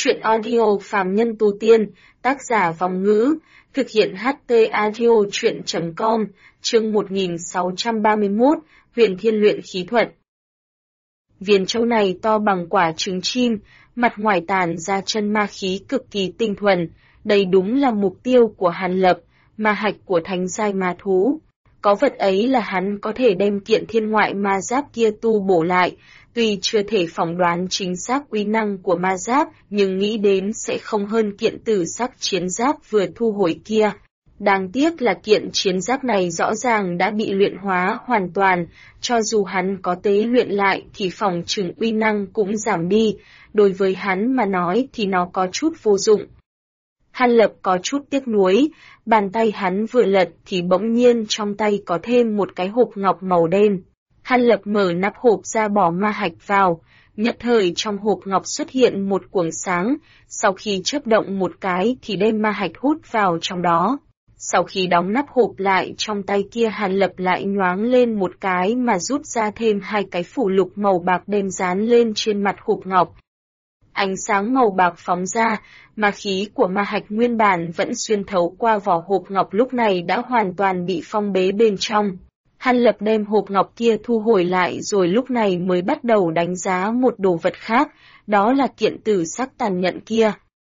Truyện audio phàm nhân tu tiên, tác giả Vòng Ngữ, thực hiện HT audio truyện.com, chương 1631, Huyền Thiên luyện khí thuật. Viên châu này to bằng quả trứng chim, mặt ngoài tản ra chân ma khí cực kỳ tinh thuần, đây đúng là mục tiêu của Hàn Lập, ma hạch của thánh giai ma thú. Có vật ấy là hắn có thể đem kiện thiên ngoại ma giáp kia tu bổ lại, tuy chưa thể phỏng đoán chính xác uy năng của ma giáp, nhưng nghĩ đến sẽ không hơn kiện tử sắc chiến giáp vừa thu hồi kia. Đáng tiếc là kiện chiến giáp này rõ ràng đã bị luyện hóa hoàn toàn, cho dù hắn có tế luyện lại thì phòng chừng uy năng cũng giảm đi, đối với hắn mà nói thì nó có chút vô dụng. Hàn Lập có chút tiếc nuối, bàn tay hắn vừa lật thì bỗng nhiên trong tay có thêm một cái hộp ngọc màu đen. Hàn Lập mở nắp hộp ra bỏ ma hạch vào, nhất thời trong hộp ngọc xuất hiện một cuồng sáng, sau khi chớp động một cái thì đem ma hạch hút vào trong đó. Sau khi đóng nắp hộp lại trong tay kia Hàn Lập lại nhoáng lên một cái mà rút ra thêm hai cái phủ lục màu bạc đem dán lên trên mặt hộp ngọc. Ánh sáng màu bạc phóng ra, ma khí của ma hạch nguyên bản vẫn xuyên thấu qua vỏ hộp ngọc lúc này đã hoàn toàn bị phong bế bên trong. Hàn Lập đem hộp ngọc kia thu hồi lại rồi lúc này mới bắt đầu đánh giá một đồ vật khác, đó là kiện tử sắc tàn nhẫn kia.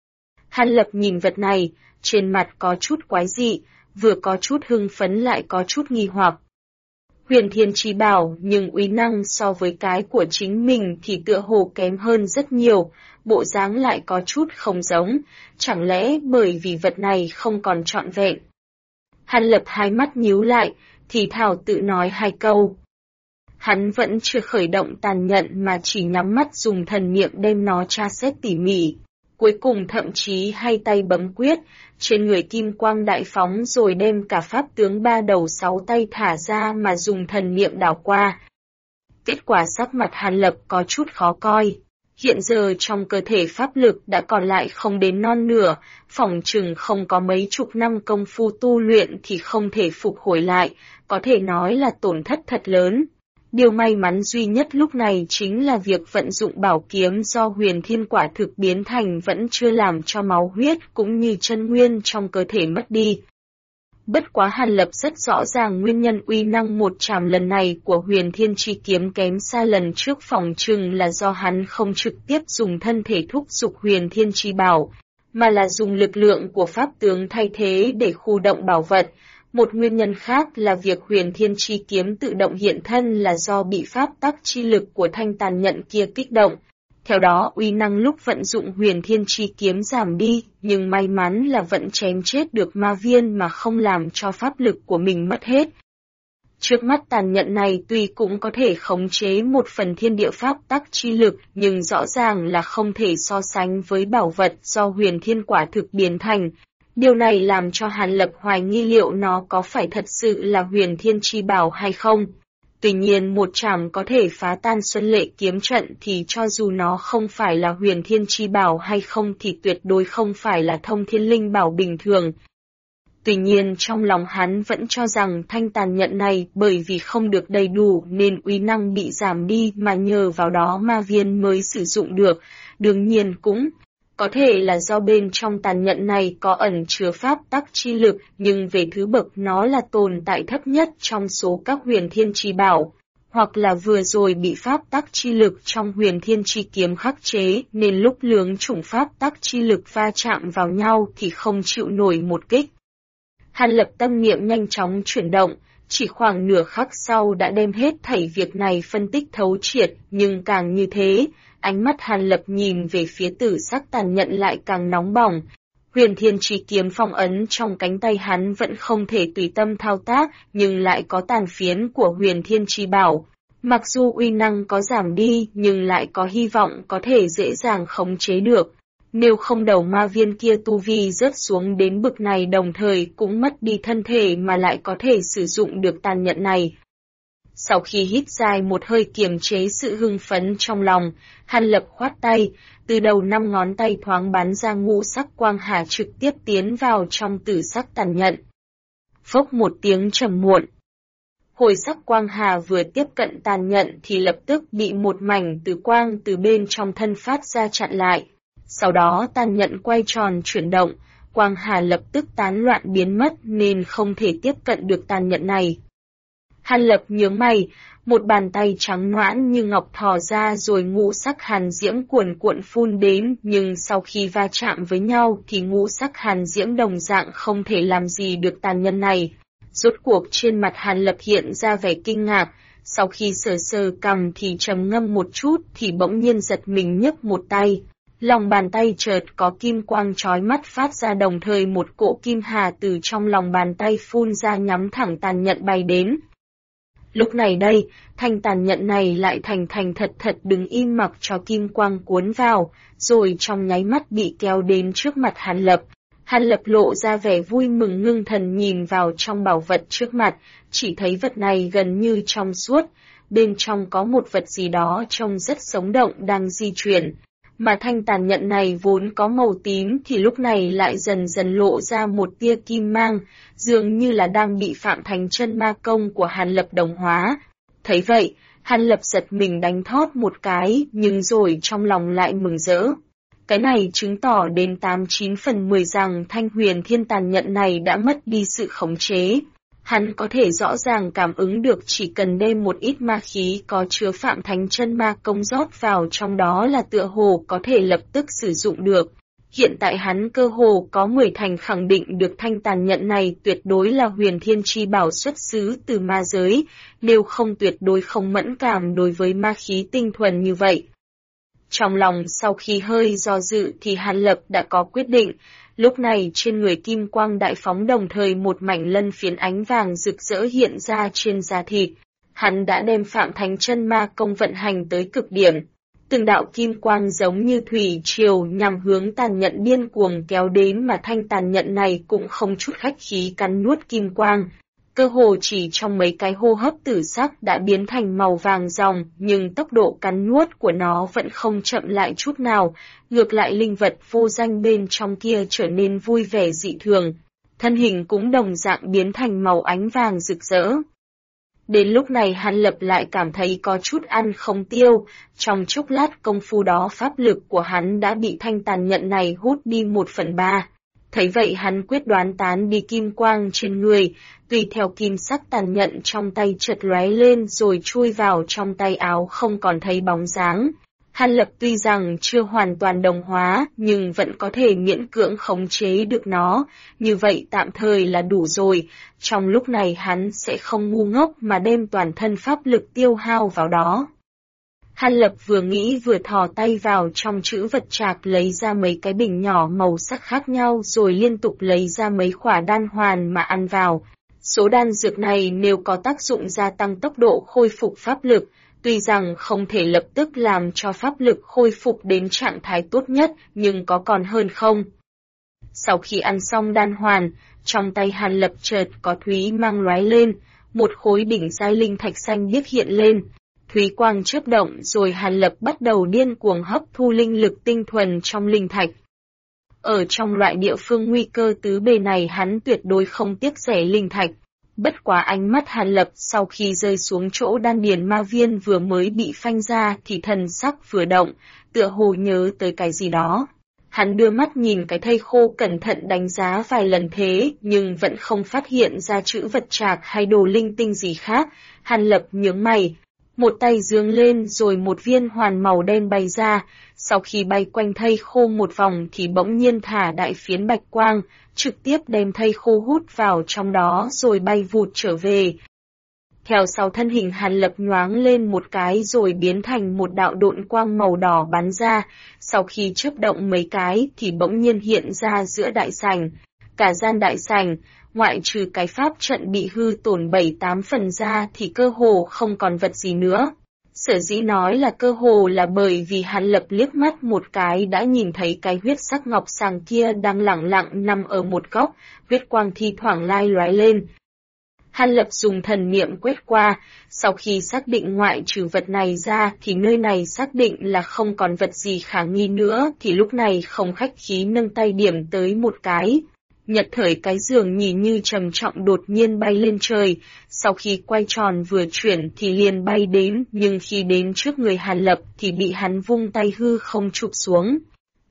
Hàn Lập nhìn vật này, trên mặt có chút quái dị, vừa có chút hưng phấn lại có chút nghi hoặc. Huyền Thiên Chi Bảo nhưng uy năng so với cái của chính mình thì tựa hồ kém hơn rất nhiều, bộ dáng lại có chút không giống, chẳng lẽ bởi vì vật này không còn trọn vẹn. Hàn Lập hai mắt nhíu lại, thì thào tự nói hai câu. Hắn vẫn chưa khởi động tàn nhẫn mà chỉ nhắm mắt dùng thần niệm đem nó tra xét tỉ mỉ. Cuối cùng thậm chí hai tay bấm quyết, trên người kim quang đại phóng rồi đem cả pháp tướng ba đầu sáu tay thả ra mà dùng thần niệm đảo qua. Kết quả sắc mặt Hàn Lập có chút khó coi. Hiện giờ trong cơ thể pháp lực đã còn lại không đến non nửa, phỏng chừng không có mấy chục năm công phu tu luyện thì không thể phục hồi lại, có thể nói là tổn thất thật lớn. Điều may mắn duy nhất lúc này chính là việc vận dụng bảo kiếm do Huyền Thiên quả thực biến thành vẫn chưa làm cho máu huyết cũng như chân nguyên trong cơ thể mất đi. Bất quá Hàn Lập rất rõ ràng nguyên nhân uy năng một trảm lần này của Huyền Thiên chi kiếm kém xa lần trước, phỏng chừng là do hắn không trực tiếp dùng thân thể thúc giục Huyền Thiên chi bảo, mà là dùng lực lượng của pháp tướng thay thế để khu động bảo vật. Một nguyên nhân khác là việc Huyền Thiên chi kiếm tự động hiện thân là do bị pháp tắc chi lực của thanh tàn nhẫn kia kích động. Theo đó uy năng lúc vận dụng Huyền Thiên chi kiếm giảm đi, nhưng may mắn là vẫn chém chết được ma viên mà không làm cho pháp lực của mình mất hết. Trước mắt tàn nhẫn này tuy cũng có thể khống chế một phần thiên địa pháp tắc chi lực, nhưng rõ ràng là không thể so sánh với bảo vật do Huyền Thiên quả thực biến thành. Điều này làm cho Hàn Lập hoài nghi liệu nó có phải thật sự là Huyền Thiên chi bảo hay không. Tuy nhiên một trảm có thể phá tan Xuân Lệ kiếm trận thì cho dù nó không phải là Huyền Thiên chi bảo hay không thì tuyệt đối không phải là thông thiên linh bảo bình thường. Tuy nhiên trong lòng hắn vẫn cho rằng thanh tàn nhẫn này bởi vì không được đầy đủ nên uy năng bị giảm đi mà nhờ vào đó ma viên mới sử dụng được, đương nhiên cũng có thể là do bên trong tàn nhẫn này có ẩn chứa pháp tắc chi lực, nhưng về thứ bậc nó là tồn tại thấp nhất trong số các Huyền Thiên chi bảo, hoặc là vừa rồi bị pháp tắc chi lực trong Huyền Thiên chi kiếm khắc chế nên lúc lưỡng chủng pháp tắc chi lực va chạm vào nhau thì không chịu nổi một kích. Hàn Lập tâm niệm nhanh chóng chuyển động, chỉ khoảng nửa khắc sau đã đem hết thảy việc này phân tích thấu triệt, nhưng càng như thế, ánh mắt Hàn Lập nhìn về phía tử sắc tàn nhẫn lại càng nóng bỏng. Huyền Thiên chi kiếm phong ấn trong cánh tay hắn vẫn không thể tùy tâm thao tác, nhưng lại có tàn phiến của Huyền Thiên chi bảo. Mặc dù uy năng có giảm đi, nhưng lại có hy vọng có thể dễ dàng khống chế được. Nếu không đầu ma viên kia tu vi rớt xuống đến bực này đồng thời cũng mất đi thân thể mà lại có thể sử dụng được tàn nhẫn này. Sau khi hít dài một hơi kiềm chế sự hưng phấn trong lòng, Hàn Lập khoát tay, từ đầu 5 ngón tay thoáng bắn ra ngũ sắc quang hà trực tiếp tiến vào trong tử sắc tàn nhẫn. Phốc một tiếng trầm muộn. Hồi sắc quang hà vừa tiếp cận tàn nhẫn thì lập tức bị một mảnh tử quang từ bên trong thân phát ra chặn lại. Sau đó tàn nhận quay tròn chuyển động, quang hà lập tức tán loạn biến mất nên không thể tiếp cận được tàn nhận này. Hàn Lập nhướng mày, một bàn tay trắng nõn như ngọc thò ra rồi ngũ sắc hàn diễm cuồn cuộn phun đến, nhưng sau khi va chạm với nhau thì ngũ sắc hàn diễm đồng dạng không thể làm gì được tàn nhân này. Rốt cuộc trên mặt Hàn Lập hiện ra vẻ kinh ngạc, sau khi sờ sờ cằm thì trầm ngâm một chút thì bỗng nhiên giật mình nhấc một tay. Lòng bàn tay chợt có kim quang chói mắt phát ra, đồng thời một cỗ kim hà từ trong lòng bàn tay phun ra nhắm thẳng tàn nhận bay đến. Lúc này đây, thanh tàn nhận này lại thành thật đứng im mặc cho kim quang cuốn vào, rồi trong nháy mắt bị kéo đến trước mặt Hàn Lập. Hàn Lập lộ ra vẻ vui mừng ngưng thần nhìn vào trong bảo vật trước mặt, chỉ thấy vật này gần như trong suốt, bên trong có một vật gì đó trông rất sống động đang di chuyển. Mà thanh tàn nhận này vốn có màu tím thì lúc này lại dần dần lộ ra một tia kim mang, dường như là đang bị Phạm Thánh Chân Ma Công của Hàn Lập đồng hóa. Thấy vậy, Hàn Lập giật mình đánh thót một cái, nhưng rồi trong lòng lại mừng rỡ. Cái này chứng tỏ đến 89 phần 10 rằng thanh huyền thiên tàn nhận này đã mất đi sự khống chế. Hắn có thể rõ ràng cảm ứng được chỉ cần đem một ít ma khí có chứa Phạm Thánh Chân Ma Công rót vào trong đó là tựa hồ có thể lập tức sử dụng được. Hiện tại hắn cơ hồ có 10 thành khẳng định được thanh tàn nhận này tuyệt đối là huyền thiên chi bảo xuất xứ từ ma giới, nếu không tuyệt đối không mẫn cảm đối với ma khí tinh thuần như vậy. Trong lòng sau khi hơi do dự thì Hàn Lập đã có quyết định. Lúc này trên người kim quang đại phóng, đồng thời một mảnh lân phiến ánh vàng rực rỡ hiện ra trên da thịt. Hắn đã đem Phạm Thánh Chân Ma Công vận hành tới cực điểm. Từng đạo kim quang giống như thủy triều nhằm hướng tàn nhận điên cuồng kéo đến, mà thanh tàn nhận này cũng không chút khách khí cắn nuốt kim quang. Cơ hồ chỉ trong mấy cái hô hấp tử sắc đã biến thành màu vàng ròng, nhưng tốc độ cắn nuốt của nó vẫn không chậm lại chút nào, ngược lại linh vật vô danh bên trong kia trở nên vui vẻ dị thường. Thân hình cũng đồng dạng biến thành màu ánh vàng rực rỡ. Đến lúc này Hàn Lập lại cảm thấy có chút ăn không tiêu, trong chốc lát công phu đó pháp lực của hắn đã bị thanh tàn nhận này hút đi 1/3. Thấy vậy hắn quyết đoán tán đi kim quang trên người, tùy theo kim sắc tàn nhận trong tay chợt lóe lên rồi chui vào trong tay áo không còn thấy bóng dáng. Hàn Lập tuy rằng chưa hoàn toàn đồng hóa nhưng vẫn có thể miễn cưỡng khống chế được nó, như vậy tạm thời là đủ rồi, trong lúc này hắn sẽ không ngu ngốc mà đem toàn thân pháp lực tiêu hao vào đó. Hàn Lập vừa nghĩ vừa thò tay vào trong trữ vật trạc lấy ra mấy cái bình nhỏ màu sắc khác nhau rồi liên tục lấy ra mấy quả đan hoàn mà ăn vào. Số đan dược này nếu có tác dụng gia tăng tốc độ khôi phục pháp lực, tuy rằng không thể lập tức làm cho pháp lực khôi phục đến trạng thái tốt nhất nhưng có còn hơn không. Sau khi ăn xong đan hoàn, trong tay Hàn Lập chợt có thúy mang lóe lên, một khối đỉnh giai linh thạch xanh biếc hiện lên. Thúy quang chớp động rồi Hàn Lập bắt đầu điên cuồng hấp thu linh lực tinh thuần trong linh thạch. Ở trong loại địa phương nguy cơ tứ bề này hắn tuyệt đối không tiếc rẻ linh thạch. Bất quá ánh mắt Hàn Lập sau khi rơi xuống chỗ đan điền ma viên vừa mới bị phanh ra thì thần sắc vừa động, tựa hồ nhớ tới cái gì đó. Hắn đưa mắt nhìn cái thây khô cẩn thận đánh giá vài lần thế nhưng vẫn không phát hiện ra chữ vật trạc hay đồ linh tinh gì khác. Hàn Lập nhướng mày. Một tay giương lên rồi một viên hoàn màu đen bay ra, sau khi bay quanh thây khô một vòng thì bỗng nhiên thả đại phiến bạch quang, trực tiếp đem thây khô hút vào trong đó rồi bay vụt trở về. Theo sau thân hình Hàn Lập nhoáng lên một cái rồi biến thành một đạo độn quang màu đỏ bắn ra, sau khi chớp động mấy cái thì bỗng nhiên hiện ra giữa đại sảnh. Cả gian đại sảnh, ngoại trừ cái pháp trận bị hư tổn 7-8 phần ra thì cơ hồ không còn vật gì nữa. Sở dĩ nói là cơ hồ là bởi vì Hàn Lập liếc mắt một cái đã nhìn thấy cái huyết sắc ngọc sàng kia đang lẳng lặng nằm ở một góc, huyết quang thi thoảng lai lóe lên. Hàn Lập dùng thần niệm quét qua, sau khi xác định ngoại trừ vật này ra thì nơi này xác định là không còn vật gì khả nghi nữa thì lúc này không khách khí nâng tay điểm tới một cái. Nhật thời cái giường nhìn như trầm trọng đột nhiên bay lên trời, sau khi quay tròn vừa chuyển thì liền bay đến, nhưng khi đến trước người Hàn Lập thì bị hắn vung tay hư không chụp xuống.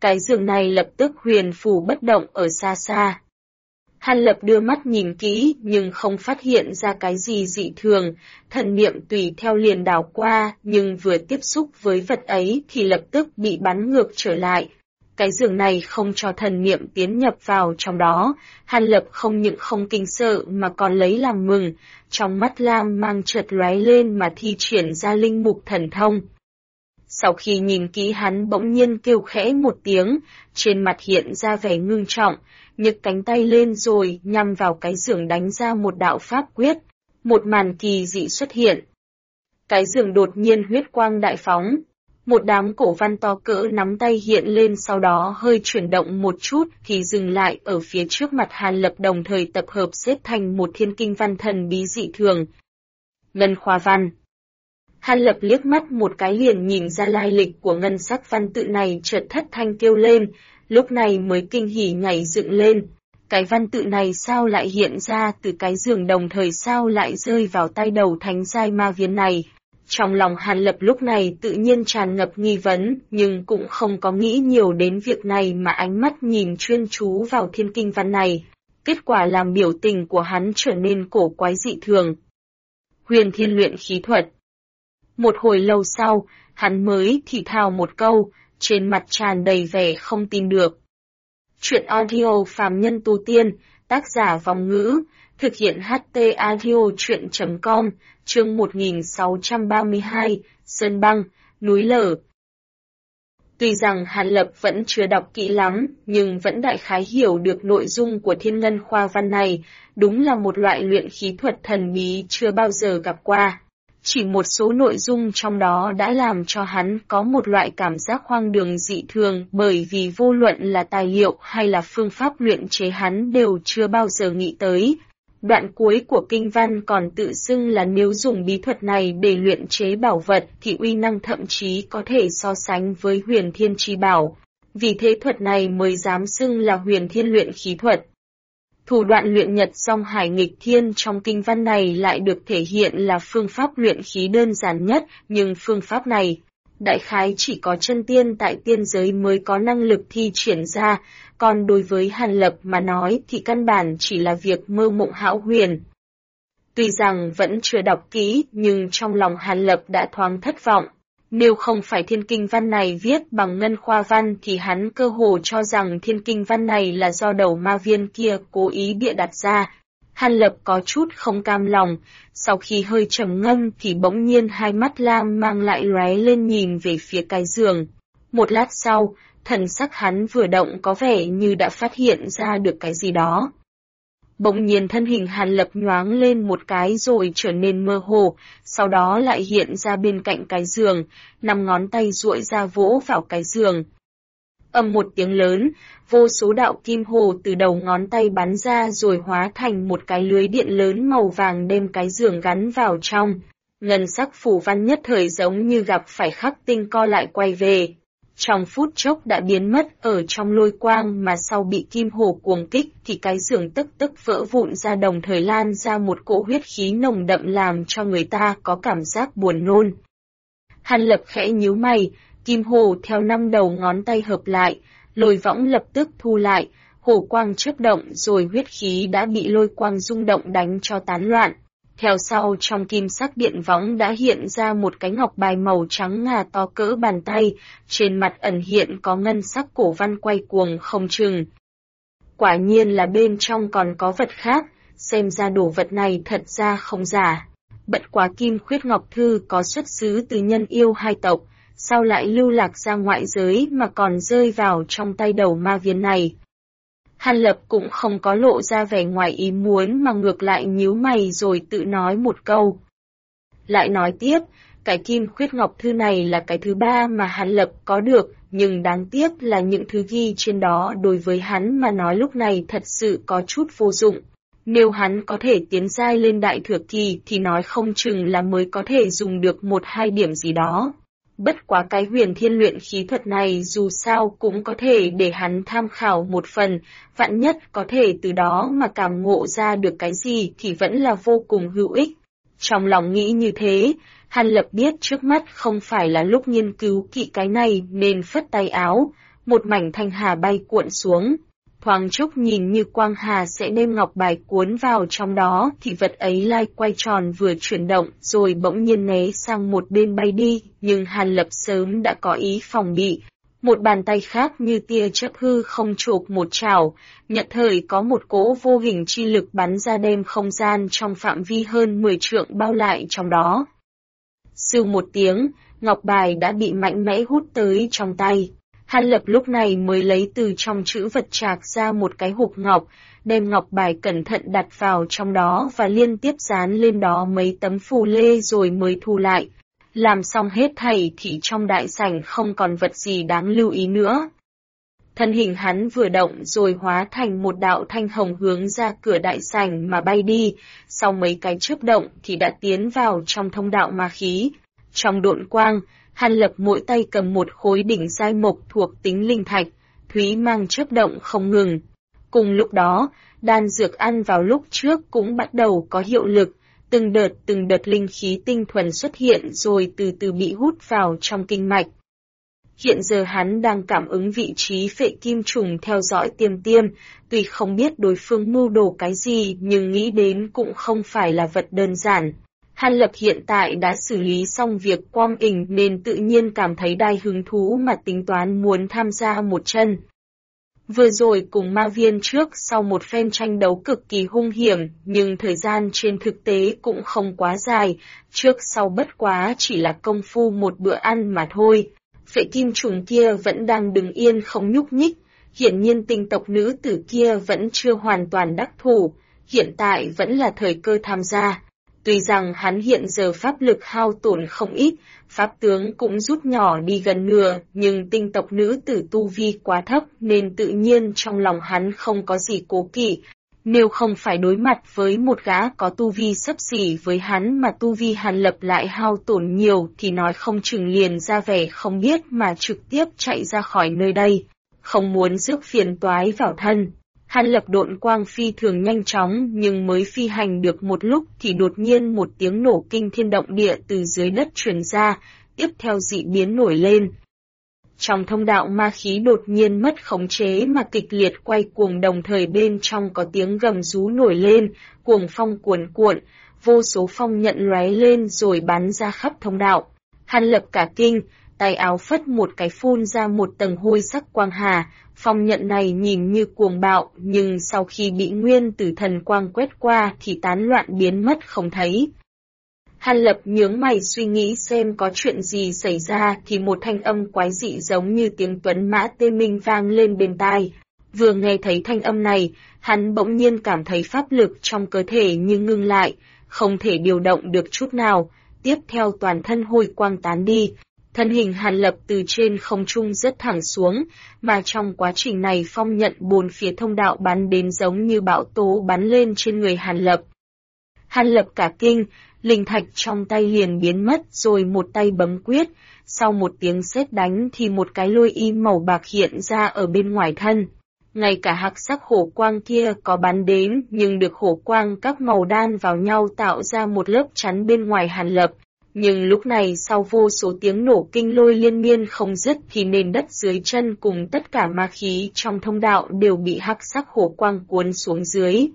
Cái giường này lập tức huyền phù bất động ở xa xa. Hàn Lập đưa mắt nhìn kỹ nhưng không phát hiện ra cái gì dị thường, thần niệm tùy theo liền đảo qua nhưng vừa tiếp xúc với vật ấy thì lập tức bị bắn ngược trở lại. Cái giường này không cho thần niệm tiến nhập vào trong đó, Hàn Lập không những không kinh sợ mà còn lấy làm mừng, trong mắt lam mang chợt lóe lên mà thi triển ra linh mục thần thông. Sau khi nhìn kỹ hắn bỗng nhiên kêu khẽ một tiếng, trên mặt hiện ra vẻ ngưng trọng, nhấc cánh tay lên rồi nhằm vào cái giường đánh ra một đạo pháp quyết, một màn kỳ dị xuất hiện. Cái giường đột nhiên huyết quang đại phóng, một đám cổ văn to cỡ nắm tay hiện lên sau đó hơi chuyển động một chút thì dừng lại ở phía trước mặt Hàn Lập đồng thời tập hợp xếp thành một thiên kinh văn thần bí dị thường. Ngân Khoa Văn. Hàn Lập liếc mắt một cái liền nhìn ra lai lịch của ngân sắc văn tự này chợt thất thanh kêu lên, lúc này mới kinh hỉ nhảy dựng lên. Cái văn tự này sao lại hiện ra từ cái giường đồng thời sao lại rơi vào tay đầu thánh giai ma viên này? Trong lòng Hàn Lập lúc này tự nhiên tràn ngập nghi vấn, nhưng cũng không có nghĩ nhiều đến việc này mà ánh mắt nhìn chuyên chú vào thiên kinh văn này. Kết quả làm biểu tình của hắn trở nên cổ quái dị thường. Huyền Thiên luyện khí thuật. Một hồi lâu sau, hắn mới thì thào một câu, trên mặt tràn đầy vẻ không tin được. Chuyện audio phàm nhân tu tiên, tác giả Vong Ngữ, thực hiện HT audio chuyện.com, chương 1632, Sơn Băng, Núi Lở. Tuy rằng Hàn Lập vẫn chưa đọc kỹ lắm, nhưng vẫn đại khái hiểu được nội dung của thiên ngân khoa văn này, đúng là một loại luyện khí thuật thần bí chưa bao giờ gặp qua. Chỉ một số nội dung trong đó đã làm cho hắn có một loại cảm giác hoang đường dị thường bởi vì vô luận là tài liệu hay là phương pháp luyện chế hắn đều chưa bao giờ nghĩ tới. Đoạn cuối của kinh văn còn tự xưng là nếu dùng bí thuật này để luyện chế bảo vật thì uy năng thậm chí có thể so sánh với huyền thiên chi bảo. Vì thế thuật này mới dám xưng là huyền thiên luyện khí thuật. Thủ đoạn luyện nhật song hải nghịch thiên trong kinh văn này lại được thể hiện là phương pháp luyện khí đơn giản nhất, nhưng phương pháp này, đại khái chỉ có chân tiên tại tiên giới mới có năng lực thi triển ra, còn đối với Hàn Lập mà nói thì căn bản chỉ là việc mơ mộng hão huyền. Tuy rằng vẫn chưa đọc kỹ, nhưng trong lòng Hàn Lập đã thoáng thất vọng. Nếu không phải thiên kinh văn này viết bằng ngân khoa văn thì hắn cơ hồ cho rằng thiên kinh văn này là do đầu ma viên kia cố ý bịa đặt ra. Hàn Lập có chút không cam lòng, sau khi hơi trầm ngâm thì bỗng nhiên hai mắt lam mang lại lóe lên nhìn về phía cái giường. Một lát sau, thần sắc hắn vừa động có vẻ như đã phát hiện ra được cái gì đó. Bỗng nhiên thân hình Hàn Lập nhoáng lên một cái rồi trở nên mơ hồ, sau đó lại hiện ra bên cạnh cái giường, 5 ngón tay duỗi ra vỗ vào cái giường. Ầm một tiếng lớn, vô số đạo kim hồ từ đầu ngón tay bắn ra rồi hóa thành một cái lưới điện lớn màu vàng đem cái giường gắn vào trong. Ngân sắc phù văn nhất thời giống như gặp phải khắc tinh co lại quay về. Trong phút chốc đã biến mất ở trong lôi quang mà sau bị kim hồ cuồng kích thì cái giường tức tức vỡ vụn ra đồng thời lan ra một cỗ huyết khí nồng đậm làm cho người ta có cảm giác buồn nôn. Hàn Lập khẽ nhíu mày, kim hồ theo 5 đầu ngón tay hợp lại, lôi võng lập tức thu lại, hồ quang chớp động rồi huyết khí đã bị lôi quang rung động đánh cho tán loạn. Theo sau trong kim sắc điện võng đã hiện ra một cái ngọc bài màu trắng ngà to cỡ bàn tay, trên mặt ẩn hiện có ngân sắc cổ văn quay cuồng không chừng. Quả nhiên là bên trong còn có vật khác, xem ra đồ vật này thật ra không giả. Bất quá kim khuyết ngọc thư có xuất xứ từ nhân yêu hai tộc, sao lại lưu lạc ra ngoại giới mà còn rơi vào trong tay đầu ma viên này. Hàn Lập cũng không có lộ ra vẻ ngoài ý muốn mà ngược lại nhíu mày rồi tự nói một câu. Lại nói tiếp, cái kim khuyết ngọc thư này là cái thứ ba mà Hàn Lập có được, nhưng đáng tiếc là những thứ ghi trên đó đối với hắn mà nói lúc này thật sự có chút vô dụng. Nếu hắn có thể tiến giai lên đại thừa kỳ thì nói không chừng là mới có thể dùng được 1-2 điểm gì đó. Bất quá cái huyền thiên luyện khí thuật này dù sao cũng có thể để hắn tham khảo một phần, vạn nhất có thể từ đó mà cảm ngộ ra được cái gì thì vẫn là vô cùng hữu ích. Trong lòng nghĩ như thế, Hàn Lập biết trước mắt không phải là lúc nghiên cứu kỹ cái này nên phất tay áo, một mảnh thanh hà bay cuộn xuống. Thoáng chốc nhìn như quang hà sẽ đem ngọc bài cuốn vào trong đó thì vật ấy lai quay tròn vừa chuyển động rồi bỗng nhiên né sang một bên bay đi, nhưng Hàn Lập sớm đã có ý phòng bị. Một bàn tay khác như tia chớp hư không chộp một chảo, nhận thời có một cỗ vô hình chi lực bắn ra đem không gian trong phạm vi hơn 10 trượng bao lại trong đó. Sưu một tiếng, ngọc bài đã bị mạnh mẽ hút tới trong tay. Hàn Lập lúc này mới lấy từ trong trữ vật trạc ra một cái hộp ngọc, đem ngọc bài cẩn thận đặt vào trong đó và liên tiếp dán lên đó mấy tấm phù lê rồi mới thu lại. Làm xong hết thảy thì trong đại sảnh không còn vật gì đáng lưu ý nữa. Thân hình hắn vừa động rồi hóa thành một đạo thanh hồng hướng ra cửa đại sảnh mà bay đi, sau mấy cái chớp động thì đã tiến vào trong thông đạo ma khí. Trong độn quang, Hàn Lập mỗi tay cầm một khối đỉnh giai mộc thuộc tính linh thạch, thúy mang chớp động không ngừng. Cùng lúc đó, đan dược ăn vào lúc trước cũng bắt đầu có hiệu lực, từng đợt linh khí tinh thuần xuất hiện rồi từ từ bị hút vào trong kinh mạch. Hiện giờ hắn đang cảm ứng vị trí phệ kim trùng theo dõi tiêm, tuy không biết đối phương mưu đồ cái gì nhưng nghĩ đến cũng không phải là vật đơn giản. Hàn Lập hiện tại đã xử lý xong việc quang ình nên tự nhiên cảm thấy đai hứng thú mà tính toán muốn tham gia một chân. Vừa rồi cùng ma viên trước sau một phen tranh đấu cực kỳ hung hiểm, nhưng thời gian trên thực tế cũng không quá dài, trước sau bất quá chỉ là công phu một bữa ăn mà thôi. Phệ kim trùng kia vẫn đang đứng yên không nhúc nhích, hiển nhiên tinh tộc nữ tử kia vẫn chưa hoàn toàn đắc thủ, hiện tại vẫn là thời cơ tham gia. Tuy rằng hắn hiện giờ pháp lực hao tổn không ít, pháp tướng cũng rút nhỏ đi gần nửa, nhưng tinh tộc nữ tử tu vi quá thấp nên tự nhiên trong lòng hắn không có gì cố kỵ. Nếu không phải đối mặt với một gã có tu vi xấp xỉ với hắn mà tu vi Hàn Lập lại hao tổn nhiều thì nói không chừng liền ra vẻ không biết mà trực tiếp chạy ra khỏi nơi đây, không muốn rước phiền toái vào thân. Hàn Lập độn quang phi thường nhanh chóng nhưng mới phi hành được một lúc thì đột nhiên một tiếng nổ kinh thiên động địa từ dưới đất truyền ra, tiếp theo dị biến nổi lên. Trong thông đạo ma khí đột nhiên mất khống chế mà kịch liệt quay cuồng, đồng thời bên trong có tiếng gầm rú nổi lên, cuồng phong cuồn cuộn, vô số phong nhận lóe lên rồi bắn ra khắp thông đạo. Hàn Lập cả kinh, tay áo phất một cái phun ra một tầng hôi sắc quang hà, phong nhận này nhìn như cuồng bạo nhưng sau khi bị nguyên tử thần quang quét qua thì tán loạn biến mất không thấy. Hàn Lập nhướng mày suy nghĩ xem có chuyện gì xảy ra thì một thanh âm quái dị giống như tiếng tuấn mã tê minh vang lên bên tai. Vừa nghe thấy thanh âm này, hắn bỗng nhiên cảm thấy pháp lực trong cơ thể như ngưng lại, không thể điều động được chút nào, tiếp theo toàn thân hôi quang tán đi. Thân hình Hàn Lập từ trên không trung rất thẳng xuống, mà trong quá trình này phong nhận bốn phía thông đạo bắn đến giống như bão tố bắn lên trên người Hàn Lập. Hàn Lập cả kinh, linh thạch trong tay liền biến mất rồi một tay bấm quyết, sau một tiếng sét đánh thì một cái lôi y màu bạc hiện ra ở bên ngoài thân. Ngay cả hắc sắc hổ quang kia có bắn đến nhưng được hổ quang các màu đan vào nhau tạo ra một lớp chắn bên ngoài Hàn Lập. Nhưng lúc này sau vô số tiếng nổ kinh lôi liên miên không dứt thì nền đất dưới chân cùng tất cả ma khí trong thông đạo đều bị hắc sắc hổ quang cuốn xuống dưới.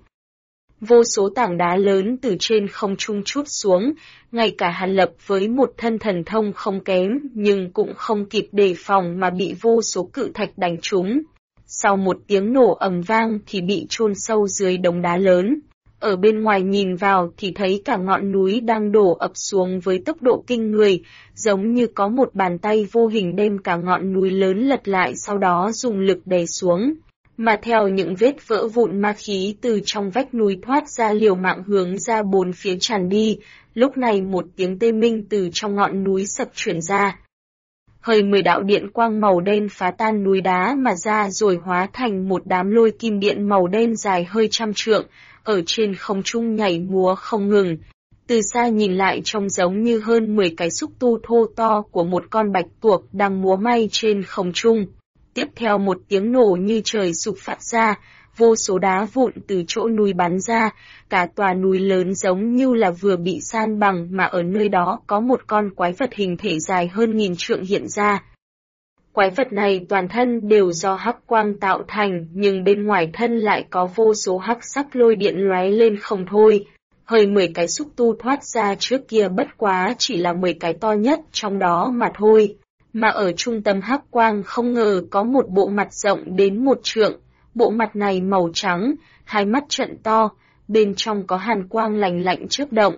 Vô số tảng đá lớn từ trên không trung trút xuống, ngay cả Hàn Lập với một thân thần thông không kém nhưng cũng không kịp đề phòng mà bị vô số cự thạch đánh trúng. Sau một tiếng nổ ầm vang thì bị chôn sâu dưới đống đá lớn. Ở bên ngoài nhìn vào thì thấy cả ngọn núi đang đổ ập xuống với tốc độ kinh người, giống như có một bàn tay vô hình đem cả ngọn núi lớn lật lại sau đó dùng lực đè xuống. Mà theo những vết vỡ vụn ma khí từ trong vách núi thoát ra liều mạng hướng ra bốn phía tràn đi, lúc này một tiếng tê minh từ trong ngọn núi sập truyền ra. Hơi 10 đạo điện quang màu đen phá tan núi đá mà ra rồi hóa thành một đám lôi kim điện màu đen dài hơi trăm trượng, ở trên không trung nhảy múa không ngừng. Từ xa nhìn lại trông giống như hơn 10 cái xúc tu thô to của một con bạch tuộc đang múa may trên không trung. Tiếp theo một tiếng nổ như trời sụp phát ra, vô số đá vụn từ chỗ núi bắn ra, cả tòa núi lớn giống như là vừa bị san bằng mà ở nơi đó có một con quái vật hình thể dài hơn 1000 trượng hiện ra. Quái vật này toàn thân đều do hắc quang tạo thành, nhưng bên ngoài thân lại có vô số hắc sắc lôi điện lóe lên không thôi. Hơi 10 cái xúc tu thoát ra trước kia bất quá chỉ là 10 cái to nhất trong đó mà thôi. Mà ở trung tâm hắc quang không ngờ có một bộ mặt rộng đến 1 trượng, bộ mặt này màu trắng, hai mắt trợn to, bên trong có hàn quang lạnh lạnh chớp động.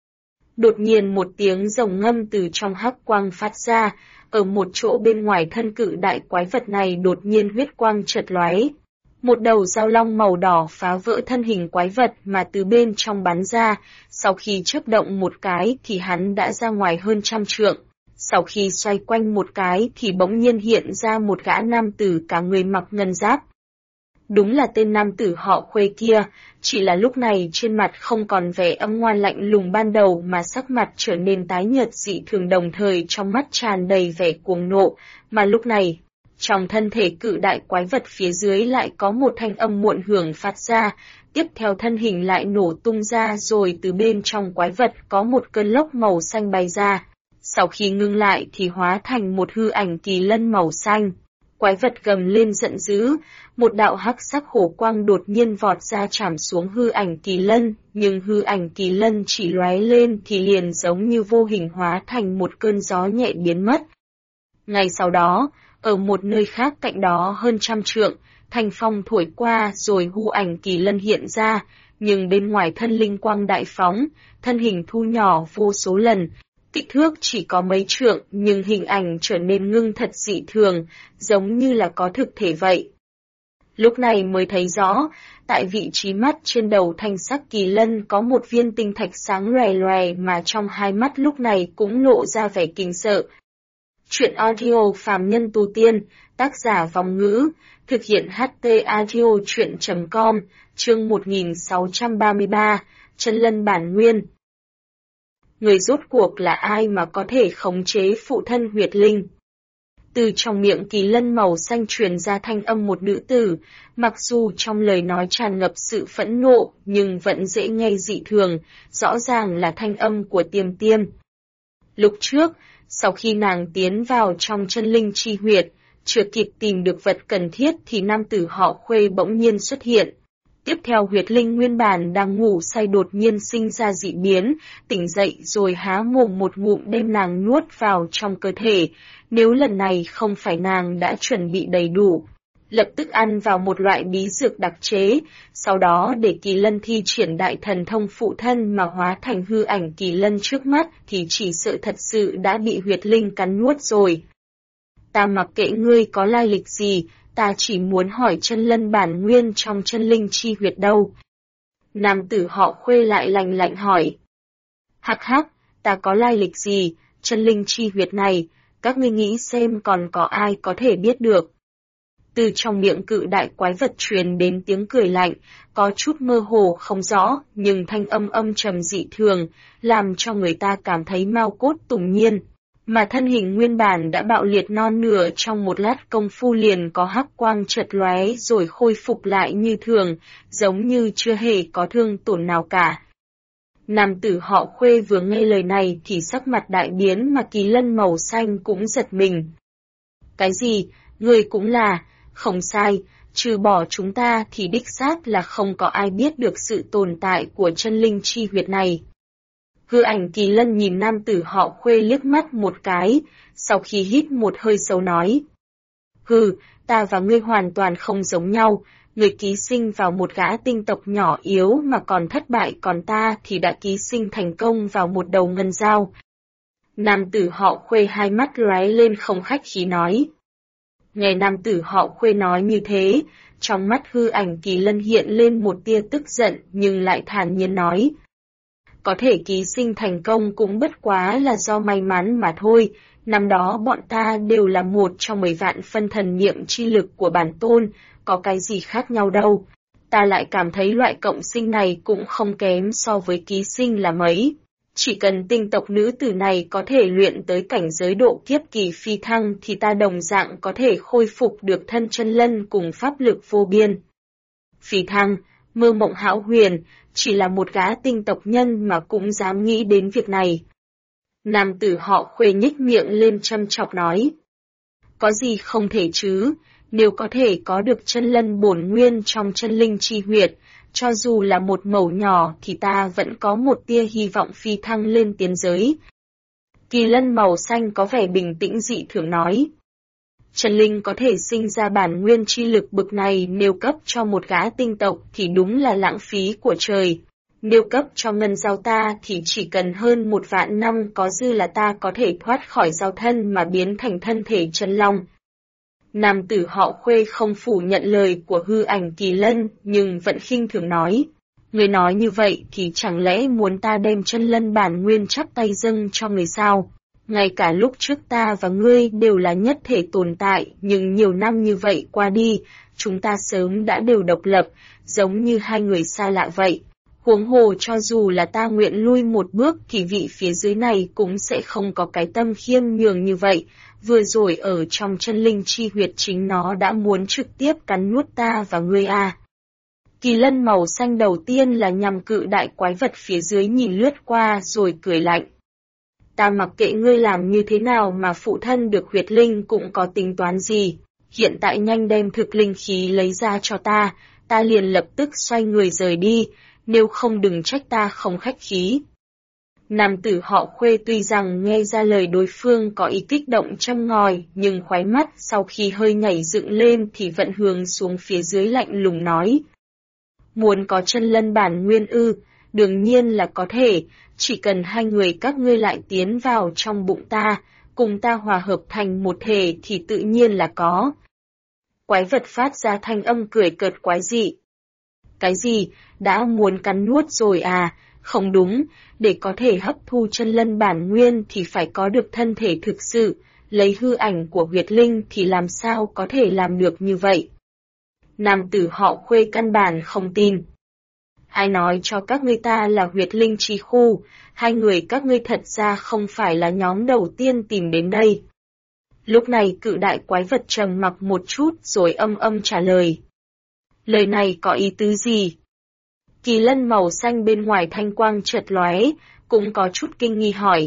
Đột nhiên một tiếng rồng ngâm từ trong hắc quang phát ra, ở một chỗ bên ngoài thân cự đại quái vật này đột nhiên huyết quang chợt lóe. Một đầu dao long màu đỏ phá vỡ thân hình quái vật mà từ bên trong bắn ra, sau khi chớp động một cái thì hắn đã ra ngoài hơn 100 trượng. Sau khi xoay quanh một cái thì bỗng nhiên hiện ra một gã nam tử cả người mặc ngân giáp. Đúng là tên nam tử họ Khuê kia, chỉ là lúc này trên mặt không còn vẻ âm ngoan lạnh lùng ban đầu mà sắc mặt trở nên tái nhợt dị thường, đồng thời trong mắt tràn đầy vẻ cuồng nộ, mà lúc này, trong thân thể cự đại quái vật phía dưới lại có một thanh âm muộn hưởng phát ra, tiếp theo thân hình lại nổ tung ra rồi từ bên trong quái vật có một cơn lốc màu xanh bay ra. Sau khi ngưng lại thì hóa thành một hư ảnh kỳ lân màu xanh. Quái vật gầm lên giận dữ, một đạo hắc sắc hổ quang đột nhiên vọt ra chạm xuống hư ảnh kỳ lân, nhưng hư ảnh kỳ lân chỉ lóe lên thì liền giống như vô hình hóa thành một cơn gió nhẹ biến mất. Ngay sau đó, ở một nơi khác cạnh đó hơn 100 trượng, thanh phong thổi qua rồi hư ảnh kỳ lân hiện ra, nhưng bên ngoài thân linh quang đại phóng, thân hình thu nhỏ vô số lần. Kích thước chỉ có mấy trượng nhưng hình ảnh trở nên ngưng thật dị thường, giống như là có thực thể vậy. Lúc này mới thấy rõ, tại vị trí mắt trên đầu thanh sắc kỳ lân có một viên tinh thạch sáng lòe lòe mà trong hai mắt lúc này cũng lộ ra vẻ kinh sợ. Chuyện audio phàm nhân tu tiên, tác giả Vong Ngữ, thực hiện HT audio chuyện.com, chương 1633, Chân Lân bản nguyên. Người rốt cuộc là ai mà có thể khống chế phụ thân huyệt linh? Từ trong miệng kỳ lân màu xanh truyền ra thanh âm một nữ tử, mặc dù trong lời nói tràn ngập sự phẫn nộ nhưng vẫn dễ nghe dị thường, rõ ràng là thanh âm của Tiêm Tiêm. Lúc trước, sau khi nàng tiến vào trong chân linh chi huyệt, chưa kịp tìm được vật cần thiết thì nam tử họ Khuê bỗng nhiên xuất hiện. Tiếp theo huyệt linh nguyên bản đang ngủ say đột nhiên sinh ra dị biến, tỉnh dậy rồi há mồm một ngụm đem nàng nuốt vào trong cơ thể. Nếu lần này không phải nàng đã chuẩn bị đầy đủ, lập tức ăn vào một loại bí dược đặc chế, sau đó để kỳ lân thi triển đại thần thông phụ thân mà hóa thành hư ảnh kỳ lân trước mắt thì chỉ sợ thật sự đã bị huyệt linh cắn nuốt rồi. Ta mặc kệ ngươi có lai lịch gì, ta chỉ muốn hỏi chân lân bản nguyên trong chân linh chi huyệt đâu. Nam tử họ Khuê lại lạnh lạnh hỏi. Hắc hắc, ta có lai lịch gì, chân linh chi huyệt này, các ngươi nghĩ xem còn có ai có thể biết được. Từ trong miệng cự đại quái vật truyền đến tiếng cười lạnh, có chút mơ hồ không rõ, nhưng thanh âm âm trầm dị thường, làm cho người ta cảm thấy mao cốt tùng nhiên. Mà thân hình nguyên bản đã bạo liệt non nửa trong một lát công phu liền có hắc quang chợt lóe rồi khôi phục lại như thường, giống như chưa hề có thương tổn nào cả. Nam tử họ Khuê vừa nghe lời này thì sắc mặt đại biến mà kỳ lân màu xanh cũng giật mình. Cái gì, ngươi cũng là, không sai, trừ bỏ chúng ta thì đích xác là không có ai biết được sự tồn tại của chân linh chi huyệt này. Hư ảnh kỳ lân nhìn nam tử họ Khuê liếc mắt một cái, sau khi hít một hơi sâu nói. Hừ, ta và ngươi hoàn toàn không giống nhau, người ký sinh vào một gã tinh tộc nhỏ yếu mà còn thất bại, còn ta thì đã ký sinh thành công vào một đầu ngân dao. Nam tử họ Khuê hai mắt lóe lên không khách khí nói. Nghe nam tử họ Khuê nói như thế, trong mắt hư ảnh kỳ lân hiện lên một tia tức giận nhưng lại thản nhiên nói. Có thể ký sinh thành công cũng bất quá là do may mắn mà thôi, năm đó bọn ta đều là một trong 10 vạn phân thần niệm chi lực của bản tôn, có cái gì khác nhau đâu. Ta lại cảm thấy loại cộng sinh này cũng không kém so với ký sinh là mấy. Chỉ cần tinh tộc nữ tử này có thể luyện tới cảnh giới độ kiếp kỳ phi thăng thì ta đồng dạng có thể khôi phục được thân chân lân cùng pháp lực vô biên. Phi thăng, mơ mộng hão huyền, chỉ là một gã tinh tộc nhân mà cũng dám nghĩ đến việc này. Nam tử họ Khuê nhếch miệng lên châm chọc nói. có gì không thể chứ, nếu có thể có được chân lân bổn nguyên trong chân linh chi huyệt, cho dù là một mẩu nhỏ thì ta vẫn có một tia hy vọng phi thăng lên tiên giới. Kỳ lân màu xanh có vẻ bình tĩnh dị thường nói. Chân linh có thể sinh ra bản nguyên chi lực bực này nếu cấp cho một gã tinh tộc thì đúng là lãng phí của trời. Nếu cấp cho ngân giao ta thì chỉ cần hơn 1.000.000 năm có dư là ta có thể thoát khỏi giao thân mà biến thành thân thể chân long. Nam tử họ Khuê không phủ nhận lời của hư ảnh Kỳ Lân nhưng vẫn khinh thường nói. Người nói như vậy thì chẳng lẽ muốn ta đem chân lân bản nguyên chắp tay dâng cho người sao? Ngay cả lúc trước ta và ngươi đều là nhất thể tồn tại, nhưng nhiều năm như vậy qua đi, chúng ta sớm đã đều độc lập, giống như hai người xa lạ vậy. Huống hồ cho dù là ta nguyện lui một bước thì vị phía dưới này cũng sẽ không có cái tâm khiêm nhường như vậy. Vừa rồi ở trong chân linh chi huyệt chính nó đã muốn trực tiếp cắn nuốt ta và ngươi à. Kỳ lân màu xanh đầu tiên là nhằm cự đại quái vật phía dưới nhìn lướt qua rồi cười lạnh. Ta mặc kệ ngươi làm như thế nào mà phụ thân được huyệt linh cũng có tính toán gì. Hiện tại nhanh đem thực linh khí lấy ra cho ta liền lập tức xoay người rời đi, nếu không đừng trách ta không khách khí. Nam tử họ Khuê tuy rằng nghe ra lời đối phương có ý kích động châm ngòi, nhưng khóe mắt sau khi hơi nhảy dựng lên thì vẫn hướng xuống phía dưới lạnh lùng nói. Muốn có chân lân bản nguyên ư, đương nhiên là có thể, chỉ cần hai người các ngươi lại tiến vào trong bụng ta, cùng ta hòa hợp thành một thể thì tự nhiên là có. Quái vật phát ra thanh âm cười cợt quái dị. Cái gì, đã muốn cắn nuốt rồi à? Không đúng, để có thể hấp thu chân lân bản nguyên thì phải có được thân thể thực sự, lấy hư ảnh của huyệt linh thì làm sao có thể làm được như vậy? Nam tử họ Khuê căn bản không tin. Ai nói cho các ngươi ta là huyệt linh chi khu, hai người các ngươi thật ra không phải là nhóm đầu tiên tìm đến đây. Lúc này cự đại quái vật trầm mặc một chút rồi âm trả lời. Lời này có ý tứ gì? Kỳ lân màu xanh bên ngoài thanh quang chợt lóe, cũng có chút kinh nghi hỏi.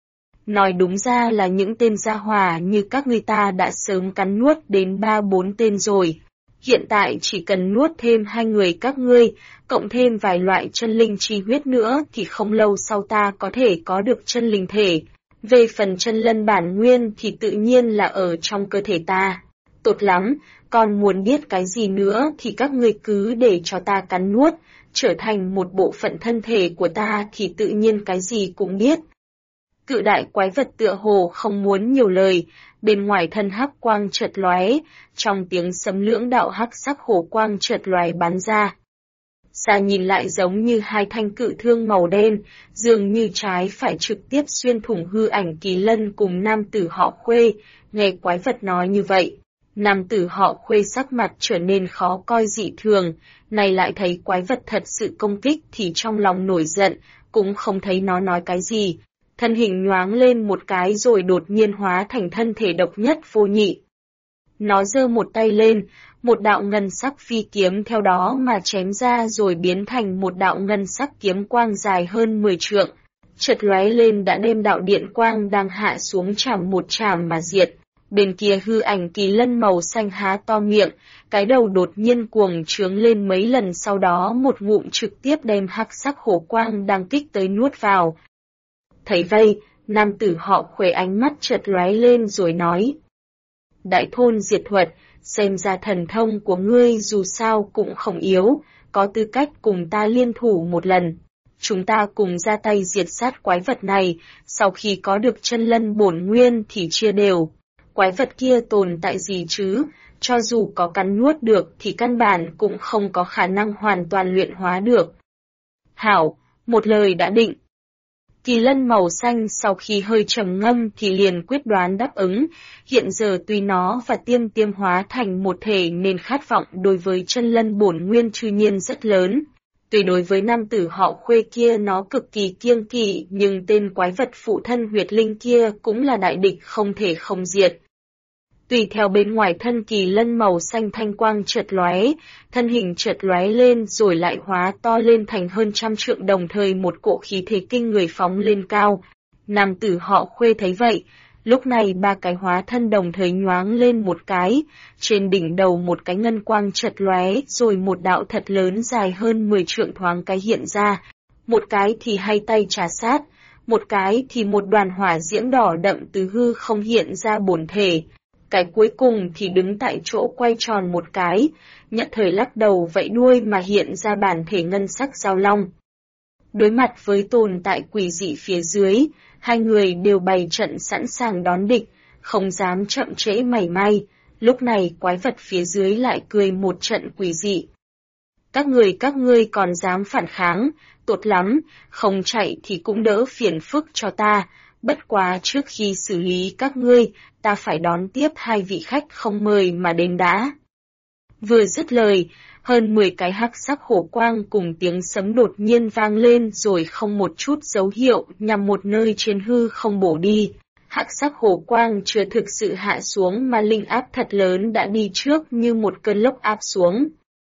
Nói đúng ra là những tên gia hỏa như các ngươi ta đã sớm cắn nuốt đến 3-4 tên rồi. Hiện tại chỉ cần nuốt thêm hai người các ngươi, cộng thêm vài loại chân linh chi huyết nữa thì không lâu sau ta có thể có được chân linh thể. Về phần chân lân bản nguyên thì tự nhiên là ở trong cơ thể ta. Tốt lắm, còn muốn biết cái gì nữa thì các ngươi cứ để cho ta cắn nuốt, trở thành một bộ phận thân thể của ta thì tự nhiên cái gì cũng biết. Cự đại quái vật tựa hồ không muốn nhiều lời, bên ngoài thân hắc quang chợt lóe, trong tiếng sấm lưỡng đạo hắc sắc hổ quang chợt lóe bắn ra. Xa nhìn lại giống như hai thanh cự thương màu đen, dường như trái phải trực tiếp xuyên thủng hư ảnh Kỳ Lân cùng nam tử họ Khuê, nghe quái vật nói như vậy. Nam tử họ Khuê sắc mặt trở nên khó coi dị thường, này lại thấy quái vật thật sự công kích thì trong lòng nổi giận, cũng không thấy nó nói cái gì. Thân hình nhoáng lên một cái rồi đột nhiên hóa thành thân thể độc nhất vô nhị. Nó giơ một tay lên, một đạo ngân sắc phi kiếm theo đó mà chém ra rồi biến thành một đạo ngân sắc kiếm quang dài hơn 10 trượng. Chợt lóe lên đã đem đạo điện quang đang hạ xuống chảm một chảm mà diệt. Bên kia hư ảnh Kỳ Lân màu xanh há to miệng, cái đầu đột nhiên cuồng trướng lên mấy lần sau đó một ngụm trực tiếp đem hắc sắc hổ quang đang kích tới nuốt vào. Thấy vậy, nam tử họ Khuê ánh mắt chợt lóe lên rồi nói. Đại thôn diệt thuật, xem ra thần thông của ngươi dù sao cũng không yếu, có tư cách cùng ta liên thủ một lần. Chúng ta cùng ra tay diệt sát quái vật này, sau khi có được chân lân bổn nguyên thì chia đều. Quái vật kia tồn tại gì chứ, cho dù có cắn nuốt được thì căn bản cũng không có khả năng hoàn toàn luyện hóa được. Hảo, một lời đã định. Kỳ lân màu xanh sau khi hơi trầm ngâm thì liền quyết đoán đáp ứng, hiện giờ tuy nó và tiêm hóa thành một thể nên khát vọng đối với chân lân bổn nguyên chư nhiên rất lớn. Tuy đối với nam tử họ Khuê kia nó cực kỳ kiêng kỵ nhưng tên quái vật phụ thân huyệt linh kia cũng là đại địch không thể không diệt. Tùy theo bên ngoài thân Kỳ lân màu xanh thanh quang chợt lóe, thân hình chợt lóe lên rồi lại hóa to lên thành hơn 100 trượng đồng thời một cỗ khí thế kinh người phóng lên cao. Nam tử họ Khuê thấy vậy, Lúc này ba cái hóa thân đồng thời nhoáng lên một cái, trên đỉnh đầu một cái ngân quang chật lóe rồi một đạo thật lớn dài hơn 10 trượng thoáng cái hiện ra, một cái thì hai tay trà sát, một cái thì một đoàn hỏa diễm đỏ đậm từ hư không hiện ra bổn thể, cái cuối cùng thì đứng tại chỗ quay tròn một cái, nhận thời lắc đầu vẫy đuôi mà hiện ra bản thể ngân sắc giao long. Đối mặt với tồn tại quỷ dị phía dưới, hai người đều bày trận sẵn sàng đón địch, không dám chậm trễ mảy may. Lúc này quái vật phía dưới lại cười một trận quỷ dị. Các ngươi còn dám phản kháng, tốt lắm, không chạy thì cũng đỡ phiền phức cho ta, bất quá trước khi xử lý các ngươi, ta phải đón tiếp hai vị khách không mời mà đến đã. Vừa dứt lời, hơn 10 cái hắc sắc hổ quang cùng tiếng sấm đột nhiên vang lên rồi không một chút dấu hiệu nhằm một nơi trên hư không bổ đi. Hắc sắc hổ quang chưa thực sự hạ xuống mà linh áp thật lớn đã đi trước như một cơn lốc áp xuống.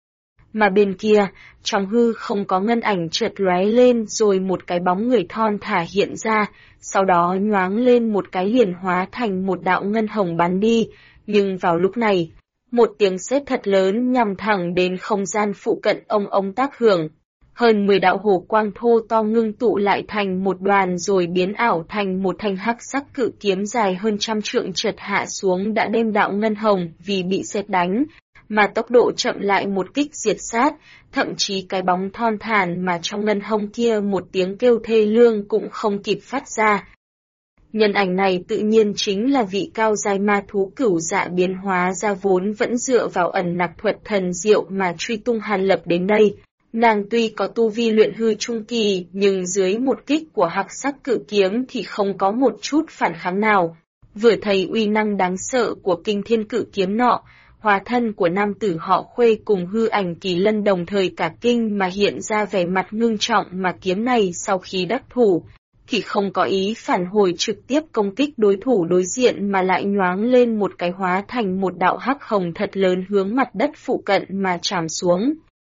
Mà bên kia, trong hư không có ngân ảnh chợt lóe lên rồi một cái bóng người thon thả hiện ra, sau đó nhoáng lên một cái liền hóa thành một đạo ngân hồng bắn đi, nhưng vào lúc này, một tiếng sét thật lớn nhằm thẳng đến không gian phụ cận ông tác hưởng. Hơn 10 đạo hổ quang thô to ngưng tụ lại thành một đoàn rồi biến ảo thành một thanh hắc sắc cự kiếm dài hơn 100 trượng chợt hạ xuống đã đem đạo ngân hồng vì bị sét đánh, mà tốc độ chậm lại một kích diệt sát, thậm chí cái bóng thon thản mà trong ngân hồng kia một tiếng kêu thê lương cũng không kịp phát ra. Nhân ảnh này tự nhiên chính là vị cao giai ma thú cửu dạ biến hóa ra vốn vẫn dựa vào ẩn nặc thuật thần diệu mà truy tung Hàn Lập đến đây. Nàng tuy có tu vi luyện hư trung kỳ nhưng dưới một kích của hắc sắc cự kiếm thì không có một chút phản kháng nào. Vừa thấy uy năng đáng sợ của kinh thiên cự kiếm nọ, hóa thân của nam tử họ Khuê cùng hư ảnh Kỳ Lân đồng thời cả kinh mà hiện ra vẻ mặt ngưng trọng mà kiếm này sau khi đắc thủ, thì không có ý phản hồi trực tiếp công kích đối thủ đối diện mà lại nhoáng lên một cái hóa thành một đạo hắc hồng thật lớn hướng mặt đất phụ cận mà trảm xuống.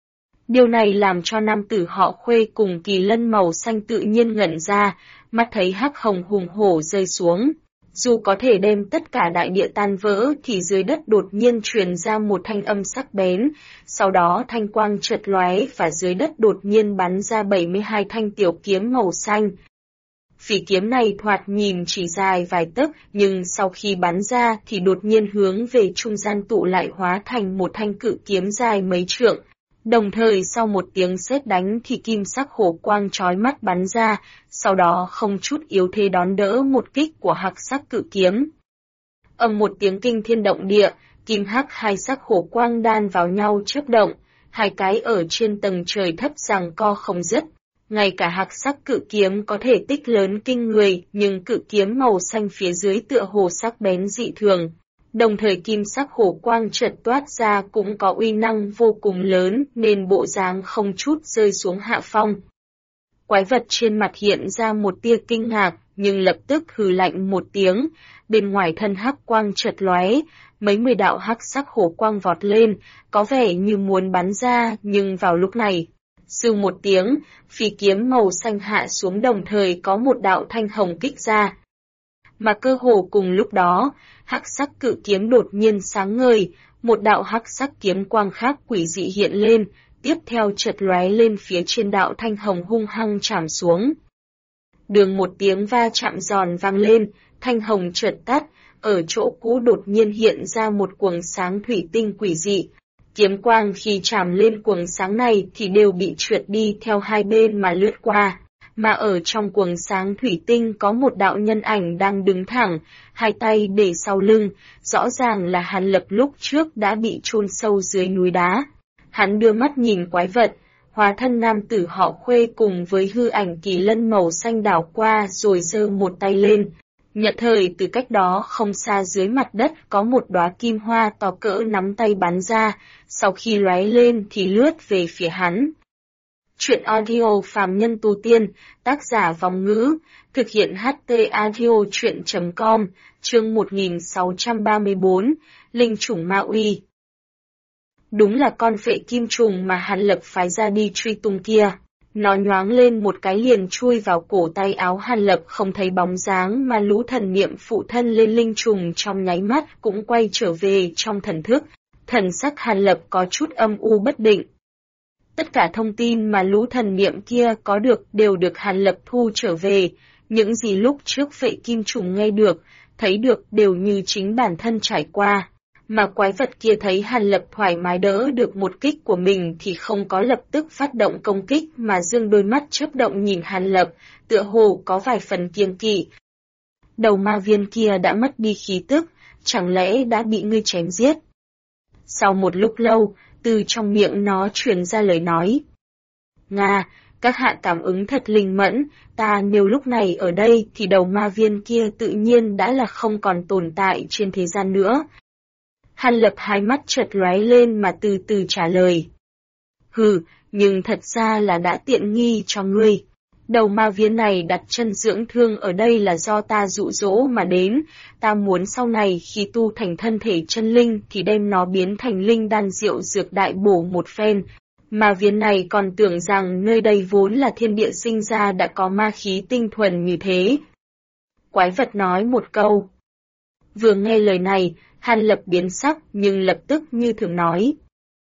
Điều này làm cho nam tử họ Khuê cùng Kỳ Lân màu xanh tự nhiên ngẩn ra, mắt thấy hắc hồng hùng hổ rơi xuống. Dù có thể đem tất cả đại địa tan vỡ thì dưới đất đột nhiên truyền ra một thanh âm sắc bén, sau đó thanh quang chợt lóe và dưới đất đột nhiên bắn ra 72 thanh tiểu kiếm màu xanh. Phỉ kiếm này thoạt nhìn chỉ dài vài tấc nhưng sau khi bắn ra thì đột nhiên hướng về trung gian tụ lại hóa thành một thanh cự kiếm dài mấy trượng. Đồng thời sau một tiếng sét đánh thì kim sắc hổ quang chói mắt bắn ra, sau đó không chút yếu thế đón đỡ một kích của hắc sắc cự kiếm. Ầm một tiếng kinh thiên động địa, kim hắc hai sắc hổ quang đan vào nhau chớp động, hai cái ở trên tầng trời thấp giằng co không dứt. Ngay cả hắc sắc cự kiếm có thể tích lớn kinh người, nhưng cự kiếm màu xanh phía dưới tựa hồ sắc bén dị thường. Đồng thời kim sắc hổ quang chợt toát ra cũng có uy năng vô cùng lớn nên bộ dáng không chút rơi xuống hạ phong. Quái vật trên mặt hiện ra một tia kinh ngạc nhưng lập tức hừ lạnh một tiếng, bên ngoài thân hắc quang chợt lóe, mấy 10 đạo hắc sắc hổ quang vọt lên, có vẻ như muốn bắn ra nhưng vào lúc này. Sư một tiếng, phi kiếm màu xanh hạ xuống đồng thời có một đạo thanh hồng kích ra. Mà cơ hồ cùng lúc đó, hắc sắc cự kiếm đột nhiên sáng ngời, một đạo hắc sắc kiếm quang khác quỷ dị hiện lên, tiếp theo chợt lóe lên phía trên đạo thanh hồng hung hăng chạm xuống. Đường một tiếng va chạm giòn vang lên, thanh hồng chợt tắt, ở chỗ cũ đột nhiên hiện ra một quầng sáng thủy tinh quỷ dị. Kiếm quang khi chạm lên quầng sáng này thì đều bị trượt đi theo hai bên mà lướt qua. Mà ở trong quầng sáng thủy tinh có một đạo nhân ảnh đang đứng thẳng, hai tay để sau lưng, rõ ràng là Hàn Lập lúc trước đã bị chôn sâu dưới núi đá. Hắn đưa mắt nhìn quái vật, hóa thân nam tử họ Khuê cùng với hư ảnh Kỳ Lân màu xanh đảo qua rồi giơ một tay lên. Nhận thời từ cách đó không xa dưới mặt đất có một đóa kim hoa to cỡ nắm tay bắn ra, sau khi lóe lên thì lướt về phía hắn. Chuyện audio phàm nhân tu tiên, tác giả Vong Ngữ, thực hiện HT audio chuyện.com, chương 1634, Linh chủng Ma Uy. Đúng là con phệ kim trùng mà Hàn Lập phái ra đi truy tung kia. Nó nhoáng lên một cái liền chui vào cổ tay áo Hàn Lập không thấy bóng dáng mà lũ thần niệm phụ thân lên linh trùng trong nháy mắt cũng quay trở về trong thần thức. Thần sắc Hàn Lập có chút âm u bất định. Tất cả thông tin mà lũ thần niệm kia có được đều được Hàn Lập thu trở về, những gì lúc trước Phệ Kim Trùng nghe được, thấy được đều như chính bản thân trải qua. Mà quái vật kia thấy Hàn Lập thoải mái đỡ được một kích của mình thì không có lập tức phát động công kích mà dương đôi mắt chớp động nhìn Hàn Lập, tựa hồ có vài phần kiêng kỵ. Đầu ma viên kia đã mất đi khí tức, chẳng lẽ đã bị ngươi chém giết? Sau một lúc lâu, từ trong miệng nó truyền ra lời nói. Nga, các hạ cảm ứng thật linh mẫn, ta nếu lúc này ở đây thì đầu ma viên kia tự nhiên đã là không còn tồn tại trên thế gian nữa. Hàn Lập hai mắt chợt lóe lên mà từ từ trả lời. Hừ, nhưng thật ra là đã tiện nghi cho ngươi. Đầu ma viên này đặt chân dưỡng thương ở đây là do ta dụ dỗ mà đến, ta muốn sau này khi tu thành thân thể chân linh thì đem nó biến thành linh đan diệu dược đại bổ một phen. Ma viên này còn tưởng rằng nơi đây vốn là thiên địa sinh ra đã có ma khí tinh thuần như thế. Quái vật nói một câu. Vừa nghe lời này, Hàn Lập biến sắc nhưng lập tức như thường nói.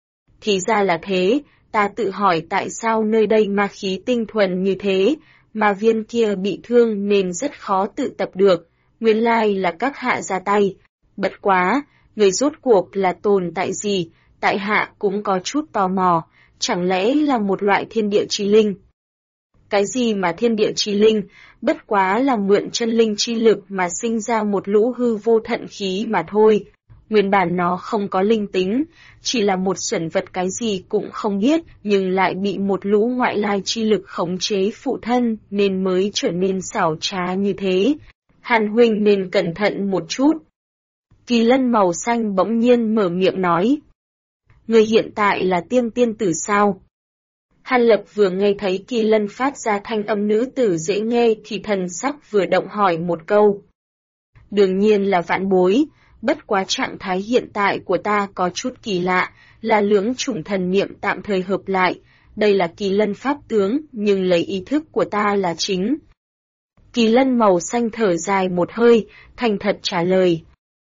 Thì ra là thế, ta tự hỏi tại sao nơi đây ma khí tinh thuần như thế, mà viên kia bị thương nên rất khó tự tập được, nguyên lai là các hạ ra tay. Bất quá, người rốt cuộc là tồn tại gì, tại hạ cũng có chút tò mò, chẳng lẽ là một loại thiên địa chi linh? Cái gì mà thiên địa chi linh, bất quá là mượn chân linh chi lực mà sinh ra một lũ hư vô thận khí mà thôi. Nguyên bản nó không có linh tính, chỉ là một xuẩn vật cái gì cũng không biết, nhưng lại bị một lũ ngoại lai chi lực khống chế phụ thân nên mới trở nên xảo trá như thế. Hàn huynh nên cẩn thận một chút. Kỳ lân màu xanh bỗng nhiên mở miệng nói. Người hiện tại là tiên tiên tử sao? Hàn Lập vừa nghe thấy Kỳ lân phát ra thanh âm nữ tử dễ nghe thì thần sắc vừa động hỏi một câu. Đương nhiên là vạn bối. Bất quá trạng thái hiện tại của ta có chút kỳ lạ, là lưỡng chủng thần niệm tạm thời hợp lại, đây là Kỳ lân pháp tướng, nhưng lấy ý thức của ta là chính. Kỳ lân màu xanh thở dài một hơi, thành thật trả lời.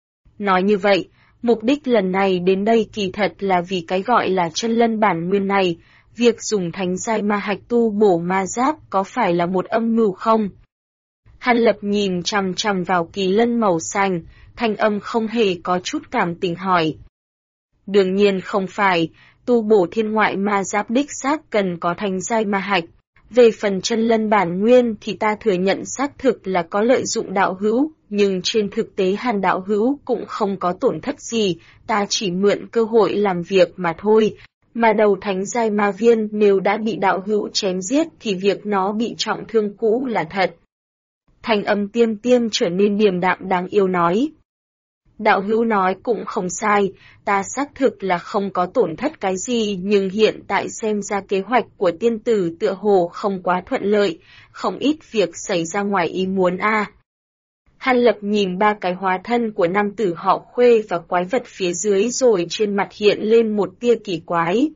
Nói như vậy, mục đích lần này đến đây kỳ thật là vì cái gọi là chân lân bản nguyên này, việc dùng thánh giai ma hạch tu bổ ma giáp có phải là một âm mưu không? Hàn Lập nhìn chằm chằm vào Kỳ lân màu xanh, thanh âm không hề có chút cảm tình hỏi. Đương nhiên không phải, tu bổ thiên ngoại ma giáp đích xác cần có thánh giai ma hạch. Về phần chân lân bản nguyên thì ta thừa nhận xác thực là có lợi dụng đạo hữu, nhưng trên thực tế Hàn đạo hữu cũng không có tổn thất gì, ta chỉ mượn cơ hội làm việc mà thôi. Mà đầu thánh giai ma viên nếu đã bị đạo hữu chém giết thì việc nó bị trọng thương cũ là thật. Thanh âm tiêm tiêm trở nên điềm đạm đáng yêu nói. Đạo hữu nói cũng không sai, ta xác thực là không có tổn thất cái gì nhưng hiện tại xem ra kế hoạch của tiên tử tựa hồ không quá thuận lợi, không ít việc xảy ra ngoài ý muốn a. Hàn Lập nhìn ba cái hóa thân của nam tử họ Khuê và quái vật phía dưới rồi trên mặt hiện lên một tia kỳ quái.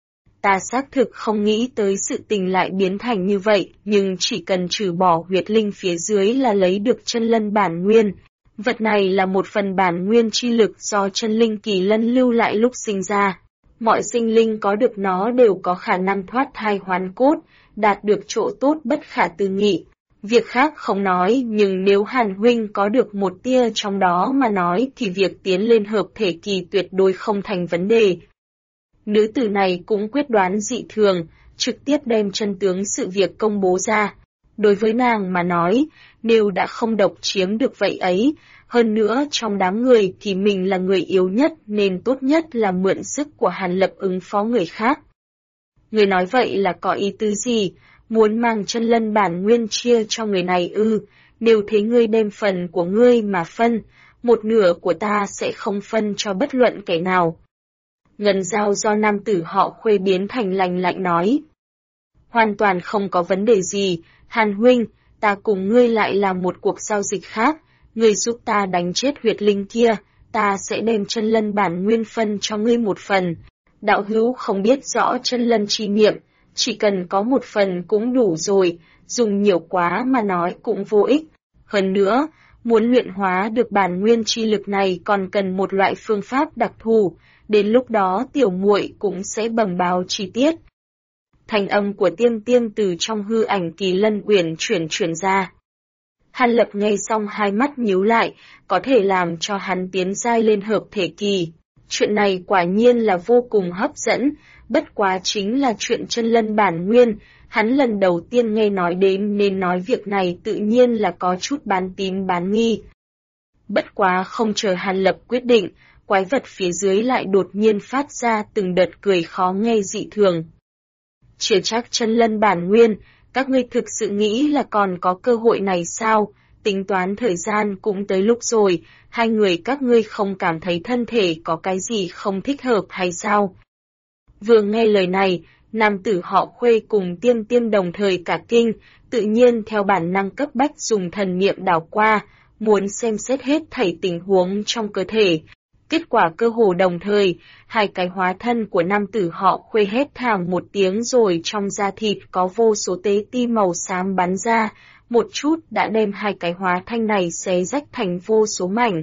Ta xác thực không nghĩ tới sự tình lại biến thành như vậy, nhưng chỉ cần trừ bỏ huyệt linh phía dưới là lấy được chân lân bản nguyên. Vật này là một phần bản nguyên chi lực do chân linh Kỳ lân lưu lại lúc sinh ra. Mọi sinh linh có được nó đều có khả năng thoát thai hoán cốt, đạt được chỗ tốt bất khả tư nghị. Việc khác không nói, nhưng nếu Hàn huynh có được một tia trong đó mà nói thì việc tiến lên hợp thể kỳ tuyệt đối không thành vấn đề. Nữ tử này cũng quyết đoán dị thường, trực tiếp đem chân tướng sự việc công bố ra. Đối với nàng mà nói, nếu đã không độc chiếm được vậy ấy, hơn nữa trong đám người thì mình là người yếu nhất nên tốt nhất là mượn sức của Hàn Lập ứng phó người khác. Người nói vậy là có ý tứ gì, muốn mang chân lân bản nguyên chia cho người này ư, nếu thế ngươi đem phần của ngươi mà phân, một nửa của ta sẽ không phân cho bất luận kẻ nào. Ngân dao do nam tử họ Khuê biến thành lành lạnh nói. Hoàn toàn không có vấn đề gì, Hàn huynh, ta cùng ngươi lại làm một cuộc giao dịch khác, ngươi giúp ta đánh chết huyệt linh kia, ta sẽ đem chân lân bản nguyên phân cho ngươi một phần. Đạo hữu không biết rõ chân lân chi niệm, Chỉ cần có một phần cũng đủ rồi, dùng nhiều quá mà nói cũng vô ích. Hơn nữa, muốn luyện hóa được bản nguyên chi lực này còn cần một loại phương pháp đặc thù, đến lúc đó tiểu muội cũng sẽ bẩm báo chi tiết. Thanh âm của Tiêm Tiêm từ trong hư ảnh Kỳ Lân Uyển chuyển ra. Hàn Lập nghe xong hai mắt nhíu lại, có thể làm cho hắn tiến giai lên hợp thể kỳ. Chuyện này quả nhiên là vô cùng hấp dẫn, bất quá chính là chuyện chân lân bản nguyên, hắn lần đầu tiên nghe nói đến nên nói việc này tự nhiên là có chút bán tín bán nghi. Bất quá không chờ Hàn Lập quyết định, quái vật phía dưới lại đột nhiên phát ra từng đợt cười khó nghe dị thường. Chưa chắc chân lân bản nguyên, các ngươi thực sự nghĩ là còn có cơ hội này sao? Tính toán thời gian cũng tới lúc rồi, hai người các ngươi không cảm thấy thân thể có cái gì không thích hợp hay sao? Vừa nghe lời này, nam tử họ Khuê cùng Tiêm Tiêm đồng thời cả kinh, tự nhiên theo bản năng cấp bách dùng thần niệm đảo qua, muốn xem xét hết thảy tình huống trong cơ thể. Kết quả cơ hồ đồng thời, hai cái hóa thân của nam tử họ Khuê hét thảm một tiếng rồi trong da thịt có vô số tế ti màu xám bắn ra, một chút đã đem hai cái hóa thanh này xé rách thành vô số mảnh.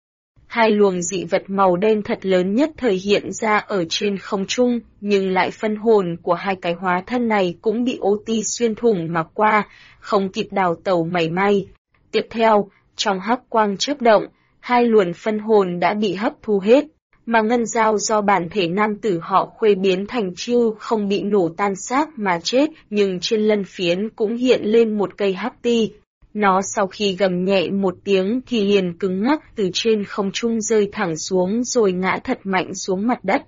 Hai luồng dị vật màu đen thật lớn nhất thời hiện ra ở trên không trung, nhưng lại phân hồn của hai cái hóa thân này cũng bị ô ti xuyên thủng mà qua, không kịp đào tẩu mảy may. Tiếp theo, trong hắc quang chớp động, hai luồng phân hồn đã bị hấp thu hết, mà ngân dao do bản thể nam tử họ Khuê biến thành chiêu không bị nổ tan xác mà chết, nhưng trên lân phiến cũng hiện lên một cây hắc ti. Nó sau khi gầm nhẹ một tiếng thì liền cứng ngắc từ trên không trung rơi thẳng xuống rồi ngã thật mạnh xuống mặt đất.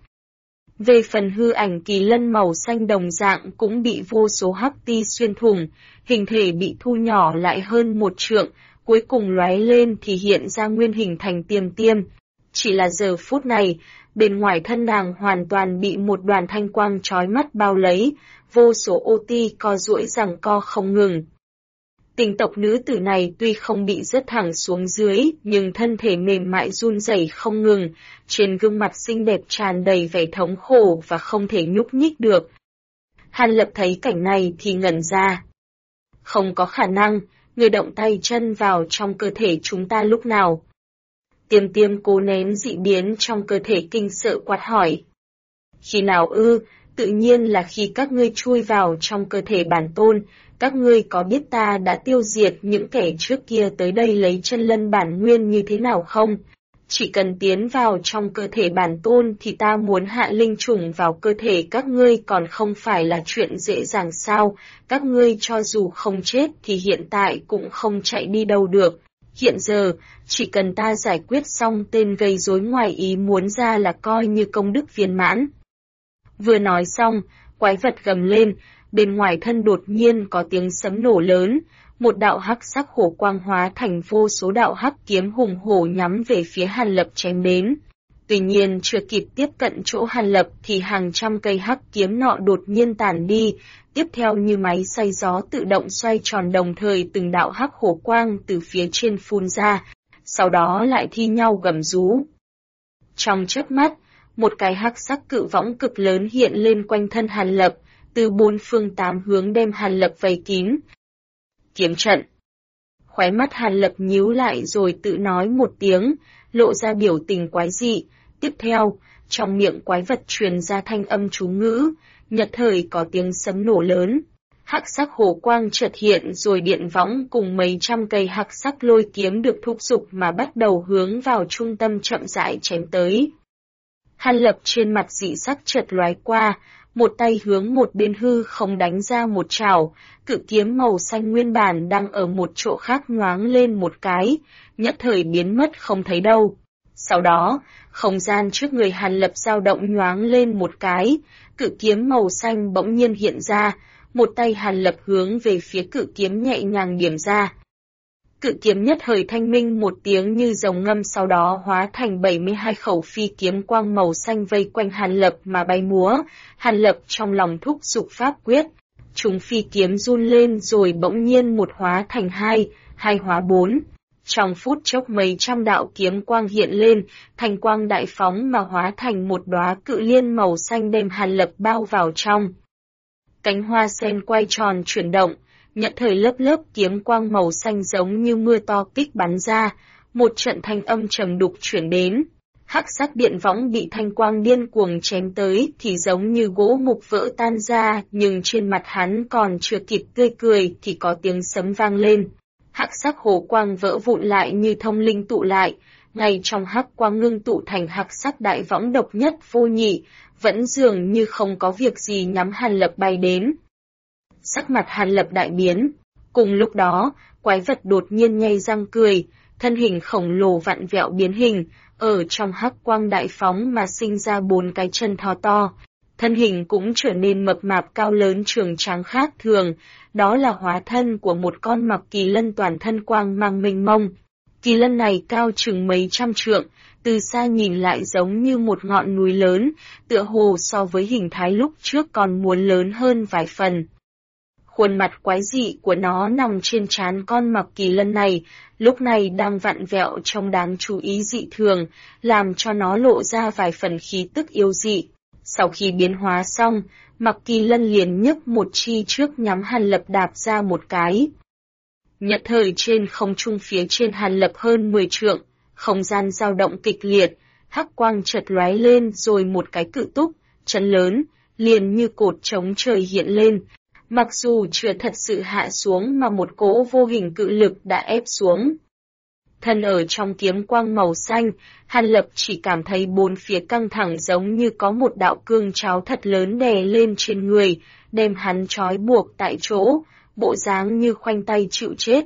Về phần hư ảnh Kỳ Lân màu xanh đồng dạng cũng bị vô số hắc ti xuyên thủng, hình thể bị thu nhỏ lại hơn một trượng, cuối cùng lóe lên thì hiện ra nguyên hình thành Tiêm Tiêm. Chỉ là giờ phút này, bên ngoài thân nàng hoàn toàn bị một đoàn thanh quang chói mắt bao lấy, vô số ô ti co duỗi giằng co không ngừng. Tình tộc nữ tử này tuy không bị rớt thẳng xuống dưới, nhưng thân thể mềm mại run rẩy không ngừng, trên gương mặt xinh đẹp tràn đầy vẻ thống khổ và không thể nhúc nhích được. Hàn Lập thấy cảnh này thì ngẩn ra. Không có khả năng, người động tay chân vào trong cơ thể chúng ta lúc nào? Tiêm Tiêm cố nén dị biến trong cơ thể kinh sợ quát hỏi. Khi nào ư? Tự nhiên là khi các ngươi chui vào trong cơ thể bản tôn. Các ngươi có biết ta đã tiêu diệt những kẻ trước kia tới đây lấy chân lân bản nguyên như thế nào không? Chỉ cần tiến vào trong cơ thể bản tôn thì ta muốn hạ linh trùng vào cơ thể các ngươi còn không phải là chuyện dễ dàng sao? Các ngươi cho dù không chết thì hiện tại cũng không chạy đi đâu được. Hiện giờ, chỉ cần ta giải quyết xong tên gây rối ngoài ý muốn ra là coi như công đức viên mãn. Vừa nói xong, quái vật gầm lên, bên ngoài thân đột nhiên có tiếng sấm nổ lớn, một đạo hắc sắc hổ quang hóa thành vô số đạo hắc kiếm hùng hổ nhắm về phía Hàn Lập chém đến. Tuy nhiên chưa kịp tiếp cận chỗ Hàn Lập thì hàng trăm cây hắc kiếm nọ đột nhiên tản đi, tiếp theo như máy xay gió tự động xoay tròn đồng thời từng đạo hắc hổ quang từ phía trên phun ra, sau đó lại thi nhau gầm rú. Trong chớp mắt, một cái hắc sắc cự võng cực lớn hiện lên quanh thân Hàn Lập, từ bốn phương tám hướng đem Hàn Lập vây kín. Kiếm trận. Khóe mắt Hàn Lập nhíu lại rồi tự nói một tiếng, lộ ra biểu tình quái dị. Tiếp theo, trong miệng quái vật truyền ra thanh âm chú ngữ, nhật thời có tiếng sấm nổ lớn. Hắc sắc hồ quang chợt hiện rồi điện võng cùng mấy trăm cây hắc sắc lôi kiếm được thúc giục mà bắt đầu hướng vào trung tâm chậm rãi chém tới. Hàn Lập trên mặt dị sắc chợt lóe qua, một tay hướng một bên hư không đánh ra một chảo, cự kiếm màu xanh nguyên bản đang ở một chỗ khác nhoáng lên một cái, nhất thời biến mất không thấy đâu. Sau đó, không gian trước người Hàn Lập dao động nhoáng lên một cái, cự kiếm màu xanh bỗng nhiên hiện ra, một tay Hàn Lập hướng về phía cự kiếm nhẹ nhàng điểm ra. Cự kiếm nhất thời thanh minh một tiếng như rồng ngâm sau đó hóa thành 72 khẩu phi kiếm quang màu xanh vây quanh Hàn Lập mà bay múa. Hàn Lập trong lòng thúc giục pháp quyết. Chúng phi kiếm run lên rồi bỗng nhiên một hóa thành hai, hai hóa bốn. Trong phút chốc mấy trăm đạo kiếm quang hiện lên, thành quang đại phóng mà hóa thành một đóa cự liên màu xanh đem Hàn Lập bao vào trong. Cánh hoa sen quay tròn chuyển động, nhận thời lớp lớp kiếm quang màu xanh giống như mưa to kích bắn ra, một trận thanh âm trầm đục chuyển đến. Hắc sắc điện võng bị thanh quang điên cuồng chém tới thì giống như gỗ mục vỡ tan ra, nhưng trên mặt hắn còn chưa kịp tươi cười thì có tiếng sấm vang lên. Hắc sắc hồ quang vỡ vụn lại như thông linh tụ lại, ngay trong hắc quang ngưng tụ thành hắc sắc đại võng độc nhất vô nhị, vẫn dường như không có việc gì nhắm Hàn Lập bay đến. Sắc mặt Hàn Lập đại biến, cùng lúc đó, quái vật đột nhiên nhay răng cười, thân hình khổng lồ vặn vẹo biến hình, ở trong hắc quang đại phóng mà sinh ra 4 cái chân thò to. Thân hình cũng trở nên mập mạp cao lớn trường tráng khác thường, đó là hóa thân của một con mặc kỳ lân toàn thân quang mang mênh mông. Kỳ lân này cao chừng mấy trăm trượng, từ xa nhìn lại giống như một ngọn núi lớn, tựa hồ so với hình thái lúc trước còn muốn lớn hơn vài phần. Khuôn mặt quái dị của nó nằm trên trán con mặc kỳ lân này, lúc này đang vặn vẹo trong đáng chú ý dị thường, làm cho nó lộ ra vài phần khí tức yêu dị. Sau khi biến hóa xong, mặc kỳ lân liền nhấc một chi trước nhắm Hàn Lập đạp ra một cái. Nhất thời trên không trung phía trên Hàn Lập hơn 10 trượng, không gian dao động kịch liệt, hắc quang chợt lóe lên rồi một cái cự túc, chân lớn, liền như cột chống trời hiện lên. Mặc dù chưa thật sự hạ xuống mà một cỗ vô hình cự lực đã ép xuống. Thân ở trong kiếm quang màu xanh, Hàn Lập chỉ cảm thấy bốn phía căng thẳng giống như có một đạo cương cháo thật lớn đè lên trên người, đem hắn trói buộc tại chỗ, bộ dáng như khoanh tay chịu chết.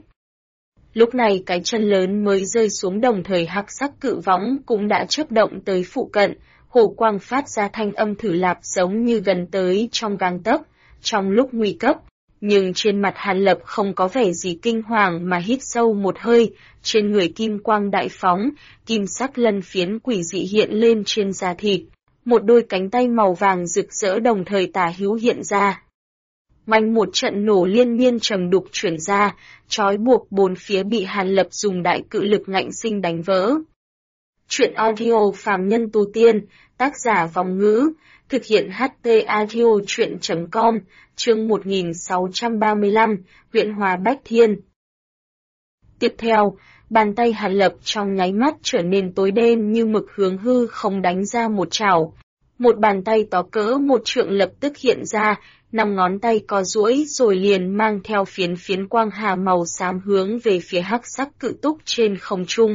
Lúc này cái chân lớn mới rơi xuống, đồng thời hắc sắc cự võng cũng đã chớp động tới phụ cận, hồ quang phát ra thanh âm thử lạp giống như gần tới trong gang tấc. Trong lúc nguy cấp, nhưng trên mặt Hàn Lập không có vẻ gì kinh hoàng mà hít sâu một hơi, trên người kim quang đại phóng, kim sắc lân phiến quỷ dị hiện lên trên da thịt, một đôi cánh tay màu vàng rực rỡ đồng thời tả hữu hiện ra. Oanh một trận nổ liên miên trầm đục chuyển ra, trói buộc bốn phía bị Hàn Lập dùng đại cự lực ngạnh sinh đánh vỡ. Chuyện audio phàm nhân tu tiên, tác giả Vòng Ngữ, thực hiện HT audio chuyện.com, chương 1635, huyện Hòa Bách Thiên. Tiếp theo, bàn tay Hàn Lập trong nháy mắt trở nên tối đen như mực, hướng hư không đánh ra một chảo. Một bàn tay to cỡ một trượng lập tức hiện ra, 5 ngón tay co duỗi rồi liền mang theo phiến quang hà màu xám hướng về phía hắc sắc cự túc trên không trung.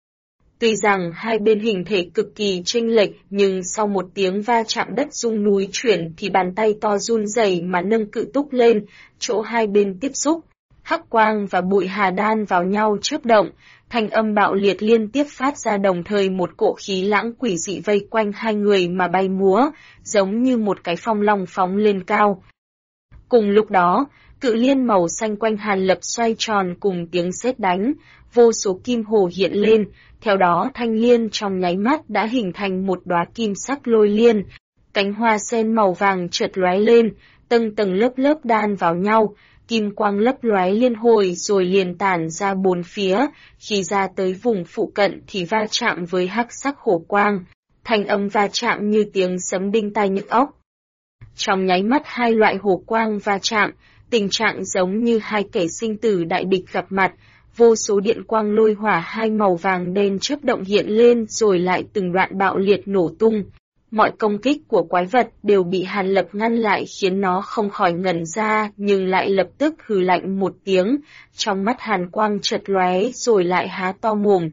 Tuy rằng hai bên hình thể cực kỳ chênh lệch, nhưng sau một tiếng va chạm đất rung núi chuyển thì bàn tay to run rẩy mà nâng cự túc lên, chỗ hai bên tiếp xúc, hắc quang và bụi hà đan vào nhau chớp động, thanh âm bạo liệt liên tiếp phát ra, đồng thời một cỗ khí lãng quỷ dị vây quanh hai người mà bay múa, giống như một cái phong long phóng lên cao. Cùng lúc đó, cự liên màu xanh quanh Hàn Lập xoay tròn cùng tiếng sét đánh, vô số kim hồ hiện lên, theo đó thanh liên trong nháy mắt đã hình thành một đóa kim sắc lôi liên, cánh hoa sen màu vàng chợt lóe lên, tầng tầng lớp lớp đan vào nhau, kim quang lấp lóe liên hồi rồi liền tản ra bốn phía, khi ra tới vùng phụ cận thì va chạm với hắc sắc hổ quang, thanh âm va chạm như tiếng sấm đinh tai nhức óc. Trong nháy mắt hai loại hổ quang va chạm, tình trạng giống như hai kẻ sinh tử đại địch gặp mặt, vô số điện quang lôi hỏa hai màu vàng đen chớp động hiện lên rồi lại từng đoạn bạo liệt nổ tung. Mọi công kích của quái vật đều bị Hàn Lập ngăn lại khiến nó không khỏi ngẩn ra, nhưng lại lập tức hừ lạnh một tiếng, trong mắt hàn quang chợt lóe rồi lại há to mồm.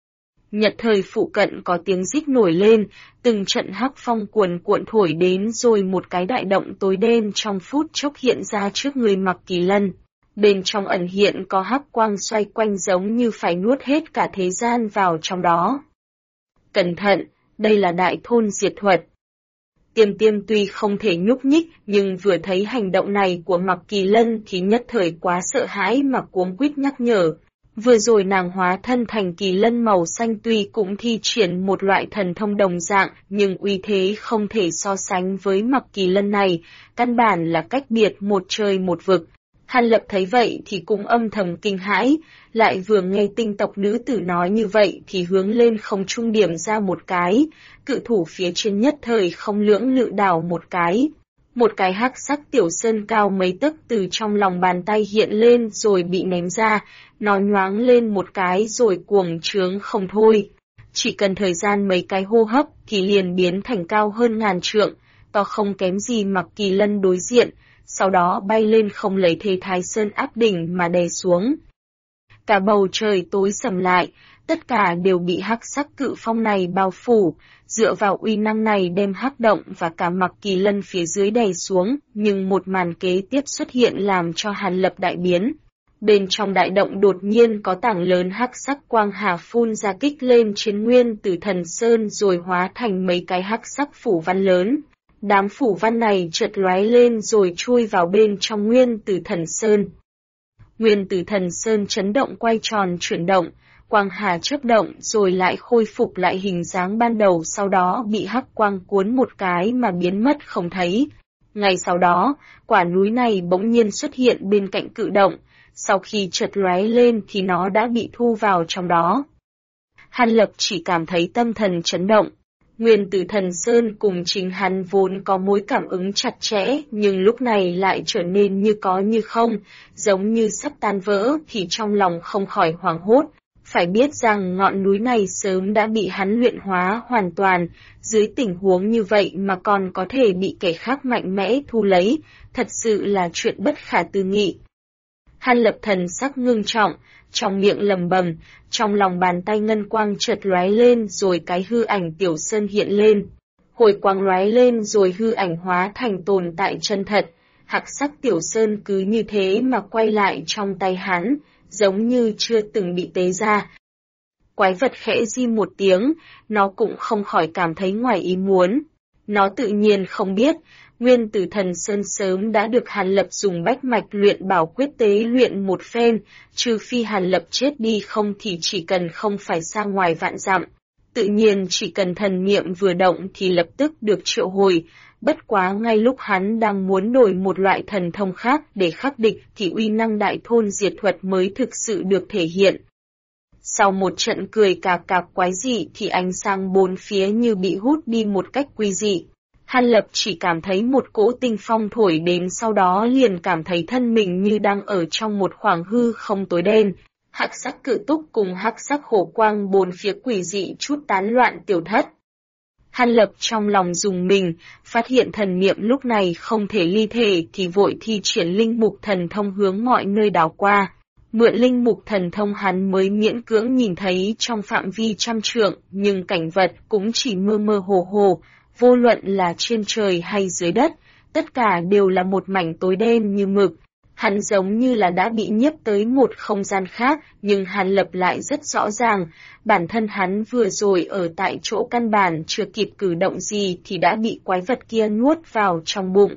Nhật thời phụ cận có tiếng rít nổi lên, từng trận hắc phong cuồn cuộn thổi đến rồi một cái đại động tối đen trong phút chốc hiện ra trước người mặc kỳ lân. Bên trong ẩn hiện có hắc quang xoay quanh giống như phải nuốt hết cả thế gian vào trong đó. Cẩn thận, đây là đại thôn diệt thuật. Tiêm Tiêm tuy không thể nhúc nhích nhưng vừa thấy hành động này của mặc kỳ lân thì nhất thời quá sợ hãi mà cuống quýt nhắc nhở. Vừa rồi nàng hóa thân thành kỳ lân màu xanh tuy cũng thi triển một loại thần thông đồng dạng nhưng uy thế không thể so sánh với mặc kỳ lân này, căn bản là cách biệt một trời một vực. Hàn Lập thấy vậy thì cũng âm thầm kinh hãi, lại vừa nghe tinh tộc nữ tử nói như vậy thì hướng lên không trung điểm ra một cái, cự thủ phía trên nhất thời không lưỡng lự đảo một cái. Một cái hắc sắc tiểu sơn cao mấy tấc từ trong lòng bàn tay hiện lên rồi bị ném ra, nó nhoáng lên một cái rồi cuồng trướng không thôi. Chỉ cần thời gian mấy cái hô hấp thì liền biến thành cao hơn ngàn trượng, to không kém gì Mặc Kỳ Lân đối diện, sau đó bay lên không lấy thế Thái Sơn áp đỉnh mà đè xuống. Cả bầu trời tối sầm lại, tất cả đều bị hắc sắc cự phong này bao phủ, dựa vào uy năng này đem hắc động và cả Mặc Kỳ Lân phía dưới đè xuống, nhưng một màn kế tiếp xuất hiện làm cho Hàn Lập đại biến. Bên trong đại động đột nhiên có tảng lớn hắc sắc quang hà phun ra kích lên trên Nguyên Tử Thần Sơn rồi hóa thành mấy cái hắc sắc phủ văn lớn. Đám phủ văn này chợt lóe lên rồi chui vào bên trong Nguyên Tử Thần Sơn. Nguyên Tử Thần Sơn chấn động quay tròn chuyển động, quang hà chớp động rồi lại khôi phục lại hình dáng ban đầu, sau đó bị hắc quang cuốn một cái mà biến mất không thấy. Ngay sau đó, quả núi này bỗng nhiên xuất hiện bên cạnh cự động, sau khi chợt lóe lên thì nó đã bị thu vào trong đó. Hàn Lập chỉ cảm thấy tâm thần chấn động. Nguyên Tử Thần Sơn cùng chính hắn vốn có mối cảm ứng chặt chẽ, nhưng lúc này lại trở nên như có như không, giống như sắp tan vỡ, thì trong lòng không khỏi hoảng hốt. Phải biết rằng ngọn núi này sớm đã bị hắn luyện hóa hoàn toàn, dưới tình huống như vậy mà còn có thể bị kẻ khác mạnh mẽ thu lấy, thật sự là chuyện bất khả tư nghị. Hàn Lập thần sắc ngưng trọng, trong miệng lầm bầm, trong lòng bàn tay ngân quang chợt lóe lên rồi cái hư ảnh tiểu sơn hiện lên. Hồi quang lóe lên rồi hư ảnh hóa thành tồn tại chân thật, hắc sắc tiểu sơn cứ như thế mà quay lại trong tay hắn, giống như chưa từng bị tế ra. Quái vật khẽ di một tiếng, nó cũng không khỏi cảm thấy ngoài ý muốn. Nó tự nhiên không biết, Nguyên Tử Thần Sơn sớm đã được Hàn Lập dùng bách mạch luyện bảo quyết tế luyện một phen, trừ phi Hàn Lập chết đi không thì chỉ cần không phải xa ngoài vạn dặm. Tự nhiên chỉ cần thần niệm vừa động thì lập tức được triệu hồi, bất quá ngay lúc hắn đang muốn đổi một loại thần thông khác để khắc địch thì uy năng đại thôn diệt thuật mới thực sự được thể hiện. Sau một trận cười cà cạc quái dị thì ánh sáng bốn phía như bị hút đi một cách quy dị. Hàn Lập chỉ cảm thấy một cỗ tinh phong thổi đến, sau đó liền cảm thấy thân mình như đang ở trong một khoảng hư không tối đen. Hắc sắc cự túc cùng hắc sắc hổ quang bốn phía quỷ dị chút tán loạn tiểu thất. Hàn Lập trong lòng rùng mình, phát hiện thần niệm lúc này không thể ly thể thì vội thi triển linh mục thần thông hướng mọi nơi đảo qua. Mượn linh mục thần thông hắn mới miễn cưỡng nhìn thấy trong phạm vi trăm trượng, nhưng cảnh vật cũng chỉ mơ mơ hồ hồ, vô luận là trên trời hay dưới đất, tất cả đều là một mảnh tối đen như mực. Hắn giống như là đã bị nhiếp tới một không gian khác, nhưng Hàn Lập lại rất rõ ràng, bản thân hắn vừa rồi ở tại chỗ căn bản chưa kịp cử động gì thì đã bị quái vật kia nuốt vào trong bụng.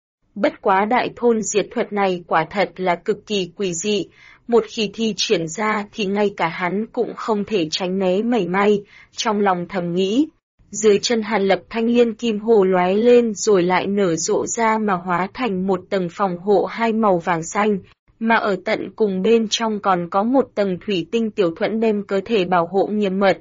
Bất quá đại thôn diệt thuật này quả thật là cực kỳ quỷ dị, một khi thi triển ra thì ngay cả hắn cũng không thể tránh né mảy may, trong lòng thầm nghĩ. Dưới chân Hàn Lập thanh liên kim hồ lóe lên rồi lại nở rộ ra mà hóa thành một tầng phòng hộ hai màu vàng xanh, mà ở tận cùng bên trong còn có một tầng thủy tinh tiểu thuẫn đem cơ thể bảo hộ nghiêm mật.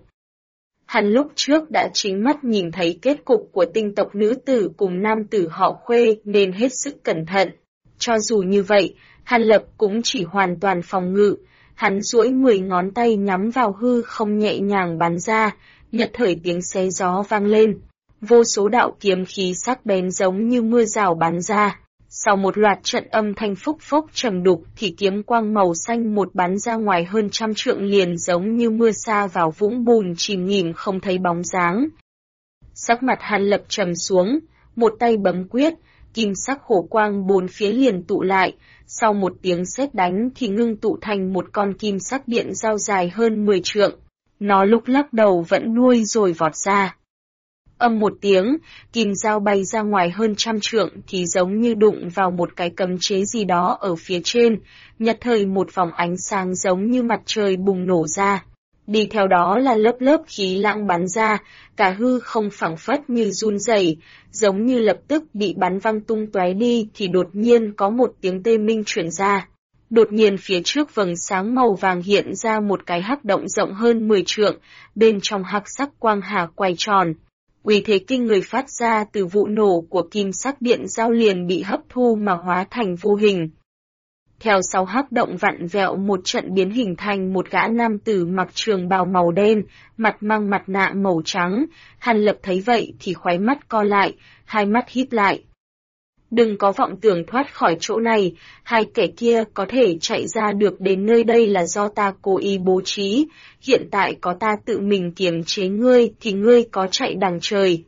Hắn lúc trước đã chính mắt nhìn thấy kết cục của tinh tộc nữ tử cùng nam tử họ Khuê nên hết sức cẩn thận. Cho dù như vậy, Hàn Lập cũng chỉ hoàn toàn phòng ngự, hắn duỗi 10 ngón tay nhắm vào hư không nhẹ nhàng bắn ra, nhật thời tiếng xé gió vang lên. Vô số đạo kiếm khí sắc bén giống như mưa rào bắn ra. Sau một loạt trận âm thanh phúc phốc trầm đục thì kiếm quang màu xanh một bắn ra ngoài hơn trăm trượng liền giống như mưa sa vào vũng bùn chìm nghỉm không thấy bóng dáng. Sắc mặt Hàn Lập trầm xuống, một tay bấm quyết, kim sắc hổ quang bốn phía liền tụ lại, sau một tiếng sét đánh thì ngưng tụ thành một con kim sắc điện dao dài hơn 10 trượng. Nó lúc lắc đầu vẫn nuôi rồi vọt ra. Âm một tiếng, kim dao bay ra ngoài hơn trăm trượng thì giống như đụng vào một cái cấm chế gì đó ở phía trên, nhật thời một vòng ánh sáng giống như mặt trời bùng nổ ra. Đi theo đó là lớp lớp khí lãng bắn ra, cả hư không phẳng phất như run rẩy, giống như lập tức bị bắn văng tung tóe đi thì đột nhiên có một tiếng tê minh truyền ra. Đột nhiên phía trước vầng sáng màu vàng hiện ra một cái hắc động rộng hơn 10 trượng, bên trong hắc sắc quang hà quay tròn. Uy thế kinh người phát ra từ vụ nổ của kim sắc điện giao liền bị hấp thu mà hóa thành vô hình. Theo sau hắc động vặn vẹo một trận biến hình thành một gã nam tử mặc trường bào màu đen, mặt mang mặt nạ màu trắng. Hàn Lập thấy vậy thì khóe mắt co lại, hai mắt híp lại. Đừng có vọng tưởng thoát khỏi chỗ này, hai kẻ kia có thể chạy ra được đến nơi đây là do ta cố ý bố trí, hiện tại có ta tự mình kiềm chế ngươi thì ngươi có chạy đằng trời.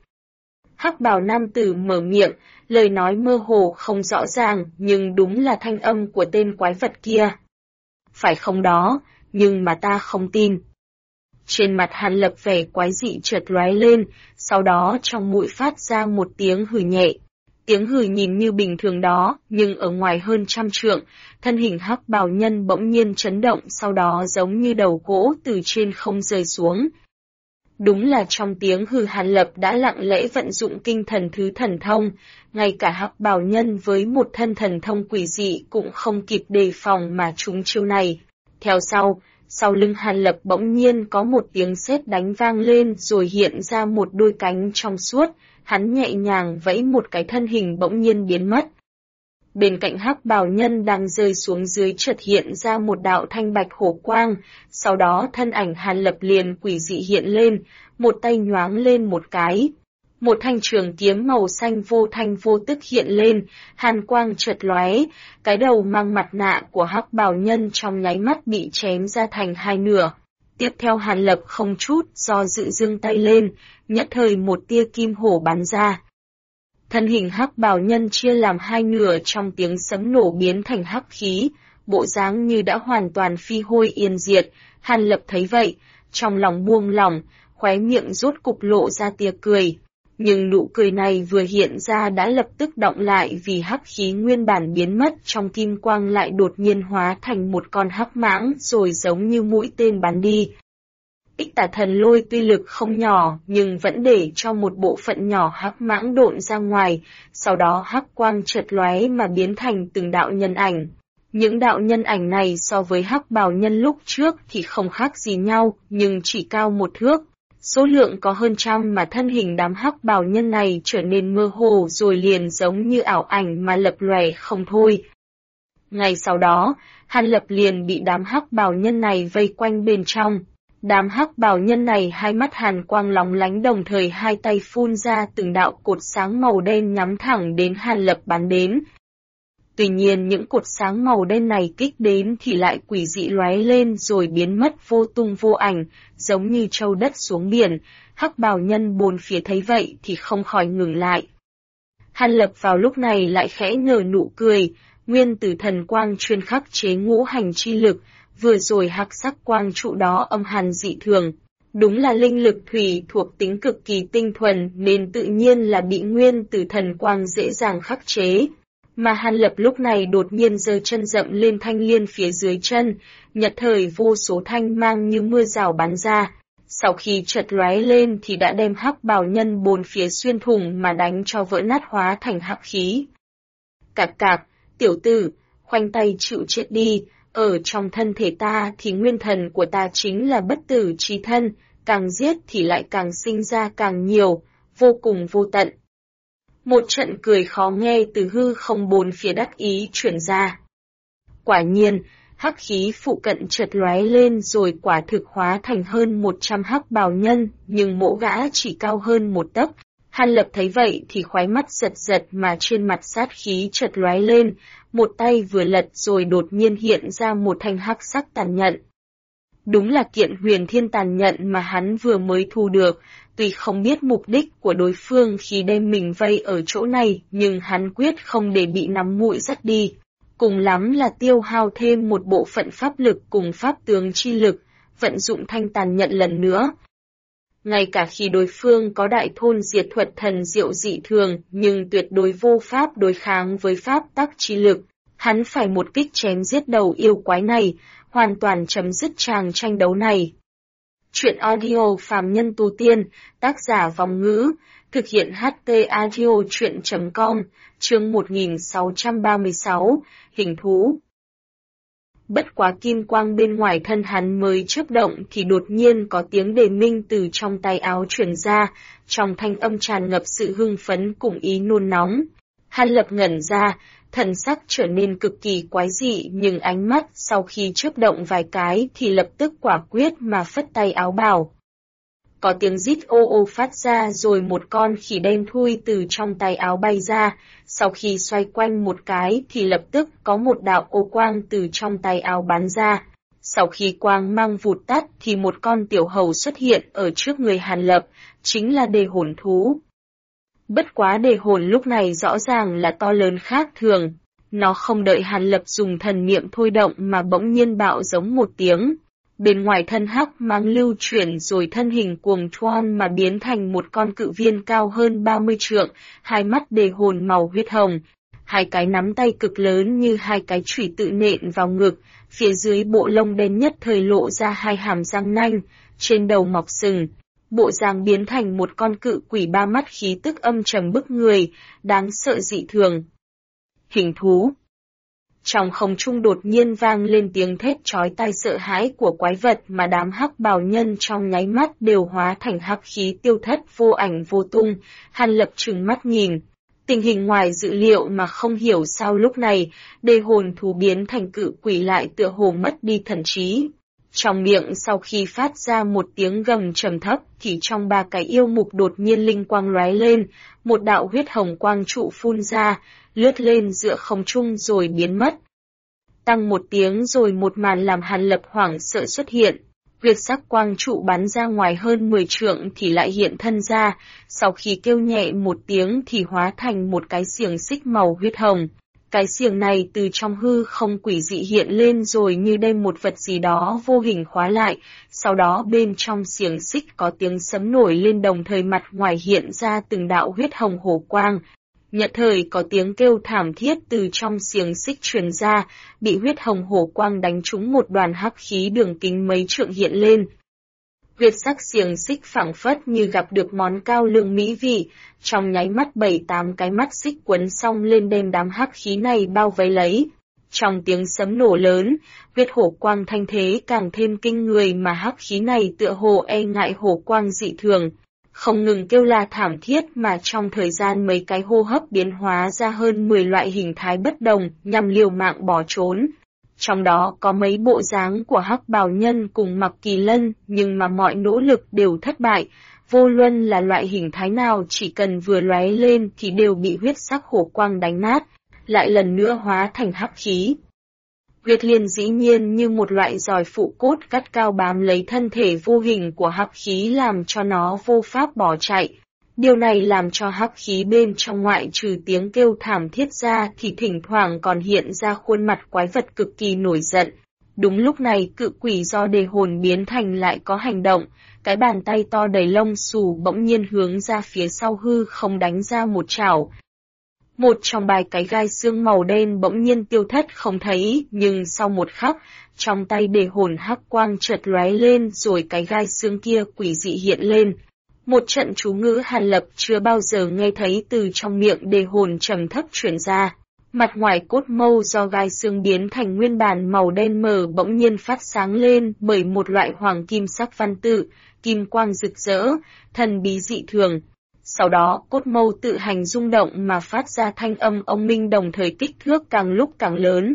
Hắc bào nam tử mở miệng, lời nói mơ hồ không rõ ràng nhưng đúng là thanh âm của tên quái vật kia. Phải không đó, nhưng mà ta không tin. Trên mặt Hàn Lập vẻ quái dị chợt lóe lên, sau đó trong mũi phát ra một tiếng hừ nhẹ. Tiếng hừ nhìn như bình thường đó, nhưng ở ngoài hơn 100 trượng, thân hình hắc bào nhân bỗng nhiên chấn động sau đó giống như đầu gỗ từ trên không rơi xuống. Đúng là trong tiếng hừ Hàn Lập đã lặng lẽ vận dụng kinh thần thứ thần thông, ngay cả hắc bào nhân với một thân thần thông quỷ dị cũng không kịp đề phòng mà trúng chiêu này. Theo sau lưng Hàn Lập bỗng nhiên có một tiếng sét đánh vang lên rồi hiện ra một đôi cánh trong suốt, hắn nhẹ nhàng vẫy một cái thân hình bỗng nhiên biến mất. Bên cạnh hắc bào nhân đang rơi xuống dưới chợt hiện ra một đạo thanh bạch hổ quang, sau đó thân ảnh Hàn Lập liền quỷ dị hiện lên, một tay nhoáng lên một cái. Một thanh trường kiếm màu xanh vô thanh vô tức hiện lên, hàn quang chợt lóe, cái đầu mang mặt nạ của hắc bào nhân trong nháy mắt bị chém ra thành hai nửa. Tiếp theo Hàn Lập không chút do dự giương tay lên, nhất thời một tia kim hổ bắn ra. Thân hình hắc bào nhân chia làm hai nửa trong tiếng sấm nổ biến thành hắc khí, bộ dáng như đã hoàn toàn phi hôi yên diệt. Hàn Lập thấy vậy, trong lòng buông lỏng, khóe miệng rốt cục lộ ra tia cười. Nhưng nụ cười này vừa hiện ra đã lập tức đọng lại vì hắc khí nguyên bản biến mất trong kim quang lại đột nhiên hóa thành một con hắc mãng rồi giống như mũi tên bắn đi. Ích Tà Thần Lôi tuy lực không nhỏ nhưng vẫn để cho một bộ phận nhỏ hắc mãng độn ra ngoài, sau đó hắc quang chợt lóe mà biến thành từng đạo nhân ảnh. Những đạo nhân ảnh này so với hắc bào nhân lúc trước thì không khác gì nhau, nhưng chỉ cao 1 thước. Số lượng có hơn 100 mà thân hình đám hắc bào nhân này trở nên mơ hồ rồi liền giống như ảo ảnh mà lập lòe không thôi. Ngay sau đó, Hàn Lập liền bị đám hắc bào nhân này vây quanh bên trong. Đám hắc bào nhân này hai mắt hàn quang lóng lánh đồng thời hai tay phun ra từng đạo cột sáng màu đen nhắm thẳng đến Hàn Lập bắn đến. Tuy nhiên những cột sáng màu đen này kích đến thì lại quỷ dị lóe lên rồi biến mất vô tung vô ảnh, giống như trâu đất xuống biển. Hắc bào nhân bốn phía thấy vậy thì không khỏi ngừng lại. Hàn Lập vào lúc này lại khẽ nở nụ cười, nguyên tử thần quang chuyên khắc chế ngũ hành chi lực, vừa rồi hắc sắc quang trụ đó âm hàn dị thường. Đúng là linh lực thủy thuộc tính cực kỳ tinh thuần nên tự nhiên là bị nguyên tử thần quang dễ dàng khắc chế. Mà Hàn Lập lúc này đột nhiên giơ chân dậm lên thanh liên phía dưới chân, nhất thời vô số thanh mang như mưa rào bắn ra. Sau khi chợt lóe lên thì đã đem hắc bào nhân bốn phía xuyên thủng mà đánh cho vỡ nát hóa thành hắc khí. Cạc cạc, tiểu tử, khoanh tay chịu chết đi, ở trong thân thể ta thì nguyên thần của ta chính là bất tử chi thân, càng giết thì lại càng sinh ra càng nhiều, vô cùng vô tận. Một trận cười khó nghe từ hư không bốn phía đắc ý chuyển ra. Quả nhiên, hắc khí phụ cận chợt lóe lên rồi quả thực hóa thành hơn 100 hắc bào nhân, nhưng mỗi gã chỉ cao hơn 1 tấc. Hàn Lập thấy vậy thì khóe mắt giật giật mà trên mặt sát khí chợt lóe lên, một tay vừa lật rồi đột nhiên hiện ra một thanh hắc sắc tàn nhận. Đúng là kiện huyền thiên tàn nhận mà hắn vừa mới thu được, tuy không biết mục đích của đối phương khi đem mình vây ở chỗ này, nhưng hắn quyết không để bị nắm mũi dắt đi. Cùng lắm là tiêu hao thêm một bộ phận pháp lực cùng pháp tướng chi lực, vận dụng thanh tàn nhận lần nữa. Ngay cả khi đối phương có đại thôn diệt thuật thần diệu dị thường, nhưng tuyệt đối vô pháp đối kháng với pháp tắc chi lực, hắn phải một kích chém giết đầu yêu quái này, hoàn toàn chấm dứt tràng tranh đấu này. Chuyện audio phàm nhân tu tiên, tác giả Vong Ngữ, thực hiện HT Audio chuyện.com, chương 1636, hình thú. Bất quá kim quang bên ngoài thân hắn mới chớp động thì đột nhiên có tiếng đề minh từ trong tay áo truyền ra, trong thanh âm tràn ngập sự hưng phấn cùng ý nôn nóng. Hàn Lập ngẩn ra, thần sắc trở nên cực kỳ quái dị nhưng ánh mắt sau khi chớp động vài cái thì lập tức quả quyết mà phất tay áo bảo. Có tiếng rít ô ô phát ra rồi một con khỉ đen thui từ trong tay áo bay ra, sau khi xoay quanh một cái thì lập tức có một đạo ô quang từ trong tay áo bắn ra. Sau khi quang mang vụt tắt thì một con tiểu hầu xuất hiện ở trước người Hàn Lập, chính là đề hồn thú. Bất quá đề hồn lúc này rõ ràng là to lớn khác thường, nó không đợi Hàn Lập dùng thần niệm thôi động mà bỗng nhiên bạo giống một tiếng. Bên ngoài thân hắc mang lưu chuyển rồi thân hình cuồng thoan mà biến thành một con cự viên cao hơn 30 trượng, hai mắt đề hồn màu huyết hồng, hai cái nắm tay cực lớn như hai cái chủy tự nện vào ngực, phía dưới bộ lông đen nhất thời lộ ra hai hàm răng nanh, trên đầu mọc sừng, bộ dáng biến thành một con cự quỷ ba mắt khí tức âm trầm bức người, đáng sợ dị thường. Hình thú. Trong không trung đột nhiên vang lên tiếng thét chói tai sợ hãi của quái vật mà đám hắc bào nhân trong nháy mắt đều hóa thành hắc khí tiêu thất vô ảnh vô tung. Hàn Lập trừng mắt nhìn. Tình hình ngoài dự liệu mà không hiểu sao lúc này, đề hồn thú biến thành cự quỷ lại tựa hồ mất đi thần trí. Trong miệng sau khi phát ra một tiếng gầm trầm thấp thì trong ba cái yêu mục đột nhiên linh quang lóe lên, một đạo huyết hồng quang trụ phun ra, lướt lên giữa không trung rồi biến mất. Tăng một tiếng rồi một màn làm Hàn Lập hoảng sợ xuất hiện. Huyết sắc quang trụ bắn ra ngoài hơn 10 trượng thì lại hiện thân ra, sau khi kêu nhẹ một tiếng thì hóa thành một cái xiềng xích màu huyết hồng. Cái xiềng này từ trong hư không quỷ dị hiện lên rồi như đem một vật gì đó vô hình khóa lại, sau đó bên trong xiềng xích có tiếng sấm nổi lên đồng thời mặt ngoài hiện ra từng đạo huyết hồng hổ quang. Nhận thời có tiếng kêu thảm thiết từ trong xiềng xích truyền ra, bị huyết hồng hổ quang đánh trúng một đoàn hắc khí đường kính mấy trượng hiện lên. Huyết sắc xiềng xích phảng phất như gặp được món cao lương mỹ vị, trong nháy mắt 7-8 cái mắt xích quấn xong lên đem đám hắc khí này bao vây lấy. Trong tiếng sấm nổ lớn, huyết hổ quang thanh thế càng thêm kinh người mà hắc khí này tựa hồ e ngại hổ quang dị thường. Không ngừng kêu la thảm thiết mà trong thời gian mấy cái hô hấp biến hóa ra hơn 10 loại hình thái bất đồng nhằm liều mạng bỏ trốn. Trong đó có mấy bộ dáng của hắc bào nhân cùng Mặc Kỳ Lân nhưng mà mọi nỗ lực đều thất bại, vô luận là loại hình thái nào chỉ cần vừa lóe lên thì đều bị huyết sắc hổ quang đánh nát, lại lần nữa hóa thành hắc khí. Huyết liên dĩ nhiên như một loại giòi phụ cốt gắt cao bám lấy thân thể vô hình của hắc khí làm cho nó vô pháp bỏ chạy. Điều này làm cho hắc khí bên trong ngoại trừ tiếng kêu thảm thiết ra thì thỉnh thoảng còn hiện ra khuôn mặt quái vật cực kỳ nổi giận. Đúng lúc này cự quỷ do đề hồn biến thành lại có hành động, cái bàn tay to đầy lông xù bỗng nhiên hướng ra phía sau hư không đánh ra một chảo. Một trong bài cái gai xương màu đen bỗng nhiên tiêu thất không thấy, nhưng sau một khắc, trong tay đề hồn hắc quang chợt lóe lên rồi cái gai xương kia quỷ dị hiện lên. Một trận chú ngữ Hàn Lập chưa bao giờ nghe thấy từ trong miệng đề hồn trầm thấp truyền ra. Mặt ngoài cốt mâu do gai xương biến thành nguyên bản màu đen mờ bỗng nhiên phát sáng lên bởi một loại hoàng kim sắc văn tự, kim quang rực rỡ, thần bí dị thường. Sau đó cốt mâu tự hành rung động mà phát ra thanh âm ông minh đồng thời kích thước càng lúc càng lớn.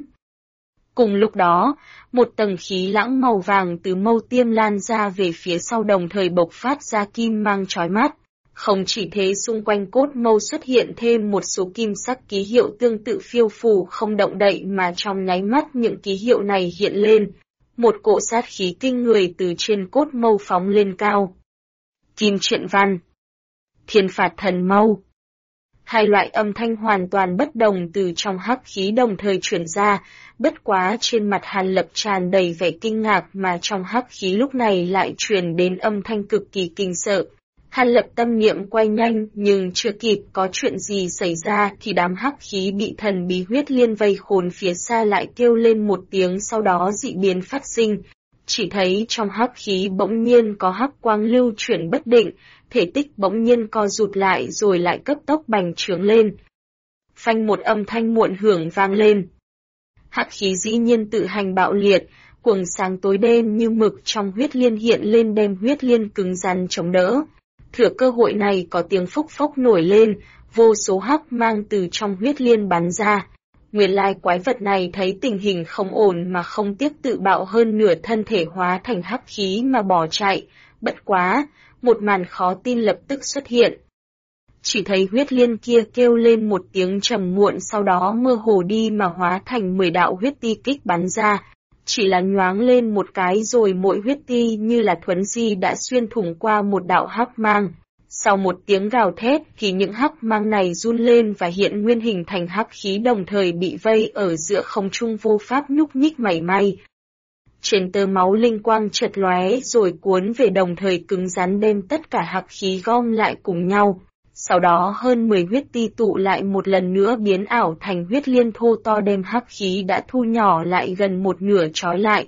Cùng lúc đó, một tầng khí lãng màu vàng từ mâu tiêm lan ra về phía sau đồng thời bộc phát ra kim mang chói mắt. Không chỉ thế xung quanh cốt mâu xuất hiện thêm một số kim sắc ký hiệu tương tự phiêu phù không động đậy mà trong nháy mắt những ký hiệu này hiện lên. Một cỗ sát khí kinh người từ trên cốt mâu phóng lên cao. Kim truyện văn. Thiên phạt thần mâu. Hai loại âm thanh hoàn toàn bất đồng từ trong hắc khí đồng thời truyền ra, bất quá trên mặt Hàn Lập tràn đầy vẻ kinh ngạc mà trong hắc khí lúc này lại truyền đến âm thanh cực kỳ kinh sợ. Hàn Lập tâm niệm quay nhanh nhưng chưa kịp có chuyện gì xảy ra thì đám hắc khí bị thần bí huyết liên vây khốn phía xa lại kêu lên một tiếng sau đó dị biến phát sinh. Chỉ thấy trong hắc khí bỗng nhiên có hắc quang lưu chuyển bất định, thể tích bỗng nhiên co rụt lại rồi lại cấp tốc bành trướng lên. Phanh một âm thanh muộn hưởng vang lên. Hắc khí dĩ nhiên tự hành bạo liệt, cuồng sáng tối đen như mực trong huyết liên hiện lên đem huyết liên cứng rắn chống đỡ. Thừa cơ hội này có tiếng phốc phốc nổi lên, vô số hắc mang từ trong huyết liên bắn ra. Nguyên lai quái vật này thấy tình hình không ổn mà không tiếc tự bạo hơn nửa thân thể hóa thành hắc khí mà bỏ chạy. Bất quá, một màn khó tin lập tức xuất hiện. Chỉ thấy huyết liên kia kêu lên một tiếng trầm muộn sau đó mơ hồ đi mà hóa thành 10 đạo huyết ti kích bắn ra. Chỉ là nhoáng lên một cái rồi mỗi huyết ti như là thuấn di đã xuyên thủng qua một đạo hắc mang. Sau một tiếng gào thét thì những hắc mang này run lên và hiện nguyên hình thành hắc khí đồng thời bị vây ở giữa không trung vô pháp nhúc nhích mảy may. Trên tơ máu linh quang chợt lóe rồi cuốn về đồng thời cứng rắn đem tất cả hắc khí gom lại cùng nhau. Sau đó hơn 10 huyết ti tụ lại một lần nữa biến ảo thành huyết liên thô to đem hắc khí đã thu nhỏ lại gần một nửa trói lại.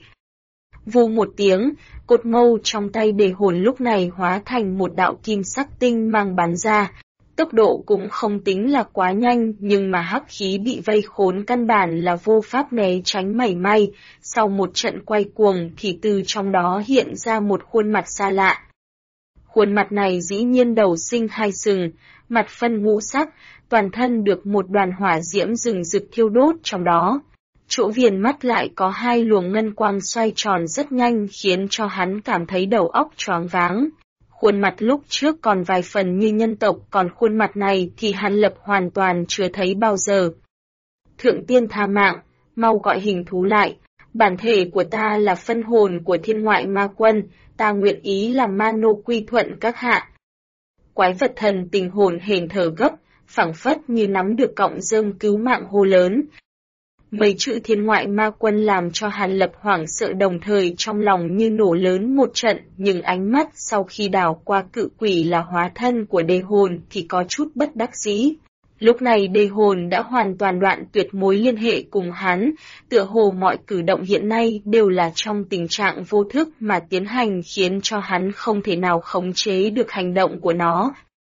Vù một tiếng, cột mâu trong tay đề hồn lúc này hóa thành một đạo kim sắc tinh mang bắn ra. Tốc độ cũng không tính là quá nhanh nhưng mà hắc khí bị vây khốn căn bản là vô pháp né tránh mảy may. Sau một trận quay cuồng thì từ trong đó hiện ra một khuôn mặt xa lạ. Khuôn mặt này dĩ nhiên đầu sinh hai sừng, mặt phân ngũ sắc, toàn thân được một đoàn hỏa diễm rừng rực thiêu đốt trong đó. Chỗ viền mắt lại có hai luồng ngân quang xoay tròn rất nhanh khiến cho hắn cảm thấy đầu óc choáng váng. Khuôn mặt lúc trước còn vài phần như nhân tộc còn khuôn mặt này thì hắn lập hoàn toàn chưa thấy bao giờ. Thượng tiên tha mạng, mau gọi hình thú lại, bản thể của ta là phân hồn của thiên ngoại ma quân, ta nguyện ý làm ma nô quy thuận các hạ. Quái vật thần tình hồn hển thở gấp, phảng phất như nắm được cọng rơm cứu mạng hô lớn. Mấy chữ thiên ngoại ma quân làm cho Hàn Lập hoảng sợ đồng thời trong lòng như nổ lớn một trận, nhưng ánh mắt sau khi đảo qua cự quỷ là hóa thân của đề hồn thì có chút bất đắc dĩ. Lúc này đề hồn đã hoàn toàn đoạn tuyệt mối liên hệ cùng hắn, tựa hồ mọi cử động hiện nay đều là trong tình trạng vô thức mà tiến hành khiến cho hắn không thể nào khống chế được hành động của nó.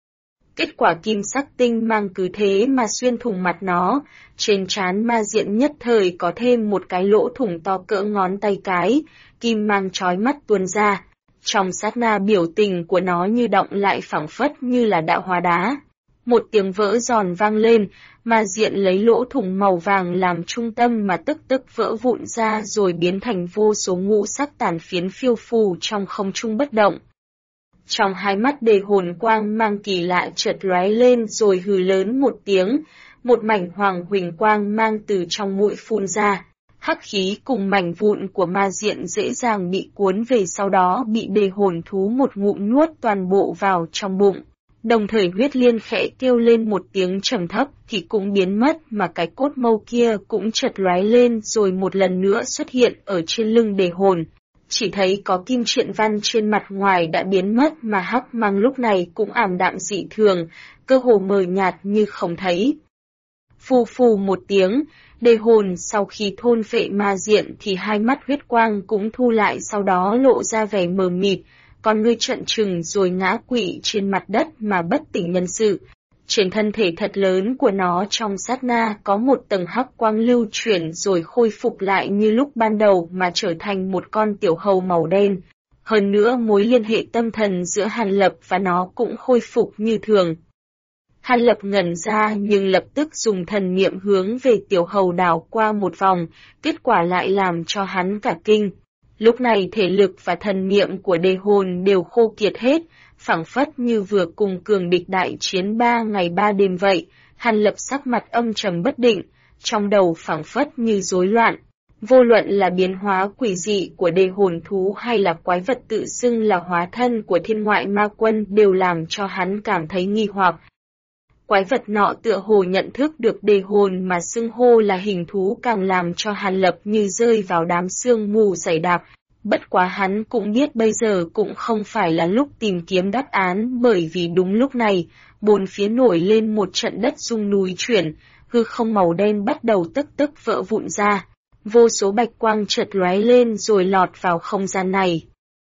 Kết quả kim sắc tinh mang cứ thế mà xuyên thủng mặt nó, trên trán ma diện nhất thời có thêm một cái lỗ thủng to cỡ ngón tay cái, kim mang chói mắt tuôn ra. Trong sát na biểu tình của nó như động lại phảng phất như là đã hóa đá. Một tiếng vỡ giòn vang lên, ma diện lấy lỗ thủng màu vàng làm trung tâm mà tức tức vỡ vụn ra rồi biến thành vô số ngũ sắc tàn phiến phiêu phù trong không trung bất động. Trong hai mắt đề hồn quang mang kỳ lạ chợt lóe lên rồi hừ lớn một tiếng, một mảnh hoàng huỳnh quang mang từ trong mũi phun ra. Hắc khí cùng mảnh vụn của ma diện dễ dàng bị cuốn về sau đó bị đề hồn thú một ngụm nuốt toàn bộ vào trong bụng. Đồng thời huyết liên khẽ kêu lên một tiếng trầm thấp thì cũng biến mất mà cái cốt mâu kia cũng chợt lóe lên rồi một lần nữa xuất hiện ở trên lưng đề hồn. Chỉ thấy có kim triện văn trên mặt ngoài đã biến mất mà hắc mang lúc này cũng ảm đạm dị thường, cơ hồ mờ nhạt như không thấy. Phù phù một tiếng, đề hồn sau khi thôn phệ ma diện thì hai mắt huyết quang cũng thu lại sau đó lộ ra vẻ mờ mịt, con ngươi trợn trừng rồi ngã quỵ trên mặt đất mà bất tỉnh nhân sự. Trên thân thể thật lớn của nó trong sát na có một tầng hắc quang lưu chuyển rồi khôi phục lại như lúc ban đầu mà trở thành một con tiểu hầu màu đen. Hơn nữa mối liên hệ tâm thần giữa Hàn Lập và nó cũng khôi phục như thường. Hàn Lập ngẩn ra nhưng lập tức dùng thần niệm hướng về tiểu hầu đảo qua một vòng, kết quả lại làm cho hắn cả kinh. Lúc này thể lực và thần niệm của đề hồn đều khô kiệt hết, phảng phất như vừa cùng cường địch đại chiến 3 ngày 3 đêm vậy. Hàn Lập sắc mặt âm trầm bất định, trong đầu phảng phất như rối loạn. Vô luận là biến hóa quỷ dị của đề hồn thú hay là quái vật tự xưng là hóa thân của thiên ngoại ma quân đều làm cho hắn cảm thấy nghi hoặc. Quái vật nọ tựa hồ nhận thức được đề hồn mà xưng hô là hình thú càng làm cho Hàn Lập như rơi vào đám sương mù dày đặc. Bất quá hắn cũng biết bây giờ cũng không phải là lúc tìm kiếm đáp án bởi vì đúng lúc này, bốn phía nổi lên một trận đất rung núi chuyển, hư không màu đen bắt đầu tức tức vỡ vụn ra. Vô số bạch quang chợt lóe lên rồi lọt vào không gian này.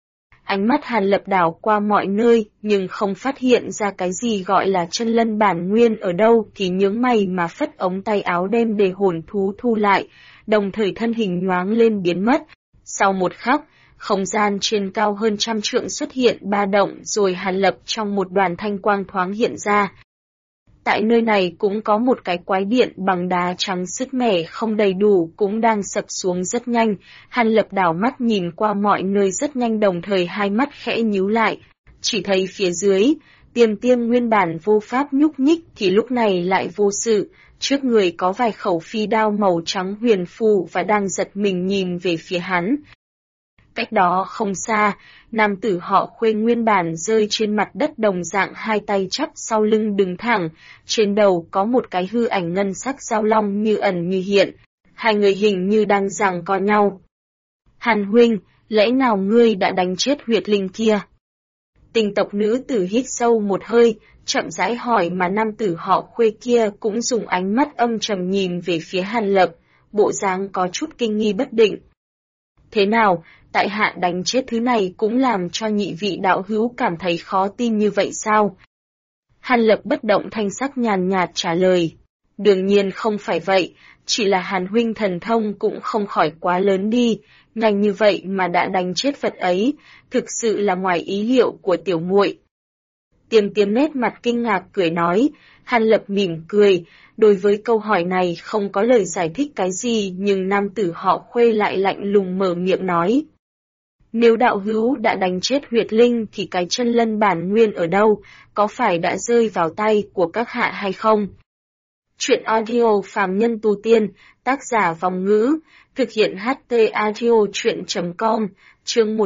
Ánh mắt Hàn Lập đảo qua mọi nơi, nhưng không phát hiện ra cái gì gọi là chân lân bản nguyên ở đâu, thì nhướng mày mà phất ống tay áo đem đề hồn thú thu lại, đồng thời thân hình nhoáng lên biến mất. Sau một khắc, không gian trên cao hơn 100 trượng xuất hiện ba động, rồi Hàn Lập trong một đoàn thanh quang thoáng hiện ra. Tại nơi này cũng có một cái quái điện bằng đá trắng sứt mẻ không đầy đủ cũng đang sập xuống rất nhanh. Hàn Lập đảo mắt nhìn qua mọi nơi rất nhanh, đồng thời hai mắt khẽ nhíu lại. Chỉ thấy phía dưới, Tiêm Tiêm nguyên bản vô pháp nhúc nhích thì lúc này lại vô sự. Trước người có vài khẩu phi đao màu trắng huyền phù và đang giật mình nhìn về phía hắn. Cách đó không xa, nam tử họ Khuê nguyên bản rơi trên mặt đất đồng dạng, hai tay chắp sau lưng đứng thẳng, trên đầu có một cái hư ảnh ngân sắc giao long như ẩn như hiện, hai người hình như đang giằng co nhau. Hàn huynh, lẽ nào ngươi đã đánh chết huyệt linh kia? Tinh tộc nữ tử hít sâu một hơi, chậm rãi hỏi, mà nam tử họ Khuê kia cũng dùng ánh mắt âm trầm nhìn về phía Hàn Lập, bộ dáng có chút kinh nghi bất định. Thế nào, tại hạ đánh chết thứ này cũng làm cho nhị vị đạo hữu cảm thấy khó tin như vậy sao? Hàn Lập bất động thanh sắc nhàn nhạt trả lời. Đương nhiên không phải vậy, chỉ là Hàn huynh thần thông cũng không khỏi quá lớn đi, nhanh như vậy mà đã đánh chết vật ấy, thực sự là ngoài ý liệu của tiểu muội. Tiêm Tiêm nét mặt kinh ngạc cười nói. Hàn Lập mỉm cười, đối với câu hỏi này không có lời giải thích cái gì, nhưng nam tử họ Khuê lại lạnh lùng mở miệng nói. Nếu đạo hữu đã đánh chết huyệt linh thì cái chân lân bản nguyên ở đâu, có phải đã rơi vào tay của các hạ hay không? Chuyện audio phàm nhân tu tiên, tác giả Vòng Ngữ, thực hiện HT audio chuyện.com, chương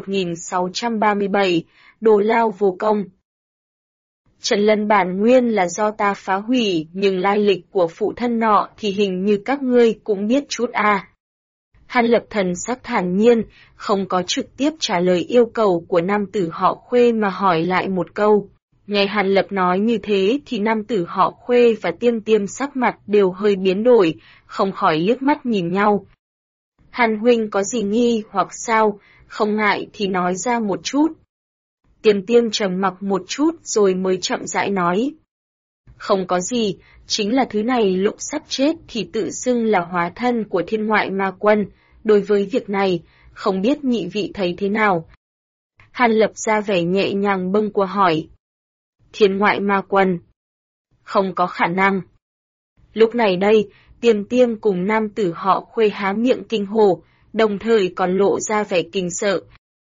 1637, Đồ Lao Vô Công. Chân lân bản nguyên là do ta phá hủy, nhưng lai lịch của phụ thân nọ thì hình như các ngươi cũng biết chút à. Hàn Lập thần sắc thản nhiên, không có trực tiếp trả lời yêu cầu của nam tử họ Khuê mà hỏi lại một câu. Nghe Hàn Lập nói như thế thì nam tử họ Khuê và Tiêm Tiêm sắc mặt đều hơi biến đổi, không khỏi liếc mắt nhìn nhau. Hàn huynh có gì nghi hoặc sao, không ngại thì nói ra một chút. Tiêm Tiêm trầm mặc một chút rồi mới chậm rãi nói. Không có gì, chính là thứ này lúc sắp chết thì tự xưng là hóa thân của thiên ngoại ma quân, đối với việc này, không biết nhị vị thấy thế nào. Hàn Lập ra vẻ nhẹ nhàng bâng quơ hỏi. Thiên ngoại ma quân. Không có khả năng. Lúc này đây, Tiêm Tiêm cùng nam tử họ Khuê há miệng kinh hô, đồng thời còn lộ ra vẻ kinh sợ.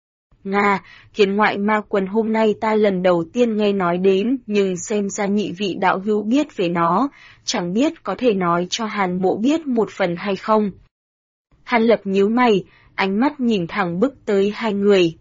Nga, thiên ngoại ma quân hôm nay ta lần đầu tiên nghe nói đến, nhưng xem ra nhị vị đạo hữu biết về nó, chẳng biết có thể nói cho Hàn mộ biết một phần hay không. Hàn Lập nhíu mày, ánh mắt nhìn thẳng bước tới hai người.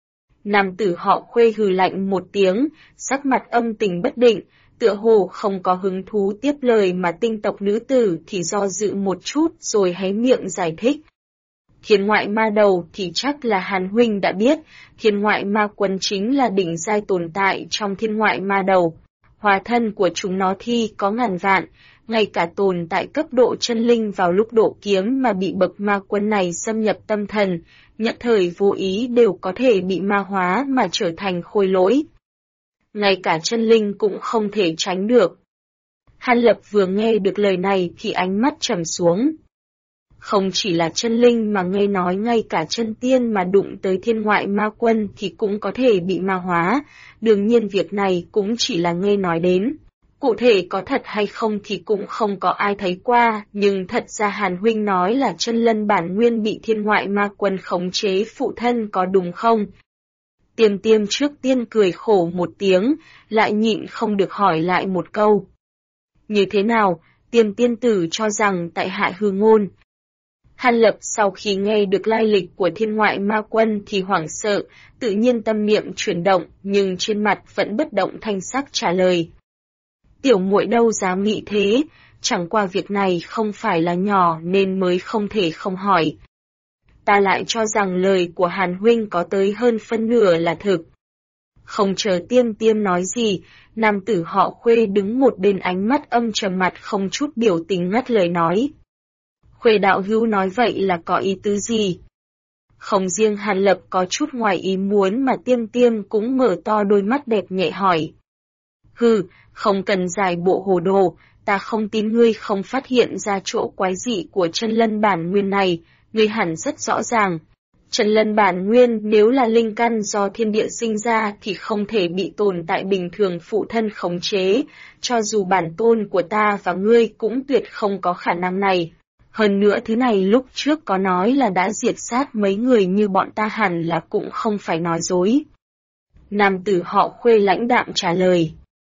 Nam tử họ Khuê hừ lạnh một tiếng, sắc mặt âm tình bất định, tựa hồ không có hứng thú tiếp lời, mà tinh tộc nữ tử thì do dự một chút rồi hé miệng giải thích. Thiên ngoại ma đầu thì chắc là Hàn huynh đã biết, thiên ngoại ma quân chính là đỉnh giai tồn tại trong thiên ngoại ma đầu. Hóa thân của chúng nó thi có ngàn vạn, ngay cả tồn tại cấp độ chân linh vào lúc độ kiếm mà bị bậc ma quân này xâm nhập tâm thần, nhất thời vô ý đều có thể bị ma hóa mà trở thành khôi lỗi. Ngay cả chân linh cũng không thể tránh được. Hàn Lập vừa nghe được lời này thì ánh mắt trầm xuống. Không chỉ là chân linh mà nghe nói ngay cả chân tiên mà đụng tới thiên ngoại ma quân thì cũng có thể bị ma hóa, đương nhiên việc này cũng chỉ là nghe nói đến. Cụ thể có thật hay không thì cũng không có ai thấy qua, nhưng thật ra Hàn huynh nói là chân lân bản nguyên bị thiên ngoại ma quân khống chế phụ thân có đúng không? Tiêm Tiêm trước tiên cười khổ một tiếng, lại nhịn không được hỏi lại một câu. Như thế nào, Tiêm tiên tử cho rằng tại hạ hư ngôn. Hàn Lập sau khi nghe được lai lịch của thiên ngoại ma quân thì hoảng sợ, tự nhiên tâm niệm chuyển động, nhưng trên mặt vẫn bất động thanh sắc trả lời. Tiểu muội đâu dám nghĩ thế, chẳng qua việc này không phải là nhỏ nên mới không thể không hỏi. Ta lại cho rằng lời của Hàn huynh có tới hơn phân nửa là thực. Không chờ Tiêm Tiêm nói gì, nam tử họ Khuê đứng một bên ánh mắt âm trầm, mặt không chút biểu tình ngắt lời nói. Khuê đạo hữu nói vậy là có ý tứ gì? Không riêng Hàn Lập có chút ngoài ý muốn mà Tiêm Tiêm cũng mở to đôi mắt đẹp nhẹ hỏi. Hừ, không cần giải bộ hồ đồ, ta không tin ngươi không phát hiện ra chỗ quái dị của chân lân bản nguyên này, ngươi hẳn rất rõ ràng. Chân lân bản nguyên nếu là linh căn do thiên địa sinh ra thì không thể bị tồn tại bình thường phụ thân khống chế, cho dù bản tôn của ta và ngươi cũng tuyệt không có khả năng này. Hơn nữa thứ này lúc trước có nói là đã diệt sát mấy người như bọn ta hẳn là cũng không phải nói dối. Nam tử họ Khuê lãnh đạm trả lời.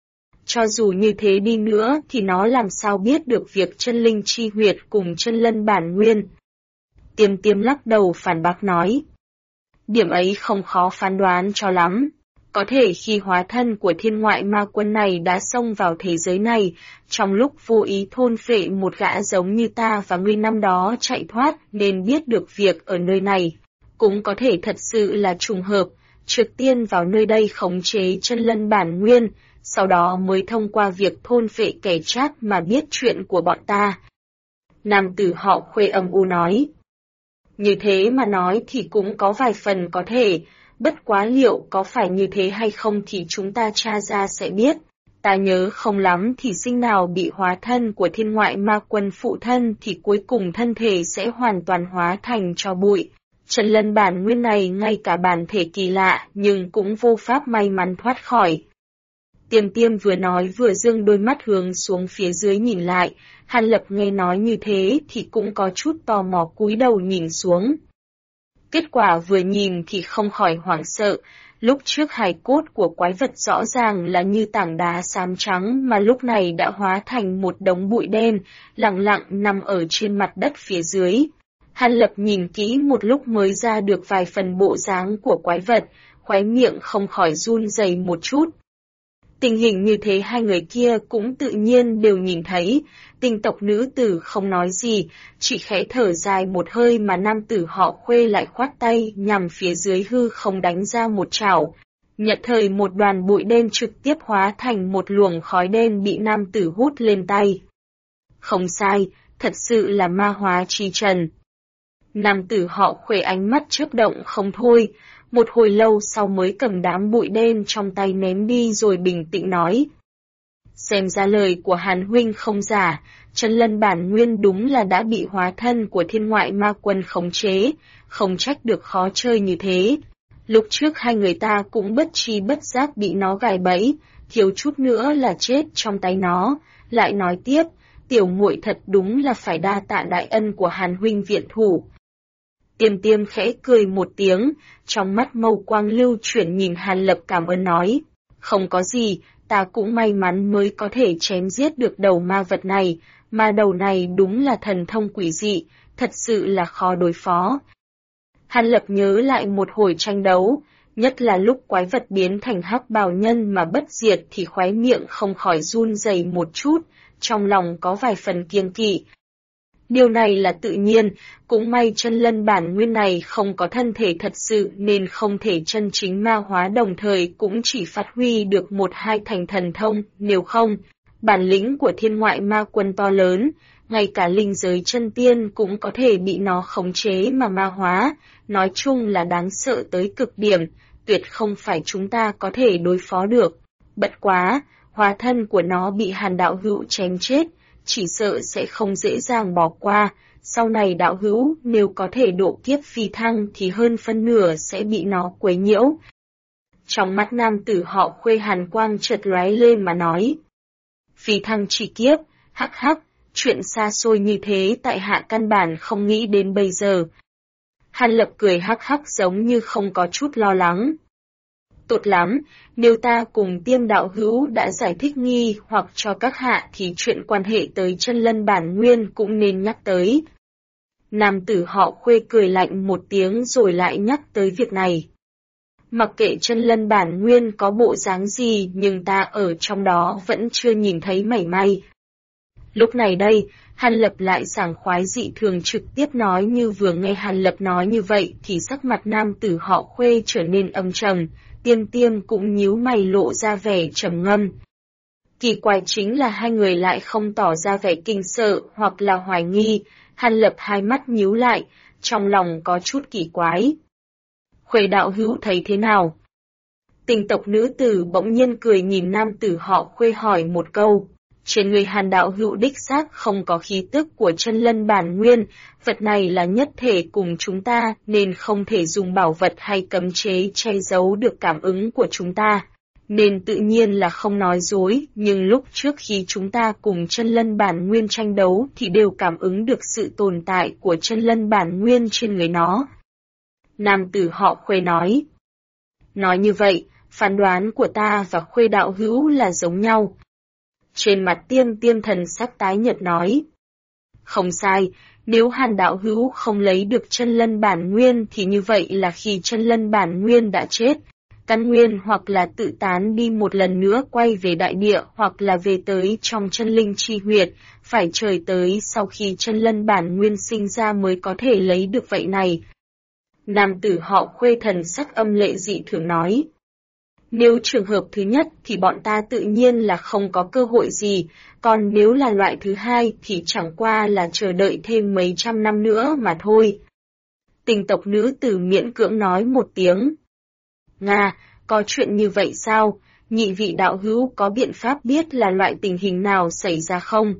Cho dù như thế đi nữa thì nó làm sao biết được việc chân linh chi huyệt cùng chân lân bản nguyên. Tiêm Tiêm lắc đầu phản bác nói. Điểm ấy không khó phán đoán cho lắm. Có thể khi hóa thân của thiên ngoại ma quân này đã xông vào thế giới này, trong lúc vô ý thôn phệ một gã giống như ta và ngươi năm đó chạy thoát nên biết được việc ở nơi này. Cũng có thể thật sự là trùng hợp, trước tiên vào nơi đây khống chế chân lân bản nguyên, sau đó mới thông qua việc thôn phệ kẻ trác mà biết chuyện của bọn ta. Nam tử họ Khuê âm u nói. Như thế mà nói thì cũng có vài phần có thể, bất quá liệu có phải như thế hay không thì chúng ta tra ra sẽ biết. Ta nhớ không lắm thì sinh nào bị hóa thân của thiên ngoại ma quân phụ thân thì cuối cùng thân thể sẽ hoàn toàn hóa thành tro bụi. Chân lân bản nguyên này ngay cả bản thể kỳ lạ nhưng cũng vô pháp may mắn thoát khỏi. Tiêm Tiêm vừa nói vừa dương đôi mắt hướng xuống phía dưới nhìn lại, Hàn Lập nghe nói như thế thì cũng có chút tò mò cúi đầu nhìn xuống. Kết quả vừa nhìn thì không khỏi hoảng sợ, lúc trước hài cốt của quái vật rõ ràng là như tảng đá xám trắng mà lúc này đã hóa thành một đống bụi đen, lặng lặng nằm ở trên mặt đất phía dưới. Hàn Lập nhìn kỹ một lúc mới ra được vài phần bộ dáng của quái vật, khóe miệng không khỏi run rẩy một chút. Tình hình như thế hai người kia cũng tự nhiên đều nhìn thấy, tinh tộc nữ tử không nói gì, chỉ khẽ thở dài một hơi mà nam tử họ Khuê lại khoát tay nhằm phía dưới hư không đánh ra một chảo. Nhật thời một đoàn bụi đen trực tiếp hóa thành một luồng khói đen bị nam tử hút lên tay. Không sai, thật sự là ma hóa chi trần. Nam tử họ Khuê ánh mắt chớp động không thôi, một hồi lâu sau mới cầm đám bụi đen trong tay ném đi rồi bình tĩnh nói. Xem ra lời của Hàn huynh không giả, chân lân bản nguyên đúng là đã bị hóa thân của thiên ngoại ma quân khống chế, không trách được khó chơi như thế. Lúc trước hai người ta cũng bất tri bất giác bị nó gài bẫy, thiếu chút nữa là chết trong tay nó. Lại nói tiếp, tiểu muội thật đúng là phải đa tạ đại ân của Hàn huynh viện thủ. Tiêm Tiêm khẽ cười một tiếng, trong mắt mâu quang lưu chuyển nhìn Hàn Lập cảm ơn nói. Không có gì, ta cũng may mắn mới có thể chém giết được đầu ma vật này, mà đầu này đúng là thần thông quỷ dị, thật sự là khó đối phó. Hàn Lập nhớ lại một hồi tranh đấu, nhất là lúc quái vật biến thành hắc bào nhân mà bất diệt thì khóe miệng không khỏi run rẩy một chút, trong lòng có vài phần kiêng kỵ. Điều này là tự nhiên, cũng may chân lân bản nguyên này không có thân thể thật sự nên không thể chân chính ma hóa đồng thời cũng chỉ phát huy được một hai thành thần thông, nếu không, bản lĩnh của thiên ngoại ma quân to lớn, ngay cả linh giới chân tiên cũng có thể bị nó khống chế mà ma hóa, nói chung là đáng sợ tới cực điểm, tuyệt không phải chúng ta có thể đối phó được. Bất quá, hóa thân của nó bị Hàn đạo hữu chém chết, chỉ sợ sẽ không dễ dàng bỏ qua, sau này đạo hữu nếu có thể độ kiếp phi thăng thì hơn phân nửa sẽ bị nó quấy nhiễu. Trong mắt nam tử họ Khuê hàn quang chợt lóe lên mà nói. Phi thăng chỉ kiếp, hắc hắc, chuyện xa xôi như thế tại hạ căn bản không nghĩ đến bây giờ. Hàn Lập cười hắc hắc giống như không có chút lo lắng. Tốt lắm, nếu ta cùng Tiêm đạo hữu đã giải thích nghi hoặc cho các hạ thì chuyện quan hệ tới chân lân bản nguyên cũng nên nhắc tới. Nam tử họ Khuê cười lạnh một tiếng rồi lại nhắc tới việc này. Mặc kệ chân lân bản nguyên có bộ dáng gì nhưng ta ở trong đó vẫn chưa nhìn thấy mảy may. Lúc này đây, Hàn Lập lại sảng khoái dị thường trực tiếp nói như vừa nghe Hàn Lập nói như vậy thì sắc mặt nam tử họ Khuê trở nên âm trầm. Tiêm Tiêm cũng nhíu mày lộ ra vẻ trầm ngâm. Kỳ quái chính là hai người lại không tỏ ra vẻ kinh sợ hoặc là hoài nghi, Hàn Lập hai mắt nhíu lại, trong lòng có chút kỳ quái. Khuê đạo hữu thấy thế nào? Tình tộc nữ tử bỗng nhiên cười nhìn nam tử họ Khuê hỏi một câu. Trên người Hàn đạo hữu đích xác không có khí tức của chân lân bản nguyên, vật này là nhất thể cùng chúng ta nên không thể dùng bảo vật hay cấm chế che giấu được cảm ứng của chúng ta. Nên tự nhiên là không nói dối, nhưng lúc trước khi chúng ta cùng chân lân bản nguyên tranh đấu thì đều cảm ứng được sự tồn tại của chân lân bản nguyên trên người nó. Nam tử họ Khuê nói. Nói như vậy, phán đoán của ta và Khuê đạo hữu là giống nhau. Trên mặt Tiêm thần sắc tái nhợt nói. Không sai, nếu Hàn đạo hữu không lấy được chân lân bản nguyên thì như vậy là khi chân lân bản nguyên đã chết, căn nguyên hoặc là tự tán đi một lần nữa quay về đại địa hoặc là về tới trong chân linh chi huyệt, phải chờ tới sau khi chân lân bản nguyên sinh ra mới có thể lấy được vậy này. Nam tử họ Khuê thần sắc âm lệ dị thường nói. Nếu trường hợp thứ nhất thì bọn ta tự nhiên là không có cơ hội gì, còn nếu là loại thứ hai thì chẳng qua là chờ đợi thêm mấy trăm năm nữa mà thôi. Tình tộc nữ tử miễn cưỡng nói một tiếng. Nga, có chuyện như vậy sao? Nhị vị đạo hữu có biện pháp biết là loại tình hình nào xảy ra không?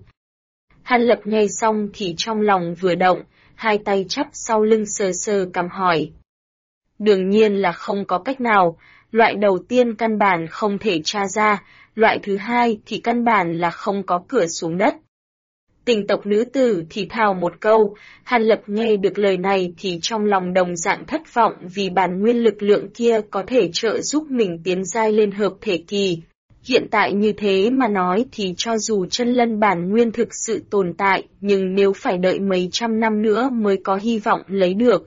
Hàn Lập nghe xong thì trong lòng vừa động, hai tay chắp sau lưng sờ sờ cằm hỏi. Đương nhiên là không có cách nào, loại đầu tiên căn bản không thể tra ra, loại thứ hai thì căn bản là không có cửa xuống đất. Tình tộc nữ tử thì thào một câu, Hàn Lập nghe được lời này thì trong lòng đồng dạng thất vọng vì bản nguyên lực lượng kia có thể trợ giúp mình tiến giai lên hợp thể kỳ. Hiện tại như thế mà nói thì cho dù chân lân bản nguyên thực sự tồn tại, nhưng nếu phải đợi mấy trăm năm nữa mới có hy vọng lấy được.